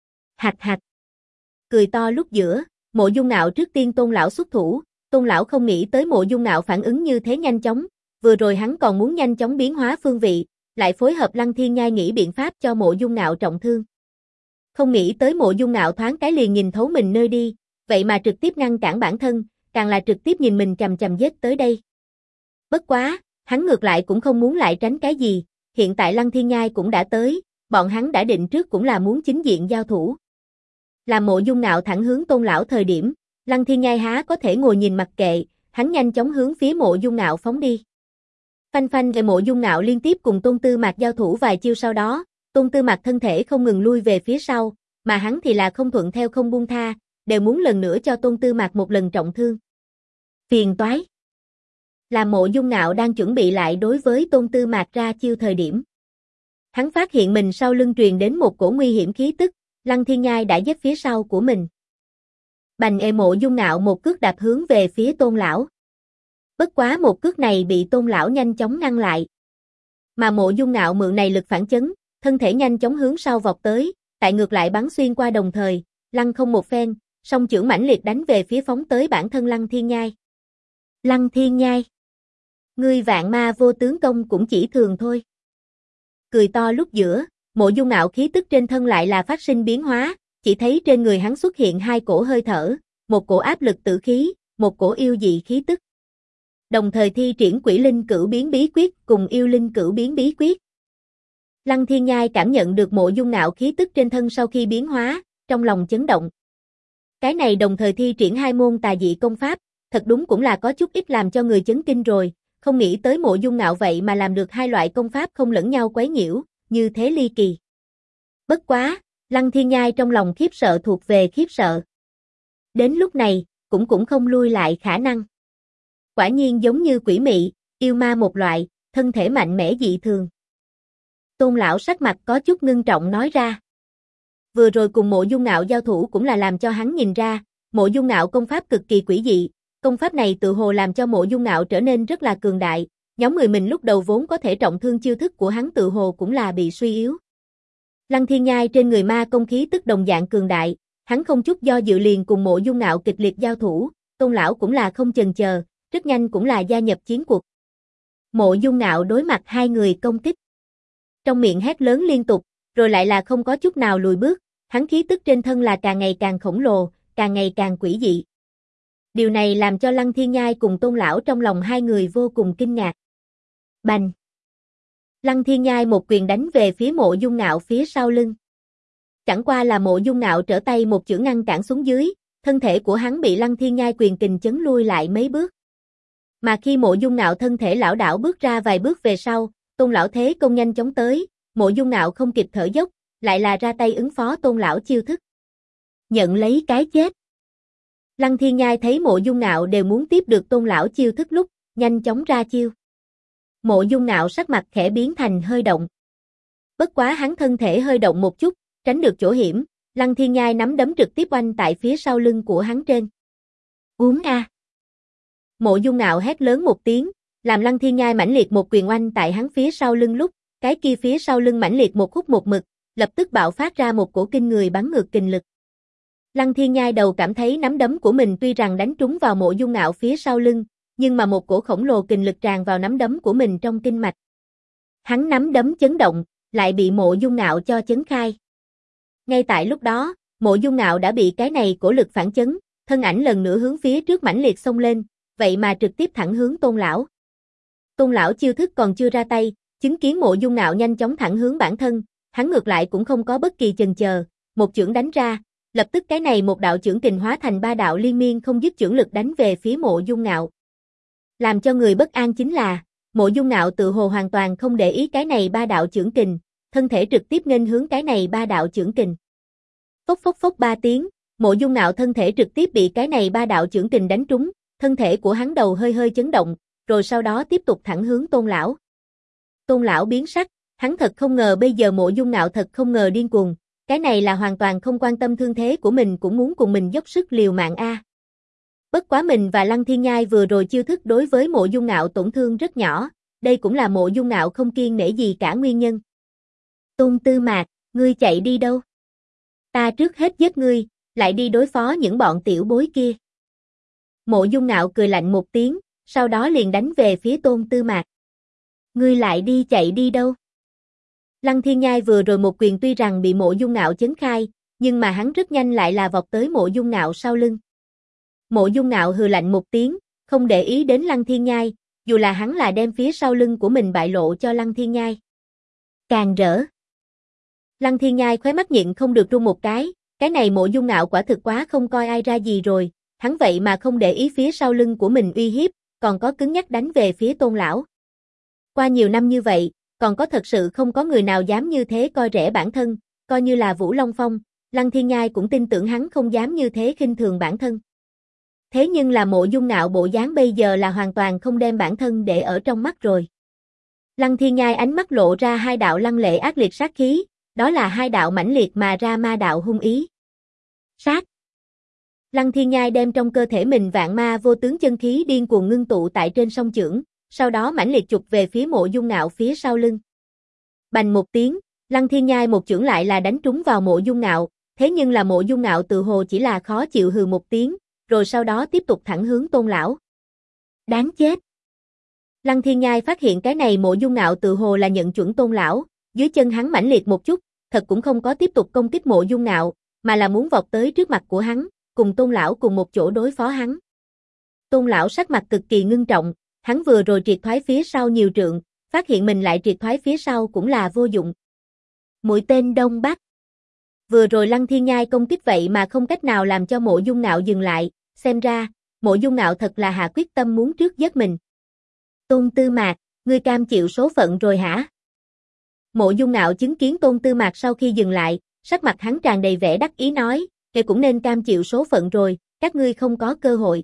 Cười to lúc giữa, Mộ Dung Ngạo trước tiên Tôn lão xuất thủ, Tôn lão không nghĩ tới Mộ Dung Ngạo phản ứng như thế nhanh chóng, vừa rồi hắn còn muốn nhanh chóng biến hóa phương vị, lại phối hợp Lăng Thiên Nhai nghĩ biện pháp cho Mộ Dung Ngạo trọng thương. Không nghĩ tới Mộ Dung Ngạo thoáng cái liền nhìn thấu mình nơi đi, vậy mà trực tiếp ngăn cản bản thân, càng là trực tiếp nhìn mình chằm chằm giết tới đây. Bất quá, hắn ngược lại cũng không muốn lại tránh cái gì, hiện tại Lăng Thiên Nhai cũng đã tới, bọn hắn đã định trước cũng là muốn chính diện giao thủ. Làm Mộ Dung Ngạo thẳng hướng Tôn lão thời điểm, Lăng Thiên Nhai há có thể ngồi nhìn mặc kệ, hắn nhanh chóng hướng phía Mộ Dung Ngạo phóng đi. Phanh phanh về Mộ Dung Ngạo liên tiếp cùng Tôn Tư Mạc giao thủ vài chiêu sau đó, Tôn Tư Mạc thân thể không ngừng lui về phía sau, mà hắn thì là không thuận theo không buông tha, đều muốn lần nữa cho Tôn Tư Mạc một lần trọng thương. Phiền toái. Làm Mộ Dung Ngạo đang chuẩn bị lại đối với Tôn Tư Mạc ra chiêu thời điểm. Hắn phát hiện mình sau lưng truyền đến một cổ nguy hiểm khí tức, Lăng Thiên Nhai đã giết phía sau của mình. Bành Mộ Dung Ngạo một cước đạp hướng về phía Tôn lão. Bất quá một cước này bị Tôn lão nhanh chóng ngăn lại. Mà Mộ Dung Ngạo mượn này lực phản chấn, thân thể nhanh chóng hướng sau vọt tới, tại ngược lại bắn xuyên qua đồng thời, lăng không một phen, song chưởng mãnh liệt đánh về phía phóng tới bản thân Lăng Thiên Nhai. Lăng Thiên Nhai, ngươi vạn ma vô tướng công cũng chỉ thường thôi. Cười to lúc giữa, Mộ Dung Ngạo khí tức trên thân lại là phát sinh biến hóa, chỉ thấy trên người hắn xuất hiện hai cổ hơi thở, một cổ áp lực tử khí, một cổ yêu dị khí tức. Đồng thời thi triển Quỷ Linh Cửu Biến Bí Quyết cùng Yêu Linh Cửu Biến Bí Quyết. Lăng Thiên Nhai cảm nhận được Mộ Dung Ngạo khí tức trên thân sau khi biến hóa, trong lòng chấn động. Cái này đồng thời thi triển hai môn tà dị công pháp, thật đúng cũng là có chút ít làm cho người chấn kinh rồi, không nghĩ tới Mộ Dung Ngạo vậy mà làm được hai loại công pháp không lẫn nhau quấy nhiễu, như thế ly kỳ. Bất quá, Lăng Thiên Nhai trong lòng khiếp sợ thuộc về khiếp sợ. Đến lúc này, cũng không lui lại khả năng. Quả nhiên giống như quỷ mị, yêu ma một loại, thân thể mạnh mẽ dị thường. Tôn lão sắc mặt có chút ngưng trọng nói ra. Vừa rồi cùng Mộ Dung Ngạo giao thủ cũng là làm cho hắn nhìn ra, Mộ Dung Ngạo công pháp cực kỳ quỷ dị, công pháp này tự hồ làm cho Mộ Dung Ngạo trở nên rất là cường đại, nhóm người mình lúc đầu vốn có thể trọng thương, chiêu thức của hắn tự hồ cũng là bị suy yếu. Lăng Thiên Nhai trên người ma công khí tức đồng dạng cường đại, hắn không chút do dự liền cùng Mộ Dung Ngạo kịch liệt giao thủ, Tôn lão cũng là không chần chờ, rất nhanh cũng là gia nhập chiến cuộc. Mộ Dung Ngạo đối mặt hai người công kích, trong miệng hét lớn liên tục, rồi lại là không có chút nào lùi bước, hắn khí tức trên thân là càng ngày càng khổng lồ, càng ngày càng quỷ dị. Điều này làm cho Lăng Thiên Nhai cùng Tôn lão trong lòng hai người vô cùng kinh ngạc. Bành! Lăng Thiên Nhai một quyền đánh về phía Mộ Dung Ngạo phía sau lưng. Chẳng qua là Mộ Dung Ngạo trở tay một chưởng ngăn cản xuống dưới, thân thể của hắn bị Lăng Thiên Nhai quyền kình chấn lui lại mấy bước. Mà khi Mộ Dung Ngạo thân thể lảo đảo bước ra vài bước về sau, Tôn lão thế công nhanh chóng tới, Mộ Dung Ngạo không kịp thở dốc, lại là ra tay ứng phó Tôn lão chiêu thức. Nhận lấy cái chết. Lăng Thiên Nhai thấy Mộ Dung Ngạo đều muốn tiếp được Tôn lão chiêu thức lúc, nhanh chóng ra chiêu. Mộ Dung Ngạo sắc mặt khẽ biến thành hơi động. Bất quá hắn thân thể hơi động một chút, tránh được chỗ hiểm, Lăng Thiên Nhai nắm đấm trực tiếp oanh tại phía sau lưng của hắn trên. Uống a! Mộ Dung Ngạo hét lớn một tiếng, làm Lăng Thiên Nhai mãnh liệt một quyền oanh tại hắn phía sau lưng lúc, cái kia phía sau lưng mãnh liệt một khúc một mực, lập tức bạo phát ra một cổ kinh người bắn ngược kình lực. Lăng Thiên Nhai đầu cảm thấy nắm đấm của mình tuy rằng đánh trúng vào Mộ Dung Ngạo phía sau lưng, nhưng mà một cổ khổng lồ kình lực tràn vào nắm đấm của mình trong kinh mạch. Hắn nắm đấm chấn động, lại bị Mộ Dung Ngạo cho chấn khai. Ngay tại lúc đó, Mộ Dung Ngạo đã bị cái này cổ lực phản chấn, thân ảnh lần nữa hướng phía trước mãnh liệt xông lên, vậy mà trực tiếp thẳng hướng Tôn lão. Tôn lão chiêu thức còn chưa ra tay, chứng kiến Mộ Dung Ngạo nhanh chóng thẳng hướng bản thân, hắn ngược lại cũng không có bất kỳ chần chờ, một chưởng đánh ra, lập tức cái này một đạo chưởng kình hóa thành ba đạo liên miên không dứt chưởng lực đánh về phía Mộ Dung Ngạo. Làm cho người bất an chính là, Mộ Dung Ngạo tự hồ hoàn toàn không để ý cái này ba đạo chưởng kình, thân thể trực tiếp nghênh hướng cái này ba đạo chưởng kình. Phốc phốc phốc ba tiếng, Mộ Dung Ngạo thân thể trực tiếp bị cái này ba đạo chưởng kình đánh trúng, thân thể của hắn đầu hơi hơi chấn động, rồi sau đó tiếp tục thẳng hướng Tôn lão. Tôn lão biến sắc, hắn thật không ngờ bây giờ Mộ Dung Ngạo thật không ngờ điên cuồng, cái này là hoàn toàn không quan tâm thương thế của mình cũng muốn cùng mình dốc sức liều mạng a. Bất quá mình và Lăng Thiên Nhai vừa rồi chiêu thức đối với Mộ Dung Ngạo tổn thương rất nhỏ, đây cũng là Mộ Dung Ngạo không kiêng nể gì cả nguyên nhân. Tôn Tư Mạc, ngươi chạy đi đâu? Ta trước hết giết ngươi, lại đi đối phó những bọn tiểu bối kia. Mộ Dung Ngạo cười lạnh một tiếng, sau đó liền đánh về phía Tôn Tư Mạc. Ngươi lại đi chạy đi đâu? Lăng Thiên Nhai vừa rồi một quyền tuy rằng bị Mộ Dung Ngạo chấn khai, nhưng mà hắn rất nhanh lại là vọt tới Mộ Dung Ngạo sau lưng. Mộ Dung Ngạo hừ lạnh một tiếng, không để ý đến Lăng Thiên Nhai, dù là hắn là đem phía sau lưng của mình bại lộ cho Lăng Thiên Nhai. Càng rỡ. Lăng Thiên Nhai khóe mắt nhịn không được run một cái này Mộ Dung Ngạo quả thực quá không coi ai ra gì rồi, hắn vậy mà không để ý phía sau lưng của mình uy hiếp, còn có cứng nhắc đánh về phía Tôn lão. Qua nhiều năm như vậy, còn có thật sự không có người nào dám như thế coi rẻ bản thân, coi như là Vũ Long Phong, Lăng Thiên Nhai cũng tin tưởng hắn không dám như thế khinh thường bản thân. Thế nhưng là Mộ Dung Ngạo bộ dáng bây giờ là hoàn toàn không đem bản thân để ở trong mắt rồi. Lăng Thiên Nhai ánh mắt lộ ra hai đạo lăng lệ ác liệt sát khí, đó là hai đạo mãnh liệt mà ra ma đạo hung ý. Sát. Lăng Thiên Nhai đem trong cơ thể mình vạn ma vô tướng chân khí điên cuồng ngưng tụ tại trên song chưởng, sau đó mãnh liệt chụp về phía Mộ Dung Ngạo phía sau lưng. Bành một tiếng, Lăng Thiên Nhai một chưởng lại là đánh trúng vào Mộ Dung Ngạo, thế nhưng là Mộ Dung Ngạo tự hồ chỉ là khó chịu hừ một tiếng, rồi sau đó tiếp tục thẳng hướng Tôn lão. Đáng chết. Lăng Thiên Nhai phát hiện cái này Mộ Dung Ngạo tự hồ là nhận chuẩn Tôn lão, dưới chân hắn mãnh liệt một chút, thật cũng không có tiếp tục công kích Mộ Dung Ngạo, mà là muốn vọt tới trước mặt của hắn, cùng Tôn lão cùng một chỗ đối phó hắn. Tôn lão sắc mặt cực kỳ ngưng trọng, hắn vừa rồi triệt thoái phía sau nhiều trượng, phát hiện mình lại triệt thoái phía sau cũng là vô dụng. Mũi tên Đông Bắc. Vừa rồi Lăng Thiên Nhai công kích vậy mà không cách nào làm cho Mộ Dung Ngạo dừng lại, xem ra, Mộ Dung Ngạo thật là hạ quyết tâm muốn trước giết mình. Tôn Tư Mạc, ngươi cam chịu số phận rồi hả? Mộ Dung Ngạo chứng kiến Tôn Tư Mạc sau khi dừng lại, sắc mặt hắn tràn đầy vẻ đắc ý nói, "Ngươi cũng nên cam chịu số phận rồi, các ngươi không có cơ hội."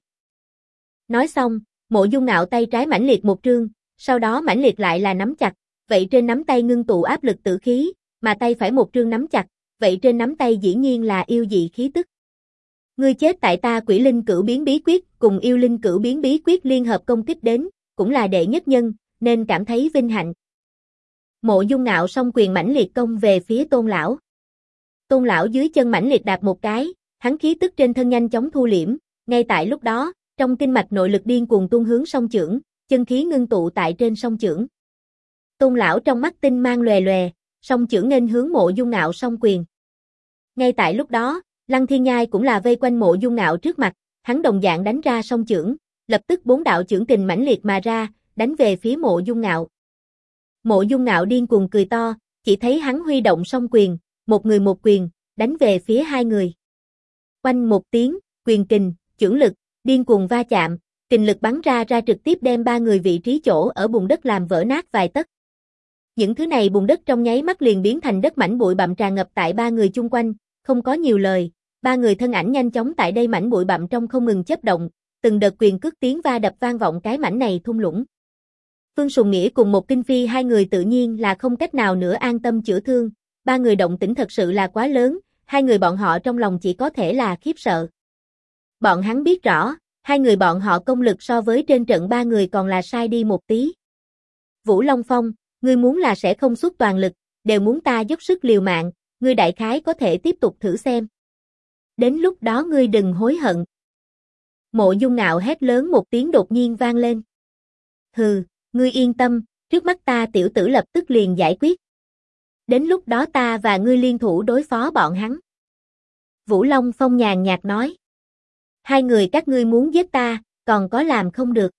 Nói xong, Mộ Dung Ngạo tay trái mãnh liệt một trương, sau đó mãnh liệt lại là nắm chặt, vậy trên nắm tay ngưng tụ áp lực tử khí, mà tay phải một trương nắm chặt, vậy trên nắm tay dĩ nhiên là yêu dị khí tức. Ngươi chết tại ta Quỷ Linh Cửu Biến Bí Quyết cùng Yêu Linh Cửu Biến Bí Quyết liên hợp công kích đến, cũng là đệ nhất nhân, nên cảm thấy vinh hạnh. Mộ Dung Ngạo song quyền mãnh liệt công về phía Tôn lão. Tôn lão dưới chân mãnh liệt đạp một cái, hắn khí tức trên thân nhanh chóng thu liễm, ngay tại lúc đó, trong kinh mạch nội lực điên cuồng tuôn hướng song chưởng, chân khí ngưng tụ tại trên song chưởng. Tôn lão trong mắt tinh mang lòe lòe, song chưởng nghênh hướng Mộ Dung Ngạo song quyền. Ngay tại lúc đó, Lăng Thiên Nhai cũng là vây quanh Mộ Dung Ngạo trước mặt, hắn đồng dạng đánh ra song chưởng, lập tức 4 đạo chưởng kình mãnh liệt mà ra, đánh về phía Mộ Dung Ngạo. Mộ Dung Ngạo điên cuồng cười to, chỉ thấy hắn huy động song quyền, một người một quyền, đánh về phía hai người. Oanh một tiếng, quyền kình, chưởng lực, điên cuồng va chạm, kình lực bắn ra trực tiếp đem ba người vị trí chỗ ở bùn đất làm vỡ nát vài tấc. Những thứ này bùn đất trong nháy mắt liền biến thành đất mảnh bụi bặm tràn ngập tại ba người chung quanh, không có nhiều lời, ba người thân ảnh nhanh chóng tại đây mảnh bụi bặm trong không ngừng chớp động, từng đợt quyền cước tiếng va đập vang vọng cái mảnh này thung lũng. Phương Sùng Nghĩa cùng một Kinh Phi hai người tự nhiên là không cách nào nữa an tâm chữa thương, ba người động tĩnh thật sự là quá lớn, hai người bọn họ trong lòng chỉ có thể là khiếp sợ. Bọn hắn biết rõ, hai người bọn họ công lực so với trên trận ba người còn là sai đi một tí. Vũ Long Phong, ngươi muốn là sẽ không xuất toàn lực, đều muốn ta dốc sức liều mạng, ngươi đại khái có thể tiếp tục thử xem. Đến lúc đó ngươi đừng hối hận. Mộ Dung Ngạo hét lớn một tiếng đột nhiên vang lên. Hừ, ngươi yên tâm, trước mắt ta tiểu tử lập tức liền giải quyết. Đến lúc đó ta và ngươi liên thủ đối phó bọn hắn. Vũ Long Phong nhàn nhạt nói. Hai người các ngươi muốn giết ta, còn có làm không được.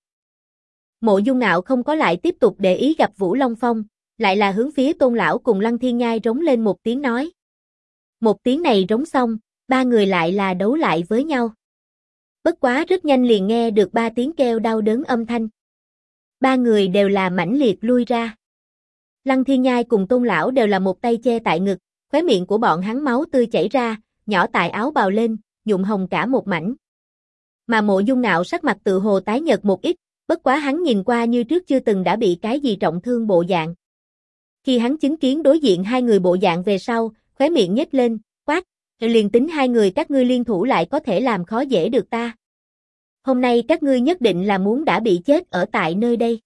Mộ Dung Ngạo không có lại tiếp tục để ý gặp Vũ Long Phong, lại là hướng phía Tôn lão cùng Lăng Thiên Nhai rống lên một tiếng nói. Một tiếng này rống xong, ba người lại là đấu lại với nhau. Bất quá rất nhanh liền nghe được ba tiếng kêu đau đớn âm thanh. Ba người đều là mãnh liệt lui ra. Lăng Thiên Nhai cùng Tôn lão đều là một tay che tại ngực, khóe miệng của bọn hắn máu tươi chảy ra, nhỏ tại áo bào lên, nhuộm hồng cả một mảnh. Mà Mộ Dung Ngạo sắc mặt tự hồ tái nhợt một ít, bất quá hắn nhìn qua như trước chưa từng đã bị cái gì trọng thương bộ dạng. Khi hắn chứng kiến đối diện hai người bộ dạng về sau, khóe miệng nhếch lên, quát, liền tính hai người các ngươi liên thủ lại có thể làm khó dễ được ta. Hôm nay các ngươi nhất định là muốn đã bị chết ở tại nơi đây.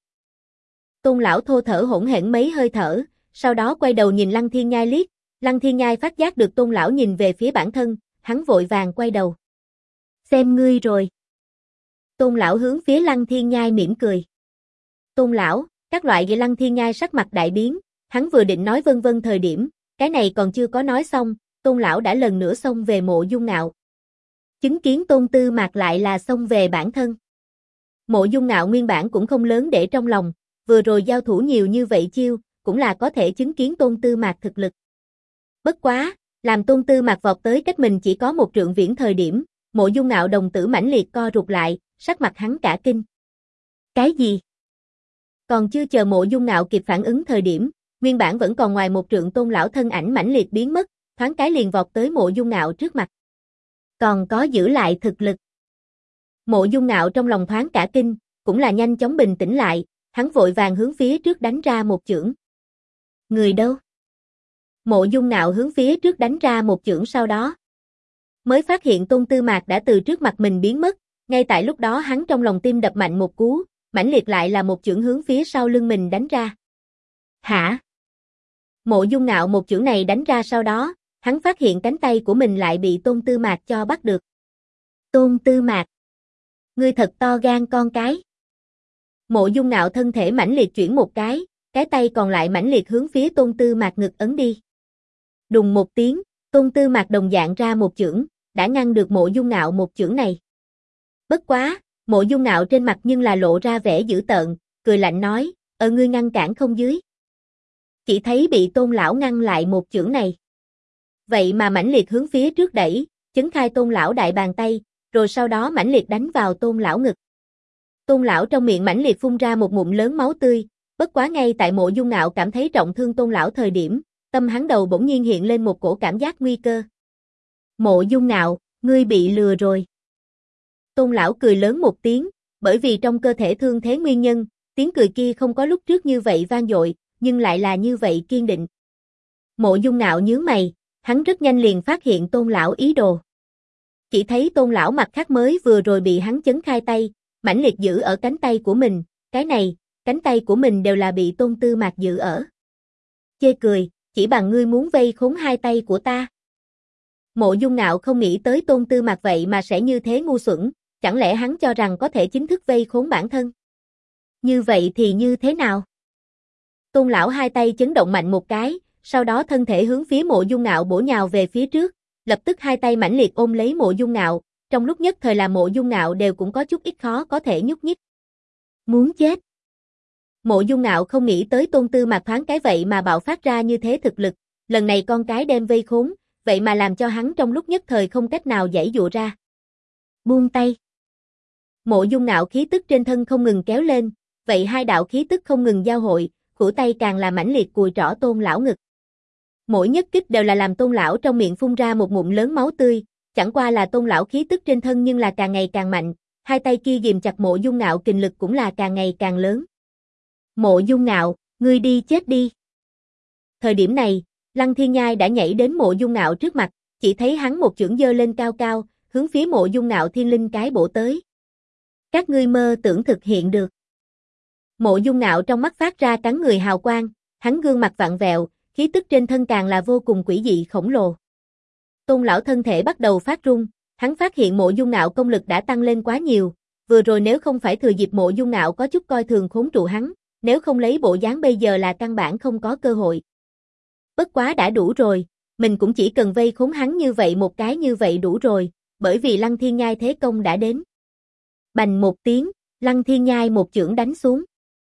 Tôn lão thô thở hỗn hển mấy hơi thở, sau đó quay đầu nhìn Lăng Thiên Nhai liếc, Lăng Thiên Nhai phát giác được Tôn lão nhìn về phía bản thân, hắn vội vàng quay đầu. Xem ngươi rồi. Tôn lão hướng phía Lăng Thiên Nhai mỉm cười. Tôn lão, các loại về Lăng Thiên Nhai sắc mặt đại biến, hắn vừa định nói vân vân thời điểm, cái này còn chưa có nói xong, Tôn lão đã lần nữa xông về Mộ Dung Ngạo. Chứng kiến Tôn Tư Mạc lại là xông về bản thân. Mộ Dung Ngạo nguyên bản cũng không lớn để trong lòng, vừa rồi giao thủ nhiều như vậy chiêu, cũng là có thể chứng kiến Tôn Tư Mạc thực lực. Bất quá, làm Tôn Tư Mạc vọt tới cách mình chỉ có một trượng viễn thời điểm, Mộ Dung Ngạo đồng tử mãnh liệt co rụt lại, sắc mặt hắn cả kinh. Cái gì? Còn chưa chờ Mộ Dung Ngạo kịp phản ứng thời điểm, nguyên bản vẫn còn ngoài một trượng Tôn lão thân ảnh mãnh liệt biến mất, thoáng cái liền vọt tới Mộ Dung Ngạo trước mặt. Còn có giữ lại thực lực. Mộ Dung Ngạo trong lòng thoáng cả kinh, cũng là nhanh chóng bình tĩnh lại, hắn vội vàng hướng phía trước đánh ra một chưởng. Người đâu? Mộ Dung Ngạo hướng phía trước đánh ra một chưởng sau đó. Mới phát hiện Tôn Tư Mạc đã từ trước mặt mình biến mất, ngay tại lúc đó hắn trong lòng tim đập mạnh một cú, mãnh liệt lại là một chưởng hướng phía sau lưng mình đánh ra. Hả? Mộ Dung Ngạo một chưởng này đánh ra sau đó, hắn phát hiện cánh tay của mình lại bị Tôn Tư Mạc cho bắt được. Tôn Tư Mạc, ngươi thật to gan con cái. Mộ Dung Ngạo thân thể mãnh liệt chuyển một cái tay còn lại mãnh liệt hướng phía Tôn Tư Mạc ngực ấn đi. Đùng một tiếng, Tôn Tư Mạc đồng dạng ra một chưởng, đã ngăn được Mộ Dung Ngạo một chưởng này. Bất quá, Mộ Dung Ngạo trên mặt nhưng là lộ ra vẻ dữ tợn, cười lạnh nói, ngươi ngăn cản không dưới. Chỉ thấy bị Tôn lão ngăn lại một chưởng này. Vậy mà mãnh liệt hướng phía trước đẩy, chấn khai Tôn lão đại bàn tay, rồi sau đó mãnh liệt đánh vào Tôn lão ngực. Tôn lão trong miệng mãnh liệt phun ra một ngụm lớn máu tươi, bất quá ngay tại Mộ Dung Ngạo cảm thấy trọng thương Tôn lão thời điểm, tâm hắn đầu bỗng nhiên hiện lên một cổ cảm giác nguy cơ. Mộ Dung Ngạo, ngươi bị lừa rồi. Tôn lão cười lớn một tiếng, bởi vì trong cơ thể thương thế nguyên nhân, tiếng cười kia không có lúc trước như vậy vang dội, nhưng lại là như vậy kiên định. Mộ Dung Ngạo nhướng mày, hắn rất nhanh liền phát hiện Tôn lão ý đồ. Chỉ thấy Tôn lão mặt khác mới vừa rồi bị hắn chấn khai tay, mãnh liệt giữ ở cánh tay của mình, cánh tay của mình đều là bị Tôn Tư Mạc giữ ở. Chê cười, chỉ bằng ngươi muốn vây khốn hai tay của ta. Mộ Dung Ngạo không nghĩ tới Tôn Tư Mạc vậy mà sẽ như thế ngu xuẩn, chẳng lẽ hắn cho rằng có thể chính thức vây khốn bản thân? Như vậy thì như thế nào? Tôn lão hai tay chấn động mạnh một cái, sau đó thân thể hướng phía Mộ Dung Ngạo bổ nhào về phía trước, lập tức hai tay mãnh liệt ôm lấy Mộ Dung Ngạo, trong lúc nhất thời là Mộ Dung Ngạo đều cũng có chút ít khó có thể nhúc nhích. Muốn chết. Mộ Dung Ngạo không nghĩ tới Tôn Tư Mạc thoáng cái vậy mà bạo phát ra như thế thực lực, lần này con cái đem vây khốn, vậy mà làm cho hắn trong lúc nhất thời không cách nào giãy giụa ra. Buông tay. Mộ Dung Ngạo khí tức trên thân không ngừng kéo lên, vậy hai đạo khí tức không ngừng giao hội, khuỷu tay càng là mãnh liệt cùi trỏ Tôn lão ngực. Mỗi nhất kích đều là làm Tôn lão trong miệng phun ra một ngụm lớn máu tươi, chẳng qua là Tôn lão khí tức trên thân nhưng là càng ngày càng mạnh, hai tay kia ghìm chặt Mộ Dung Ngạo kình lực cũng là càng ngày càng lớn. Mộ Dung Ngạo, ngươi đi chết đi. Thời điểm này, Lăng Thiên Nhai đã nhảy đến Mộ Dung Ngạo trước mặt, chỉ thấy hắn một chưởng giơ lên cao cao, hướng phía Mộ Dung Ngạo thiên linh cái bổ tới. Các ngươi mơ tưởng thực hiện được. Mộ Dung Ngạo trong mắt phát ra cắn người hào quang, hắn gương mặt vặn vẹo, khí tức trên thân càng là vô cùng quỷ dị khổng lồ. Tôn lão thân thể bắt đầu phát run, hắn phát hiện Mộ Dung Ngạo công lực đã tăng lên quá nhiều, vừa rồi nếu không phải thừa dịp Mộ Dung Ngạo có chút coi thường khốn trụ hắn, nếu không lấy bộ dáng bây giờ là căn bản không có cơ hội. Bất quá đã đủ rồi, mình cũng chỉ cần vây khốn hắn như vậy một cái như vậy đủ rồi, bởi vì Lăng Thiên Nhai thế công đã đến. Bành một tiếng, Lăng Thiên Nhai một chưởng đánh xuống.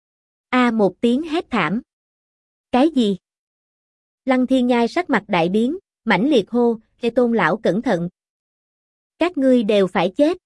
Một tiếng hét thảm. Cái gì? Lăng Thiên Nhai sắc mặt đại biến, mãnh liệt hô, Tôn lão cẩn thận. Các ngươi đều phải chết.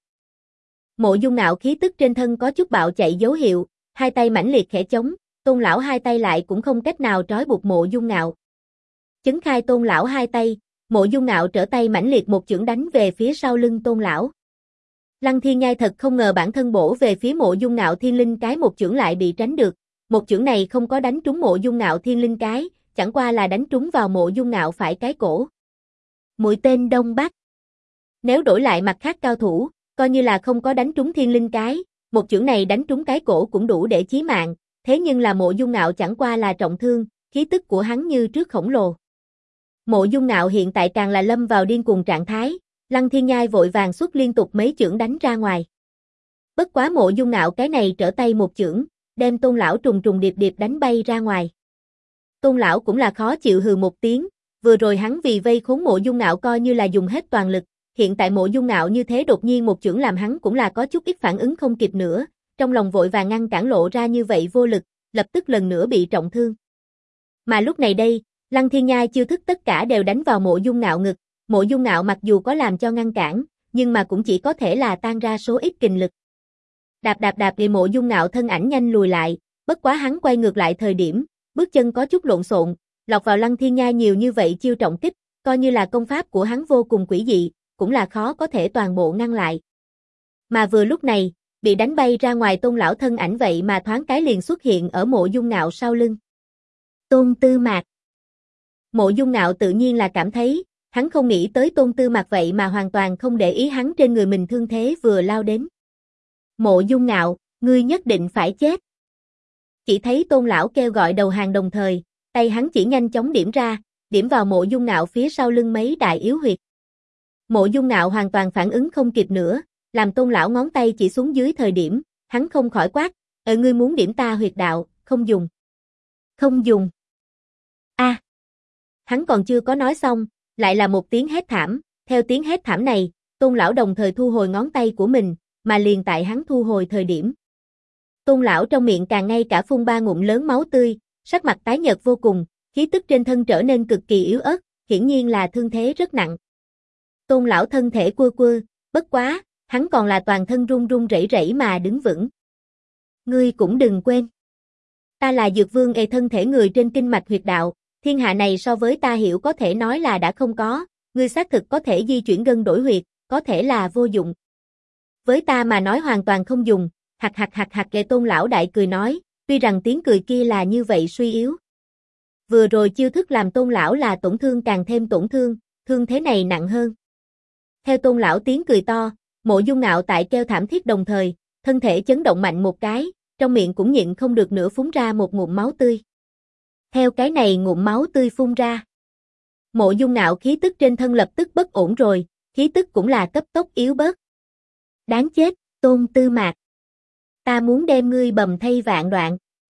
Mộ Dung Ngạo khí tức trên thân có chút bạo chạy dấu hiệu, hai tay mãnh liệt khẽ chống, Tôn lão hai tay lại cũng không cách nào trói buộc Mộ Dung Ngạo. Chấn khai Tôn lão hai tay, Mộ Dung Ngạo trở tay mãnh liệt một chưởng đánh về phía sau lưng Tôn lão. Lăng Thiên Nhai thật không ngờ bản thân bổ về phía Mộ Dung Ngạo thiên linh cái một chưởng lại bị tránh được, một chưởng này không có đánh trúng Mộ Dung Ngạo thiên linh cái, chẳng qua là đánh trúng vào Mộ Dung Ngạo phải cái cổ. Mũi tên Đông Bắc. Nếu đổi lại mặt khác cao thủ, coi như là không có đánh trúng thiên linh cái, một chưởng này đánh trúng cái cổ cũng đủ để chí mạng, thế nhưng là Mộ Dung Ngạo chẳng qua là trọng thương, khí tức của hắn như trước khổng lồ. Mộ Dung Ngạo hiện tại càng là lâm vào điên cuồng trạng thái, Lăng Thiên Nhai vội vàng xuất liên tục mấy chưởng đánh ra ngoài. Bất quá Mộ Dung Ngạo cái này trở tay một chưởng, đem Tôn lão trùng trùng điệp điệp đánh bay ra ngoài. Tôn lão cũng là khó chịu hừ một tiếng, vừa rồi hắn vì vây khốn Mộ Dung Ngạo coi như là dùng hết toàn lực, hiện tại Mộ Dung Ngạo như thế đột nhiên một chưởng làm hắn cũng là có chút ít phản ứng không kịp nữa, trong lòng vội vàng ngăn cản lộ ra như vậy vô lực, lập tức lần nữa bị trọng thương. Mà lúc này đây, Lăng Thiên Nhai chiêu thức tất cả đều đánh vào Mộ Dung Ngạo ngực, Mộ Dung Ngạo mặc dù có làm cho ngăn cản, nhưng mà cũng chỉ có thể là tan ra số ít kình lực. Đạp đạp đạp thì Mộ Dung Ngạo thân ảnh nhanh lùi lại, bất quá hắn quay ngược lại thời điểm, bước chân có chút lộn xộn, lọt vào Lăng Thiên Nhai nhiều như vậy chiêu trọng kích, coi như là công pháp của hắn vô cùng quỷ dị, cũng là khó có thể toàn bộ ngăn lại. Mà vừa lúc này, bị đánh bay ra ngoài Tôn lão thân ảnh vậy mà thoáng cái liền xuất hiện ở Mộ Dung Ngạo sau lưng. Tôn Tư Mạc. Mộ Dung Ngạo tự nhiên là cảm thấy, hắn không nghĩ tới Tôn Tư Mạc vậy mà hoàn toàn không để ý hắn trên người mình thương thế vừa lao đến. Mộ Dung Ngạo, ngươi nhất định phải chết. Chỉ thấy Tôn lão kêu gọi đầu hàng đồng thời, tay hắn chỉ nhanh chóng điểm ra, điểm vào Mộ Dung Ngạo phía sau lưng mấy đại yếu huyệt. Mộ Dung Ngạo hoàn toàn phản ứng không kịp nữa, làm Tôn lão ngón tay chỉ xuống dưới thời điểm, hắn không khỏi quát, ngươi muốn điểm ta huyệt đạo, không dùng. Không dùng. Hắn còn chưa có nói xong, lại là một tiếng hét thảm, theo tiếng hét thảm này, Tôn lão đồng thời thu hồi ngón tay của mình, mà liền tại hắn thu hồi thời điểm. Tôn lão trong miệng càng ngay cả phun ba ngụm lớn máu tươi, sắc mặt tái nhợt vô cùng, khí tức trên thân trở nên cực kỳ yếu ớt, hiển nhiên là thương thế rất nặng. Tôn lão thân thể quơ quơ, bất quá, hắn còn là toàn thân run run rẩy rẩy mà đứng vững. Ngươi cũng đừng quên. Ta là Dược Vương thân thể người trên kinh mạch huyệt đạo, thiên hạ này so với ta hiểu có thể nói là đã không có, ngươi xác thực có thể di chuyển gân đổi huyệt, có thể là vô dụng. Với ta mà nói hoàn toàn không dùng, hạc Tôn lão đại cười nói, tuy rằng tiếng cười kia là như vậy suy yếu. Vừa rồi chiêu thức làm Tôn lão là tổn thương càng thêm tổn thương, thương thế này nặng hơn. Theo Tôn lão tiếng cười to, Mộ Dung Ngạo tại kêu thảm thiết đồng thời, thân thể chấn động mạnh một cái, trong miệng cũng nhịn không được nữa phun ra một ngụm máu tươi. Theo cái này ngụm máu tươi phun ra, Mộ Dung Ngạo khí tức trên thân lập tức bất ổn rồi, khí tức cũng là cấp tốc yếu bớt. Đáng chết, Tôn Tư Mạc. Ta muốn đem ngươi bầm thây vạn đoạn.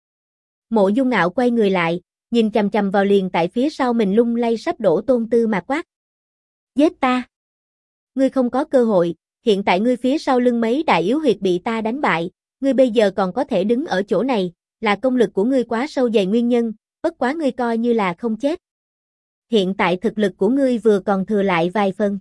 Mộ Dung Ngạo quay người lại, nhìn chằm chằm vào liền tại phía sau mình lung lay sắp đổ Tôn Tư Mạc quát. Giết ta. Ngươi không có cơ hội, hiện tại ngươi phía sau lưng mấy đại yếu huyệt bị ta đánh bại, ngươi bây giờ còn có thể đứng ở chỗ này, là công lực của ngươi quá sâu dày nguyên nhân, bất quá ngươi coi như là không chết. Hiện tại thực lực của ngươi vừa còn thừa lại vài phần.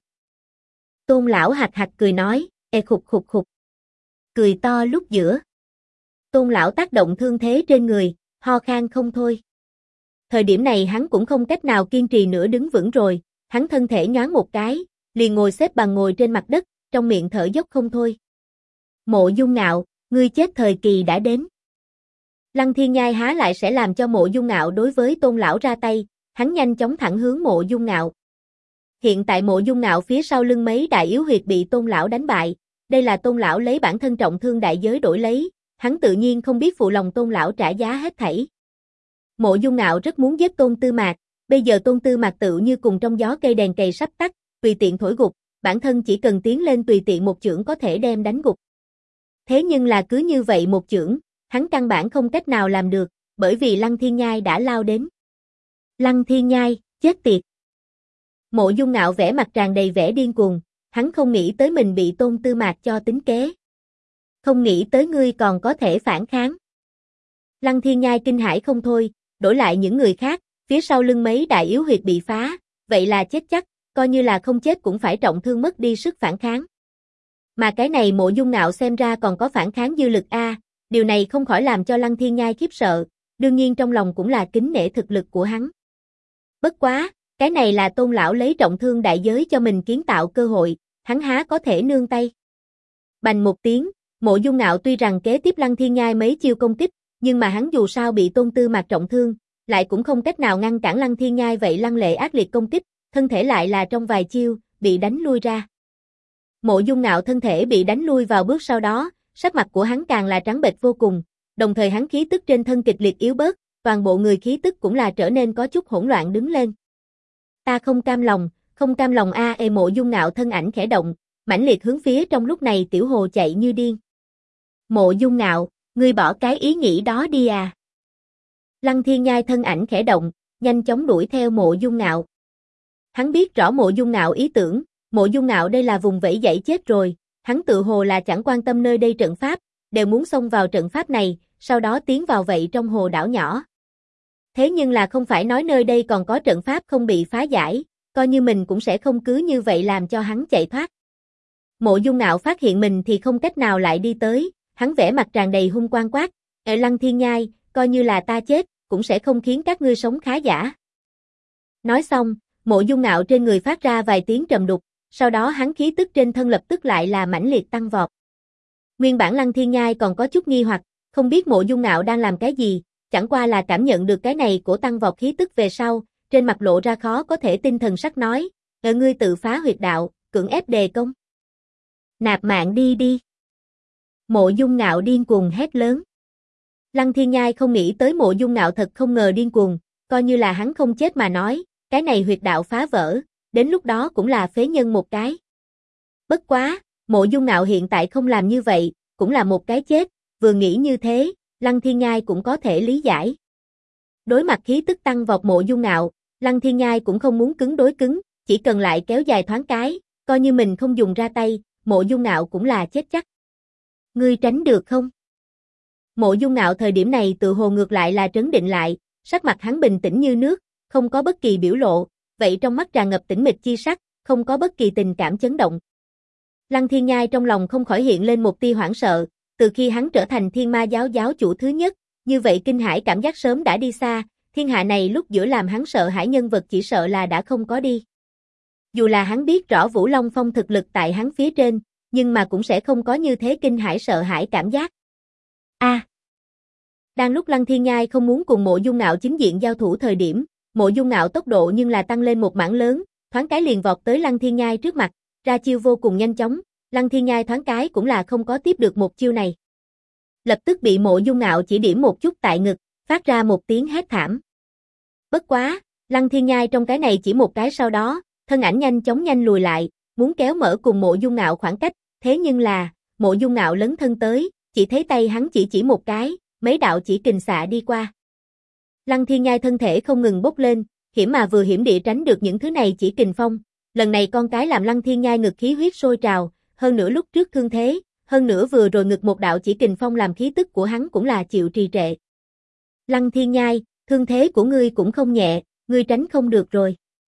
Tôn lão hạch hạch cười nói, khục khục khục. Cười to lúc giữa. Tôn lão tác động thương thế trên người, ho khan không thôi. Thời điểm này hắn cũng không cách nào kiên trì nữa đứng vững rồi, hắn thân thể nhoáng một cái, liền ngồi xếp bằng ngồi trên mặt đất, trong miệng thở dốc không thôi. Mộ Dung Ngạo, ngươi chết thời kỳ đã đến. Lăng Thiên Nhai há lại sẽ làm cho Mộ Dung Ngạo đối với Tôn lão ra tay, hắn nhanh chóng thẳng hướng Mộ Dung Ngạo. Hiện tại Mộ Dung Ngạo phía sau lưng mấy đại yếu huyệt bị Tôn lão đánh bại, đây là Tôn lão lấy bản thân trọng thương đại giới đổi lấy, hắn tự nhiên không biết phụ lòng Tôn lão trả giá hết thảy. Mộ Dung Ngạo rất muốn giết Tôn Tư Mạc, bây giờ Tôn Tư Mạc tự như cùng trong gió cây đèn cày sắp tắt, tùy tiện thổi gục, bản thân chỉ cần tiến lên tùy tiện một chưởng có thể đem đánh gục. Thế nhưng là cứ như vậy một chưởng, hắn căn bản không cách nào làm được, bởi vì Lăng Thiên Nhai đã lao đến. Lăng Thiên Nhai, chết tiệt. Mộ Dung Ngạo vẻ mặt tràn đầy vẻ điên cuồng, hắn không nghĩ tới mình bị Tôn Tư Mạc cho tính kế. Không nghĩ tới ngươi còn có thể phản kháng. Lăng Thiên Nhai kinh hãi không thôi, đổi lại những người khác, phía sau lưng mấy đại yếu huyệt bị phá, vậy là chết chắc, coi như là không chết cũng phải trọng thương mất đi sức phản kháng. Mà cái này Mộ Dung Ngạo xem ra còn có phản kháng dư lực a, điều này không khỏi làm cho Lăng Thiên Nhai khiếp sợ, đương nhiên trong lòng cũng là kính nể thực lực của hắn. Bất quá, cái này là Tôn lão lấy trọng thương đại giới cho mình kiến tạo cơ hội, hắn há có thể nương tay. Bành một tiếng, Mộ Dung Ngạo tuy rằng kế tiếp Lăng Thiên Nhai mấy chiêu công kích, nhưng mà hắn dù sao bị Tôn Tư Mạc trọng thương, lại cũng không cách nào ngăn cản Lăng Thiên Nhai vậy lăng lệ ác liệt công kích, thân thể lại là trong vài chiêu, bị đánh lui ra. Mộ Dung Ngạo thân thể bị đánh lui vào bước sau đó, sắc mặt của hắn càng là trắng bệch vô cùng, đồng thời hắn khí tức trên thân kịch liệt yếu bớt, toàn bộ người khí tức cũng là trở nên có chút hỗn loạn đứng lên. Ta không cam lòng Mộ Dung Ngạo thân ảnh khẽ động, mãnh liệt hướng phía trong lúc này tiểu hồ chạy như điên. Mộ Dung Ngạo, ngươi bỏ cái ý nghĩ đó đi à. Lăng Thiên Nhai thân ảnh khẽ động, nhanh chóng đuổi theo Mộ Dung Ngạo. Hắn biết rõ Mộ Dung Ngạo ý tưởng, Mộ Dung Ngạo đây là vùng vẫy dãy chết rồi, hắn tự hồ là chẳng quan tâm nơi đây trận pháp, đều muốn xông vào trận pháp này, sau đó tiến vào vậy trong hồ đảo nhỏ. Thế nhưng là không phải nói nơi đây còn có trận pháp không bị phá giải, coi như mình cũng sẽ không cứ như vậy làm cho hắn chạy thoát. Mộ Dung Ngạo phát hiện mình thì không cách nào lại đi tới, hắn vẻ mặt tràn đầy hung quang quát, Lăng Thiên Nhai, coi như là ta chết, cũng sẽ không khiến các ngươi sống khá giả. Nói xong, Mộ Dung Ngạo trên người phát ra vài tiếng trầm đục, sau đó hắn khí tức trên thân lập tức lại là mãnh liệt tăng vọt. Nguyên bản Lăng Thiên Nhai còn có chút nghi hoặc, không biết Mộ Dung Ngạo đang làm cái gì, chẳng qua là cảm nhận được cái này của tăng vọt khí tức về sau, trên mặt lộ ra khó có thể tin thần sắc nói, ngươi tự phá huyệt đạo, cưỡng ép đề công. Nạp mạng đi đi. Mộ Dung Ngạo điên cuồng hét lớn. Lăng Thiên Nhai không nghĩ tới Mộ Dung Ngạo thật không ngờ điên cuồng, coi như là hắn không chết mà nói, cái này huyệt đạo phá vỡ, đến lúc đó cũng là phế nhân một cái. Bất quá, Mộ Dung Ngạo hiện tại không làm như vậy, cũng là một cái chết, vừa nghĩ như thế, Lăng Thiên Nhai cũng có thể lý giải. Đối mặt khí tức tăng vọt Mộ Dung Ngạo, Lăng Thiên Nhai cũng không muốn cứng đối cứng, chỉ cần lại kéo dài thoáng cái, coi như mình không dùng ra tay, Mộ Dung Ngạo cũng là chết chắc. Ngươi tránh được không? Mộ Dung Ngạo thời điểm này tự hồ ngược lại là trấn định lại, sắc mặt hắn bình tĩnh như nước, không có bất kỳ biểu lộ, vậy trong mắt tràn ngập tĩnh mịch chi sắc, không có bất kỳ tình cảm chấn động. Lăng Thiên Nhai trong lòng không khỏi hiện lên một tia hoảng sợ, từ khi hắn trở thành Thiên Ma giáo giáo chủ thứ nhất, như vậy kinh hãi cảm giác sớm đã đi xa, thiên hạ này lúc giữa làm hắn sợ hãi nhân vật chỉ sợ là đã không có đi. Dù là hắn biết rõ Vũ Long Phong thực lực tại hắn phía trên, nhưng mà cũng sẽ không có như thế kinh hãi sợ hãi cảm giác. Đang lúc Lăng Thiên Nhai không muốn cùng Mộ Dung Ngạo chính diện giao thủ thời điểm, Mộ Dung Ngạo tốc độ nhưng là tăng lên một mảng lớn, thoáng cái liền vọt tới Lăng Thiên Nhai trước mặt, ra chiêu vô cùng nhanh chóng, Lăng Thiên Nhai thoáng cái cũng là không có tiếp được một chiêu này. lập tức bị Mộ Dung Ngạo chỉ điểm một chút tại ngực, phát ra một tiếng hét thảm. Bất quá, Lăng Thiên Nhai trong cái này chỉ một cái sau đó, thân ảnh nhanh chóng nhanh lùi lại, muốn kéo mở cùng Mộ Dung Ngạo khoảng cách, thế nhưng là, Mộ Dung Ngạo lấn thân tới, chỉ thấy tay hắn chỉ một cái, mấy đạo chỉ kình xạ đi qua. Lăng Thiên Nhai thân thể không ngừng bốc lên, hiểm mà vừa hiểm địa tránh được những thứ này chỉ kình phong, lần này con cái làm Lăng Thiên Nhai ngực khí huyết sôi trào, hơn nữa lúc trước thương thế, hơn nữa vừa rồi ngực một đạo chỉ kình phong làm khí tức của hắn cũng là chịu trì trệ. Lăng Thiên Nhai, thương thế của ngươi cũng không nhẹ, ngươi tránh không được rồi.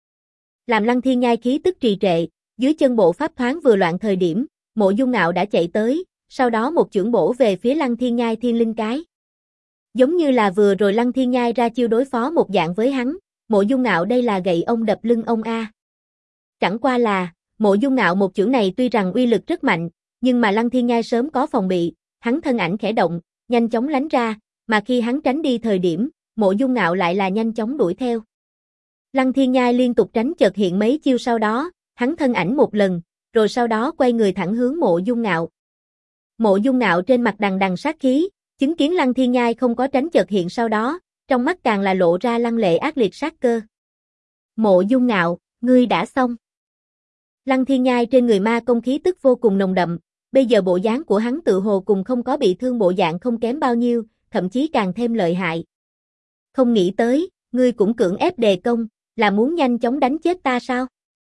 Làm Lăng Thiên Nhai khí tức trì trệ, dưới chân bộ pháp thoáng vừa loạn thời điểm, Mộ Dung Ngạo đã chạy tới, sau đó một chưởng bổ về phía Lăng Thiên Nhai thiên linh cái. Giống như là vừa rồi Lăng Thiên Nhai ra chiêu đối phó một dạng với hắn, Mộ Dung Ngạo đây là gậy ông đập lưng ông a. Chẳng qua là, Mộ Dung Ngạo một chưởng này tuy rằng uy lực rất mạnh, nhưng mà Lăng Thiên Nhai sớm có phòng bị, hắn thân ảnh khẽ động, nhanh chóng lánh ra, mà khi hắn tránh đi thời điểm, Mộ Dung Ngạo lại là nhanh chóng đuổi theo. Lăng Thiên Nhai liên tục tránh chợt hiện mấy chiêu sau đó, hắn thân ảnh một lần, rồi sau đó quay người thẳng hướng Mộ Dung Ngạo. Mộ Dung Ngạo trên mặt đằng đằng sát khí, chứng kiến Lăng Thiên Nhai không có tránh chợt hiện sau đó, trong mắt càng là lộ ra lăng lệ ác liệt sát cơ. Mộ Dung Ngạo, ngươi đã xong. Lăng Thiên Nhai trên người ma công khí tức vô cùng nồng đậm, bây giờ bộ dáng của hắn tự hồ cùng không có bị thương bộ dạng không kém bao nhiêu, thậm chí càng thêm lợi hại. Không nghĩ tới, ngươi cũng cưỡng ép đề công, là muốn nhanh chóng đánh chết ta sao?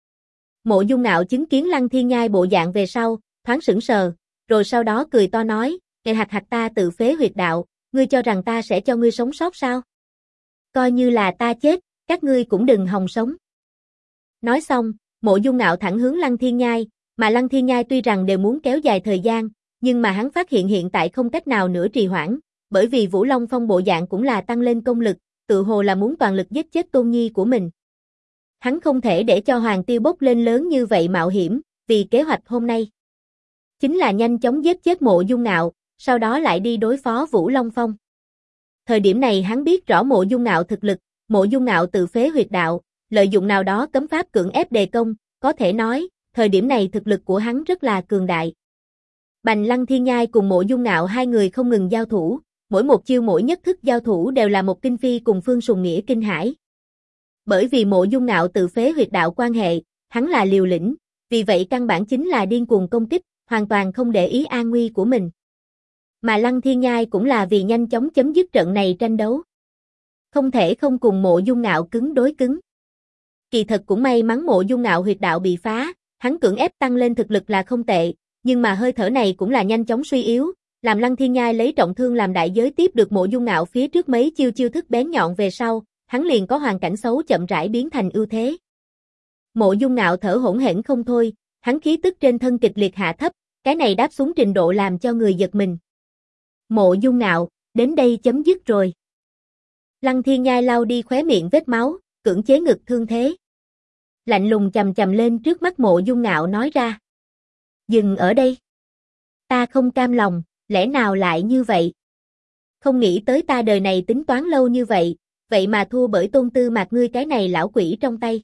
Mộ Dung Ngạo chứng kiến Lăng Thiên Nhai bộ dạng về sau, thoáng sững sờ, rồi sau đó cười to nói, "Kẻ hạch hạch ta tự phế huyệt đạo, ngươi cho rằng ta sẽ cho ngươi sống sót sao? Coi như là ta chết, các ngươi cũng đừng hòng sống." Nói xong, Mộ Dung Ngạo thẳng hướng Lăng Thiên Nhai, mà Lăng Thiên Nhai tuy rằng đều muốn kéo dài thời gian, nhưng mà hắn phát hiện hiện tại không cách nào nữa trì hoãn, bởi vì Vũ Long Phong bộ dạng cũng là tăng lên công lực, tự hồ là muốn toàn lực giết chết Tôn Nhi của mình. Hắn không thể để cho Hoàng Tiêu bốc lên lớn như vậy mạo hiểm, vì kế hoạch hôm nay chính là nhanh chóng giết chết Mộ Dung Ngạo, sau đó lại đi đối phó Vũ Long Phong. Thời điểm này hắn biết rõ Mộ Dung Ngạo thực lực, Mộ Dung Ngạo tự phế huyệt đạo, lợi dụng nào đó cấm pháp cưỡng ép đề công, có thể nói, thời điểm này thực lực của hắn rất là cường đại. Bành Lăng Thiên Nhai cùng Mộ Dung Ngạo hai người không ngừng giao thủ, mỗi một chiêu mỗi nhất thức giao thủ đều là một kinh phi cùng Phương Sùng Nghĩa kinh hãi. Bởi vì Mộ Dung Ngạo tự phế huyệt đạo quan hệ, hắn là liều lĩnh, vì vậy căn bản chính là điên cuồng công kích, hoàn toàn không để ý an nguy của mình. Mà Lăng Thiên Nhai cũng là vì nhanh chóng chấm dứt trận này tranh đấu. Không thể không cùng Mộ Dung Ngạo cứng đối cứng. Kỳ thật cũng may mắn Mộ Dung Ngạo huyệt đạo bị phá, hắn cưỡng ép tăng lên thực lực là không tệ, nhưng mà hơi thở này cũng là nhanh chóng suy yếu, làm Lăng Thiên Nhai lấy trọng thương làm đại giới tiếp được Mộ Dung Ngạo phía trước mấy chiêu thức bén nhọn về sau, hắn liền có hoàn cảnh xấu chậm rãi biến thành ưu thế. Mộ Dung Ngạo thở hổn hển không thôi, hắn khí tức trên thân kịch liệt hạ thấp, cái này đáp xuống trình độ làm cho người giật mình. Mộ Dung Ngạo, đến đây chấm dứt rồi. Lăng Thiên Nhai lau đi khóe miệng vết máu, cưỡng chế ngực thương thế. Lạnh lùng chầm chầm lên trước mắt Mộ Dung Ngạo nói ra. Dừng ở đây. Ta không cam lòng, lẽ nào lại như vậy? Không nghĩ tới ta đời này tính toán lâu như vậy, vậy mà thua bởi Tôn Tư Mạc ngươi cái này lão quỷ trong tay.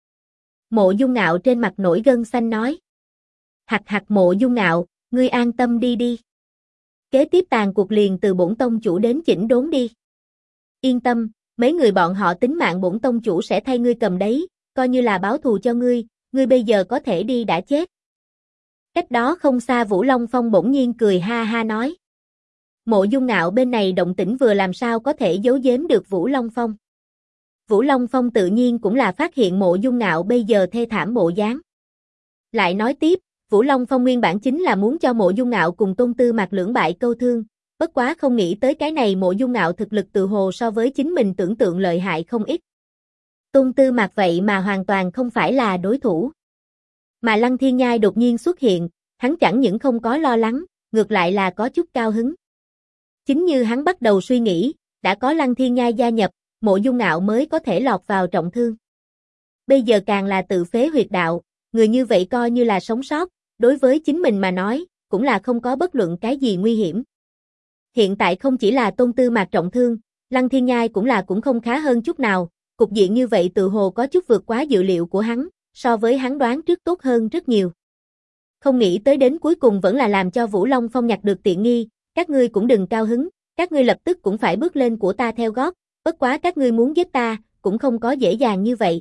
Mộ Dung Ngạo trên mặt nổi gân xanh nói. Hặc hặc Mộ Dung Ngạo, ngươi an tâm đi đi. Kế tiếp tàn cuộc liền từ bổn tông chủ đến chỉnh đốn đi. Yên tâm, mấy người bọn họ tính mạng bổn tông chủ sẽ thay ngươi cầm đấy, coi như là báo thù cho ngươi bây giờ có thể đi đã chết. Cách đó không xa Vũ Long Phong bỗng nhiên cười ha ha nói. Mộ Dung Ngạo bên này động tĩnh vừa làm sao có thể giấu giếm được Vũ Long Phong. Vũ Long Phong tự nhiên cũng là phát hiện Mộ Dung Ngạo bây giờ thê thảm bộ dáng. Lại nói tiếp, Vũ Long Phong nguyên bản chính là muốn cho Mộ Dung Ngạo cùng Tôn Tư Mạc lưỡng bại câu thương, bất quá không nghĩ tới cái này Mộ Dung Ngạo thực lực tự hồ so với chính mình tưởng tượng lợi hại không ít. Tôn Tư Mạc vậy mà hoàn toàn không phải là đối thủ. Mà Lăng Thiên Nhai đột nhiên xuất hiện, hắn chẳng những không có lo lắng, ngược lại là có chút cao hứng. Chính như hắn bắt đầu suy nghĩ, đã có Lăng Thiên Nhai gia nhập, Mộ Dung Ngạo mới có thể lọt vào trọng thương. Bây giờ càng là tự phế huyệt đạo, người như vậy coi như là sống sót, đối với chính mình mà nói, cũng là không có bất luận cái gì nguy hiểm. Hiện tại không chỉ là Tôn Tư Mạc trọng thương, Lăng Thiên Nhai cũng không khá hơn chút nào, cục diện như vậy tự hồ có chút vượt quá dự liệu của hắn, so với hắn đoán trước tốt hơn rất nhiều. Không nghĩ tới đến cuối cùng vẫn là làm cho Vũ Long Phong nhặt được tiện nghi, các ngươi cũng đừng cao hứng, các ngươi lập tức cũng phải bước lên của ta theo gót, bất quá các ngươi muốn giết ta, cũng không có dễ dàng như vậy.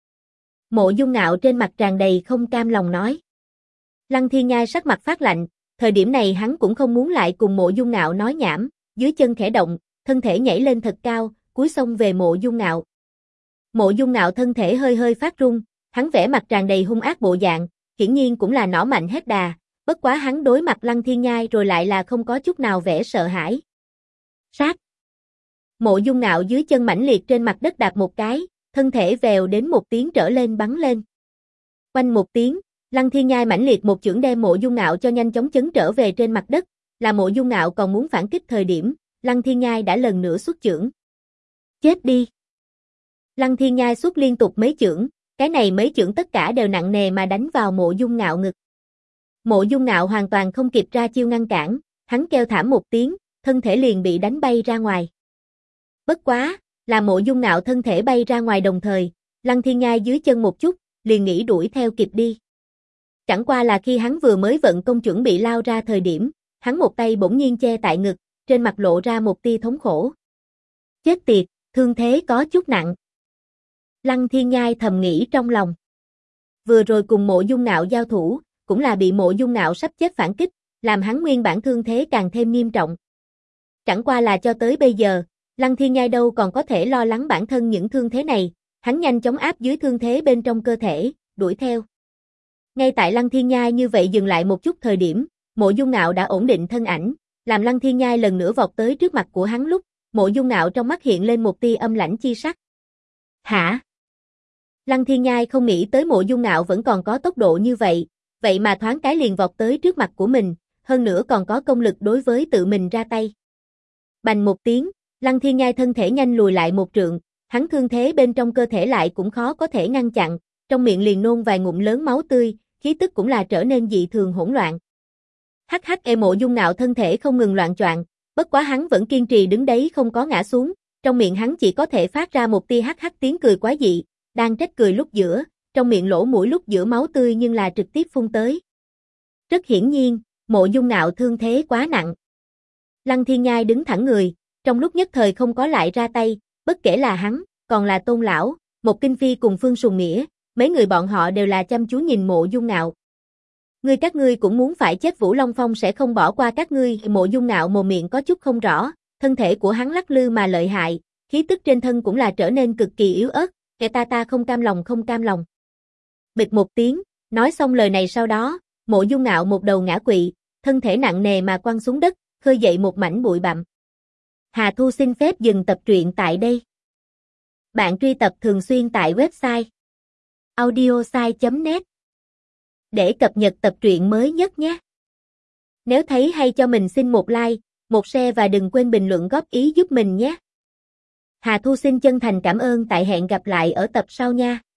Mộ Dung Ngạo trên mặt tràn đầy không cam lòng nói. Lăng Thiên Nhai sắc mặt phát lạnh, thời điểm này hắn cũng không muốn lại cùng Mộ Dung Ngạo nói nhảm, dưới chân khẽ động, thân thể nhảy lên thật cao, cúi xông về Mộ Dung Ngạo. Mộ Dung Ngạo thân thể hơi hơi phát run, hắn vẻ mặt tràn đầy hung ác bộ dạng, hiển nhiên cũng là nỏ mạnh hết đà, bất quá hắn đối mặt Lăng Thiên Nhai rồi lại là không có chút nào vẻ sợ hãi. Sát. Mộ Dung Ngạo dưới chân mãnh liệt trên mặt đất đạp một cái, thân thể vèo đến một tiếng trở lên bắn lên. Oanh một tiếng, Lăng Thiên Nhai mãnh liệt một chưởng đem Mộ Dung Ngạo cho nhanh chóng chấn trở về trên mặt đất, là Mộ Dung Ngạo còn muốn phản kích thời điểm, Lăng Thiên Nhai đã lần nữa xuất chưởng. Chết đi. Lăng Thiên Nhai xuất liên tục mấy chưởng, cái này mấy chưởng tất cả đều nặng nề mà đánh vào Mộ Dung Ngạo ngực. Mộ Dung Ngạo hoàn toàn không kịp ra chiêu ngăn cản, hắn kêu thảm một tiếng, thân thể liền bị đánh bay ra ngoài. Bất quá, là Mộ Dung Ngạo thân thể bay ra ngoài đồng thời, Lăng Thiên Nhai dưới chân một chút, liền nghĩ đuổi theo kịp đi. Chẳng qua là khi hắn vừa mới vận công chuẩn bị lao ra thời điểm, hắn một tay bỗng nhiên che tại ngực, trên mặt lộ ra một tia thống khổ. Chết tiệt, thương thế có chút nặng. Lăng Thiên Nhai thầm nghĩ trong lòng. Vừa rồi cùng Mộ Dung Ngạo giao thủ, cũng là bị Mộ Dung Ngạo sắp chết phản kích, làm hắn nguyên bản thương thế càng thêm nghiêm trọng. Chẳng qua là cho tới bây giờ, Lăng Thiên Nhai đâu còn có thể lo lắng bản thân những thương thế này, hắn nhanh chóng áp dưới thương thế bên trong cơ thể, đuổi theo. Ngay tại Lăng Thiên Nhai như vậy dừng lại một chút thời điểm, Mộ Dung Ngạo đã ổn định thân ảnh, làm Lăng Thiên Nhai lần nữa vọt tới trước mặt của hắn lúc, Mộ Dung Ngạo trong mắt hiện lên một tia âm lãnh chi sắc. Hả? Lăng Thiên Nhai không nghĩ tới Mộ Dung Ngạo vẫn còn có tốc độ như vậy, vậy mà thoáng cái liền vọt tới trước mặt của mình, hơn nữa còn có công lực đối với tự mình ra tay. Bành một tiếng, Lăng Thiên Nhai thân thể nhanh lùi lại một trượng, hắn thương thế bên trong cơ thể lại cũng khó có thể ngăn chặn, trong miệng liền nôn vài ngụm lớn máu tươi, khí tức cũng là trở nên dị thường hỗn loạn. Mộ Dung Ngạo thân thể không ngừng loạn choạng, bất quá hắn vẫn kiên trì đứng đấy không có ngã xuống, trong miệng hắn chỉ có thể phát ra một tia tiếng cười quái dị, đang trách cười lúc giữa, trong miệng lỗ mũi lúc giữa máu tươi nhưng là trực tiếp phun tới. Rất hiển nhiên, Mộ Dung Ngạo thương thế quá nặng. Lăng Thiên Nhai đứng thẳng người, trong lúc nhất thời không có lại ra tay, bất kể là hắn, còn là Tôn lão, Một Kinh Phi cùng Phương Sùng Nghĩa, mấy người bọn họ đều là chăm chú nhìn Mộ Dung Ngạo. Các ngươi cũng muốn phải chết, Vũ Long Phong sẽ không bỏ qua các ngươi. Mộ Dung Ngạo mồm miệng có chút không rõ, thân thể của hắn lắc lư mà lợi hại, khí tức trên thân cũng là trở nên cực kỳ yếu ớt, ta không cam lòng không cam lòng. Bịch một tiếng, nói xong lời này sau đó, Mộ Dung Ngạo một đầu ngã quỵ, thân thể nặng nề mà quăng xuống đất, khơi dậy một mảnh bụi bặm. Hà Thu xin phép dừng tập truyện tại đây. Bạn truy cập thường xuyên tại website audiosai.net để cập nhật tập truyện mới nhất nhé. Nếu thấy hay cho mình xin một like, một share và đừng quên bình luận góp ý giúp mình nhé. Hà Thu xin chân thành cảm ơn, tại hẹn gặp lại ở tập sau nha.